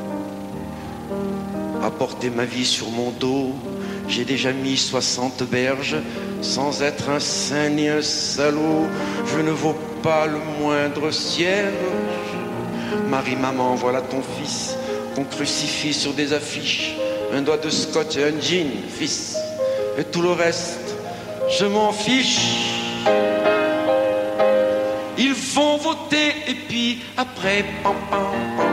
Apporter ma vie sur mon dos, j'ai déjà mis 60 berges, sans être un saint ni un salaud. Je ne vaux pas le moindre cierge. Marie, maman, voilà ton fils, qu'on crucifie sur des affiches. Un doigt de scotch et un jean, fils. Et tout le reste, je m'en fiche. Ils vont voter et puis après, pam, pam, pam.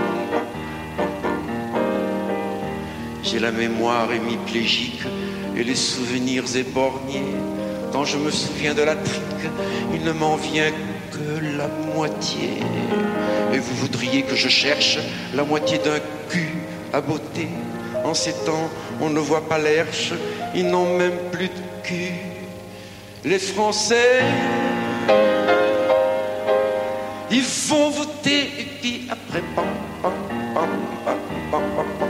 J'ai la mémoire hémiplégique et les souvenirs éborgnés. Quand je me souviens de la trique, il ne m'en vient que la moitié. Et vous voudriez que je cherche la moitié d'un cul à beauté. En ces temps, on ne voit pas l'herche, ils n'ont même plus de cul. Les Français, ils vont voter et puis après, pam, pam, pam, pam, pam, pam, pam.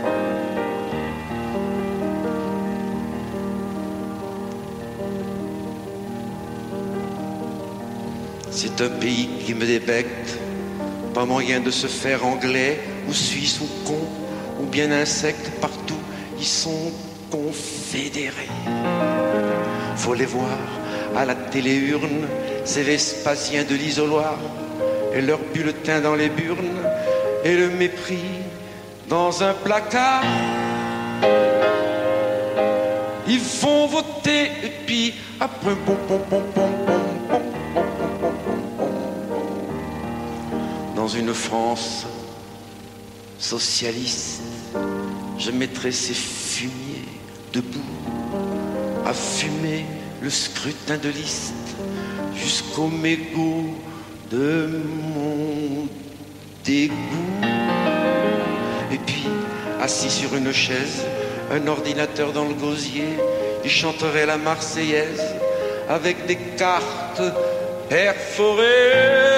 C'est un pays qui me débecte, pas moyen de se faire anglais ou suisse ou con ou bien insecte, partout ils sont confédérés. Faut les voir à la téléurne, ces Vespasiens de l'isoloir et leurs bulletins dans les burnes et le mépris dans un placard. Ils vont voter et puis après pom pom pom pom pom. Dans une France socialiste, je mettrai ces fumiers debout à fumer le scrutin de liste jusqu'au mégot de mon dégoût. Et puis, assis sur une chaise, un ordinateur dans le gosier, il chanterait la Marseillaise avec des cartes perforées.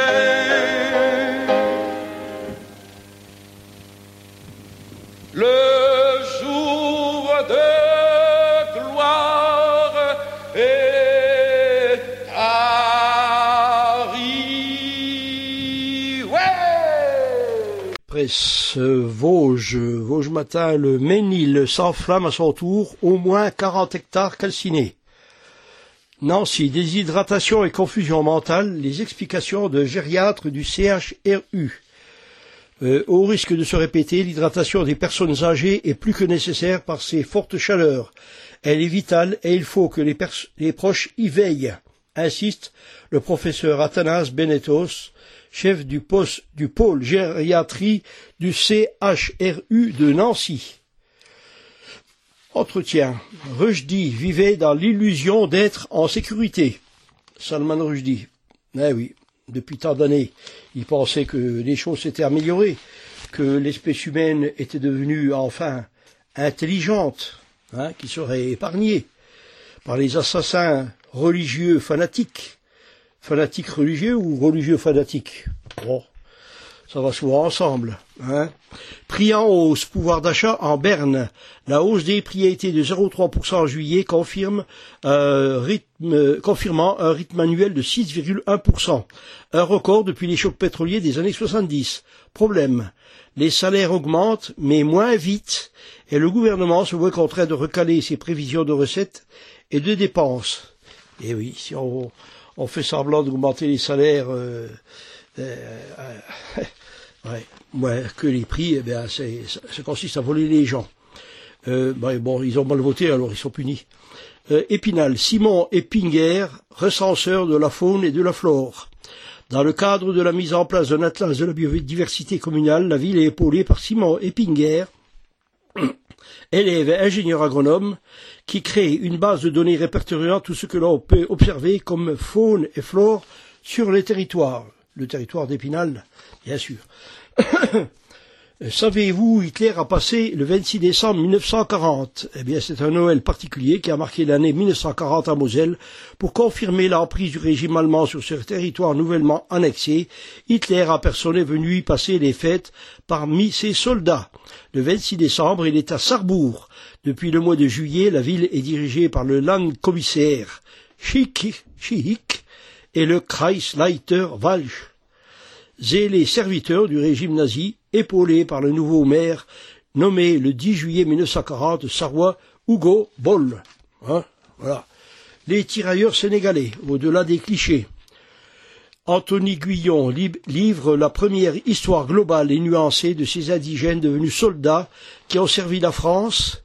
Le jour de gloire est arrivé. Presse Vosges Matin, le Ménil s'enflamme à son tour, au moins 40 hectares calcinés. Nancy, déshydratation et confusion mentale, les explications de gériatre du CHRU. Au risque de se répéter, l'hydratation des personnes âgées est plus que nécessaire par ces fortes chaleurs. Elle est vitale et il faut que les proches y veillent, insiste le professeur Athanas Benetos, chef du pôle gériatrie du CHRU de Nancy. Entretien. Rushdie vivait dans l'illusion d'être en sécurité. Salman Rushdie. Eh oui. Depuis tant d'années, il pensait que les choses s'étaient améliorées, que l'espèce humaine était devenue enfin intelligente, qui serait épargnée par les assassins religieux fanatiques. Fanatiques religieux ou religieux fanatiques? Bon, ça va souvent ensemble. Prix en hausse, pouvoir d'achat en berne. La hausse des prix a été de 0,3% en juillet, confirmant un rythme annuel de 6,1%. Un record depuis les chocs pétroliers des années 70. Problème, les salaires augmentent, mais moins vite, et le gouvernement se voit contraint de recaler ses prévisions de recettes et de dépenses. Et oui, si on fait semblant d'augmenter les salaires Ouais, que les prix, eh bien, ça consiste à voler les gens. Bon, ils ont mal voté, alors ils sont punis. Épinal, Simon Eppinger, recenseur de la faune et de la flore. Dans le cadre de la mise en place d'un atlas de la biodiversité communale, la ville est épaulée par Simon Eppinger, élève et ingénieur agronome, qui crée une base de données répertoriant tout ce que l'on peut observer comme faune et flore sur les territoires. Le territoire d'Épinal, bien sûr. Savez-vous, Hitler a passé le 26 décembre 1940. Eh bien, c'est un Noël particulier qui a marqué l'année 1940 à Moselle. Pour confirmer l'emprise du régime allemand sur ce territoire nouvellement annexé, Hitler en personne est venu y passer les fêtes parmi ses soldats. Le 26 décembre, il est à Sarrebourg. Depuis le mois de juillet, la ville est dirigée par le Landkommissär Schick et le Kreisleiter Walch. Les serviteurs du régime nazi, épaulés par le nouveau maire nommé le 10 juillet 1940 Sarrois, Hugo Boll. Voilà. Les tirailleurs sénégalais, au-delà des clichés. Anthony Guillon livre la première histoire globale et nuancée de ces indigènes devenus soldats qui ont servi la France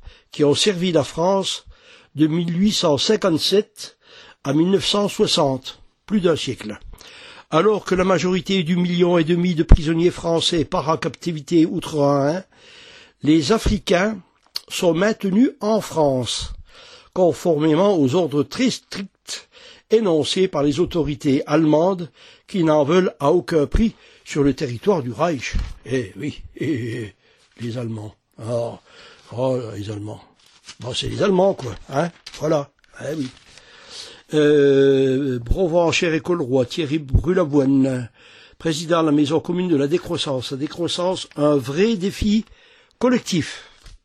de 1857 à 1960, plus d'un siècle. Alors que la majorité du 1,5 million de prisonniers français part en captivité outre-Rhin, les Africains sont maintenus en France, conformément aux ordres très stricts énoncés par les autorités allemandes qui n'en veulent à aucun prix sur le territoire du Reich. Eh oui, les Allemands. Les Allemands. Bon, c'est les Allemands, quoi, hein, voilà, eh oui. Brevan-Cher et Colroy, Thierry Brulavoine, président de la maison commune de la décroissance. La décroissance, un vrai défi collectif.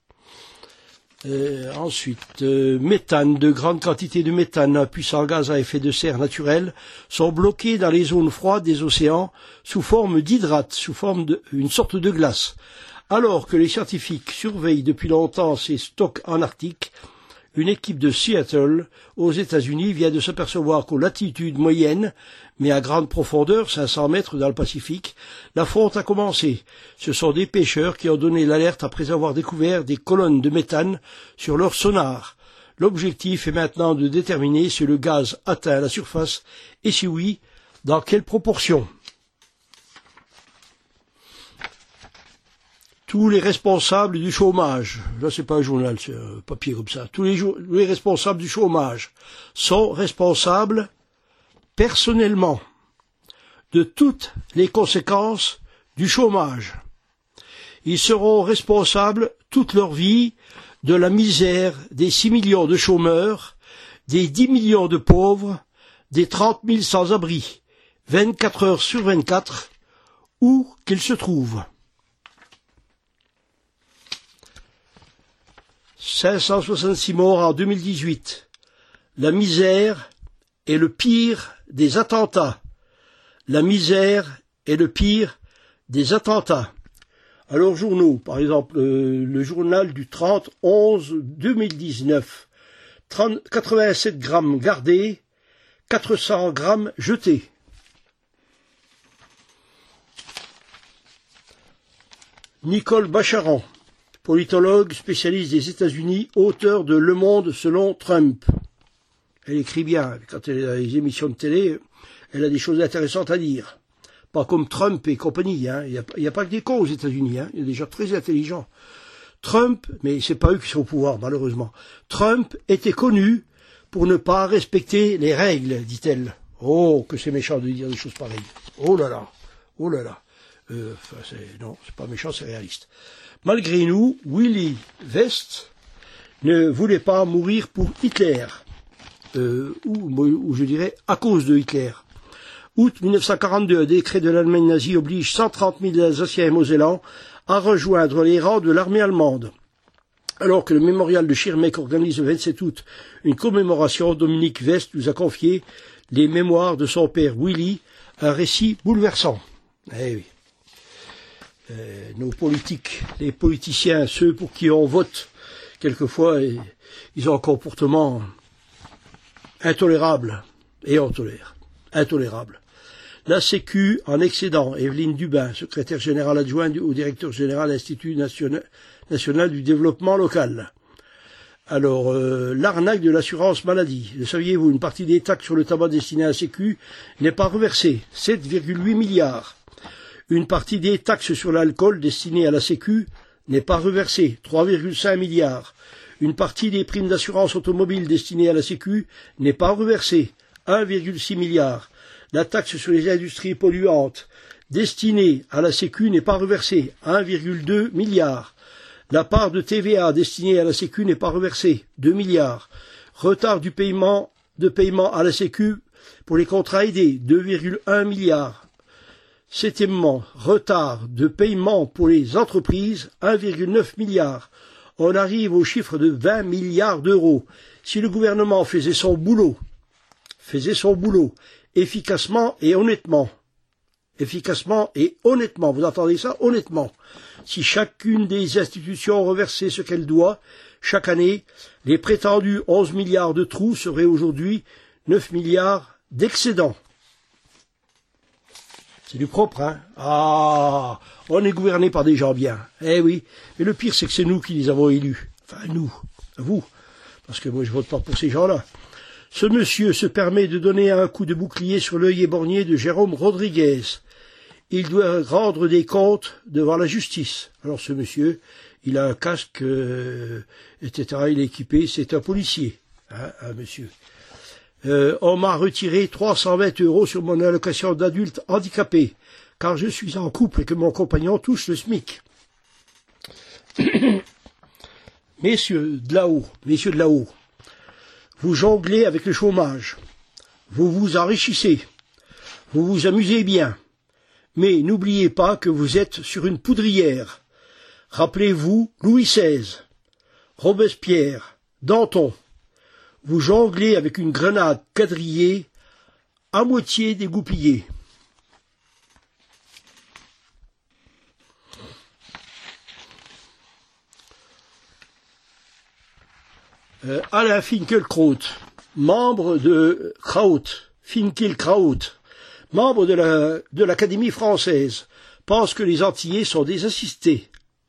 Ensuite, méthane, de grandes quantités de méthane, un puissant gaz à effet de serre naturel, sont bloqués dans les zones froides des océans sous forme d'hydrate, sous forme d'une sorte de glace. Alors que les scientifiques surveillent depuis longtemps ces stocks en Arctique, une équipe de Seattle, aux États-Unis, vient de s'apercevoir qu'aux latitudes moyennes, mais à grande profondeur, 500 mètres dans le Pacifique, la fonte a commencé. Ce sont des pêcheurs qui ont donné l'alerte après avoir découvert des colonnes de méthane sur leur sonar. L'objectif est maintenant de déterminer si le gaz atteint la surface et si oui, dans quelle proportion. Tous les responsables du chômage, là c'est pas un journal, c'est un papier comme ça, tous les responsables du chômage sont responsables personnellement de toutes les conséquences du chômage. Ils seront responsables toute leur vie de la misère des 6 millions de chômeurs, des 10 millions de pauvres, des 30 000 sans-abri, 24 heures sur 24, où qu'ils se trouvent. 566 morts en 2018. La misère est le pire des attentats. La misère est le pire des attentats. Alors, journaux, par exemple, le journal du 30/11/2019, 87 grammes gardés, 400 grammes jetés. Nicole Bacharan, politologue, spécialiste des États-Unis, auteur de Le Monde selon Trump. Elle écrit bien. Quand elle est dans les émissions de télé, elle a des choses intéressantes à dire. Pas comme Trump et compagnie. Hein. Il n'y a pas que des cons aux États-Unis. Hein. Il y a des gens très intelligents. Trump, mais c'est pas eux qui sont au pouvoir, malheureusement. Trump était connu pour ne pas respecter les règles, dit-elle. Oh, que c'est méchant de dire des choses pareilles. Oh là là. Oh là là. Non, c'est pas méchant, c'est réaliste. Malgré nous, Willy West ne voulait pas mourir pour Hitler, ou je dirais à cause de Hitler. Août 1942, un décret de l'Allemagne nazie oblige 130 000 Alsaciens et Mosellans à rejoindre les rangs de l'armée allemande. Alors que le mémorial de Schirmeck organise le 27 août une commémoration, Dominique West nous a confié les mémoires de son père Willy, un récit bouleversant. Eh oui. Nos politiques, les politiciens, ceux pour qui on vote, quelquefois, ils ont un comportement intolérable, et on tolère, intolérable. La Sécu en excédent. Evelyne Dubin, secrétaire générale adjointe au directeur général de l'Institut national du développement local. Alors, l'arnaque de l'assurance maladie. Le saviez-vous, une partie des taxes sur le tabac destinées à la Sécu n'est pas reversée. 7,8 milliards. Une partie des taxes sur l'alcool destinées à la Sécu n'est pas reversée. 3,5 milliards. Une partie des primes d'assurance automobile destinées à la Sécu n'est pas reversée. 1,6 milliard. La taxe sur les industries polluantes destinée à la Sécu n'est pas reversée. 1,2 milliard. La part de TVA destinée à la Sécu n'est pas reversée. 2 milliards. Retard de paiement à la Sécu pour les contrats aidés. 2,1 milliards. Septièmement, retard de paiement pour les entreprises. 1,9 milliard. On arrive au chiffre de 20 milliards d'euros. Si le gouvernement faisait son boulot efficacement et honnêtement, vous entendez ça, honnêtement, si chacune des institutions reversait ce qu'elle doit, chaque année, les prétendus 11 milliards de trous seraient aujourd'hui 9 milliards d'excédents. C'est du propre, hein. Ah, on est gouverné par des gens bien. Eh oui. Mais le pire, c'est que c'est nous qui les avons élus. Enfin, nous. Vous. Parce que moi, je vote pas pour ces gens-là. Ce monsieur se permet de donner un coup de bouclier sur l'œil éborgné de Jérôme Rodriguez. Il doit rendre des comptes devant la justice. Alors ce monsieur, il a un casque, etc. Il est équipé, c'est un policier, hein, monsieur. On m'a retiré 320 € sur mon allocation d'adulte handicapé, car je suis en couple et que mon compagnon touche le SMIC. Messieurs de là-haut, vous jonglez avec le chômage, vous vous enrichissez, vous vous amusez bien, mais n'oubliez pas que vous êtes sur une poudrière. Rappelez-vous Louis XVI, Robespierre, Danton. Vous jonglez avec une grenade quadrillée à moitié dégoupillée. Alain Finkielkraut, membre de Finkielkraut, membre de l'Académie française, pense que les Antillais sont des assistés.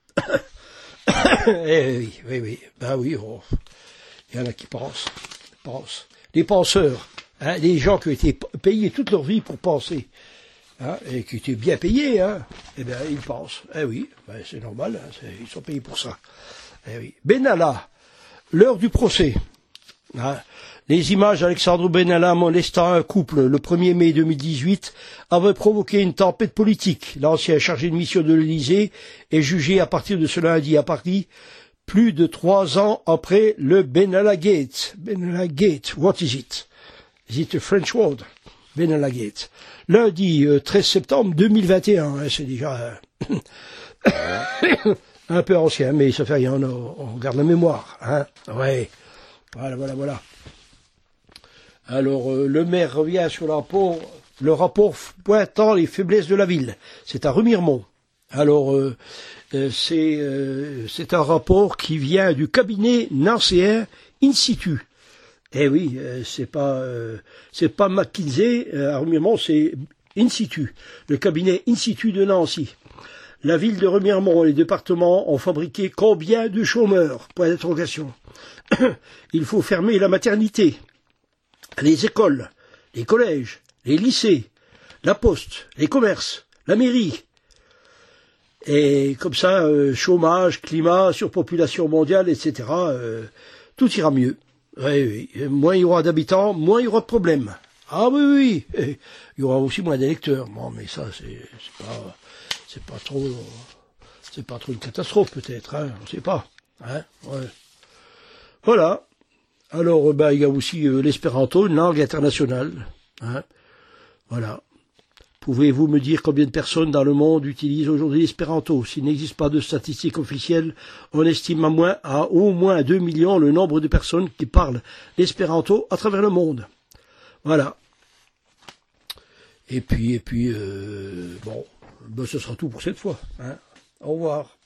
Oui. Ben oui, il y en a qui pensent. Des penseurs, hein, des gens qui ont été payés toute leur vie pour penser, hein, et qui étaient bien payés, hein, eh bien, ils pensent. Eh oui, ben, c'est normal, hein, ils sont payés pour ça. Eh oui. Benalla, l'heure du procès. Hein. Les images d'Alexandre Benalla molestant un couple le 1er mai 2018 avaient provoqué une tempête politique. L'ancien chargé de mission de l'Élysée est jugé à partir de ce lundi à Paris, plus de 3 ans après le Benalla Gate. Benalla Gate, what is it? Is it a French word? Benalla Gate. Lundi 13 septembre 2021, hein, c'est déjà un peu ancien, mais ça fait rien, on garde la mémoire. Hein. Ouais. Voilà. Alors, le maire revient sur le rapport pointant les faiblesses de la ville. C'est à Remiremont. Alors, c'est un rapport qui vient du cabinet nancéen in situ. Eh oui, c'est pas McKinsey à Remiremont, c'est in situ. Le cabinet in situ de Nancy. La ville de Remiremont et les départements ont fabriqué combien de chômeurs? Point d'interrogation. Il faut fermer la maternité, les écoles, les collèges, les lycées, la poste, les commerces, la mairie. Et comme ça, chômage, climat, surpopulation mondiale, etc., tout ira mieux. Oui. Moins il y aura d'habitants, moins il y aura de problèmes. Ah oui. Il y aura aussi moins d'électeurs. Bon, mais ça, c'est pas trop une catastrophe peut-être, hein, on sait pas. Hein, ouais. Voilà. Alors, il y a aussi l'espéranto, une langue internationale. Hein. Voilà. Pouvez-vous me dire combien de personnes dans le monde utilisent aujourd'hui l'espéranto? S'il n'existe pas de statistiques officielles, on estime à au moins 2 millions le nombre de personnes qui parlent l'espéranto à travers le monde. Voilà. Et puis, ce sera tout pour cette fois. Hein. Au revoir.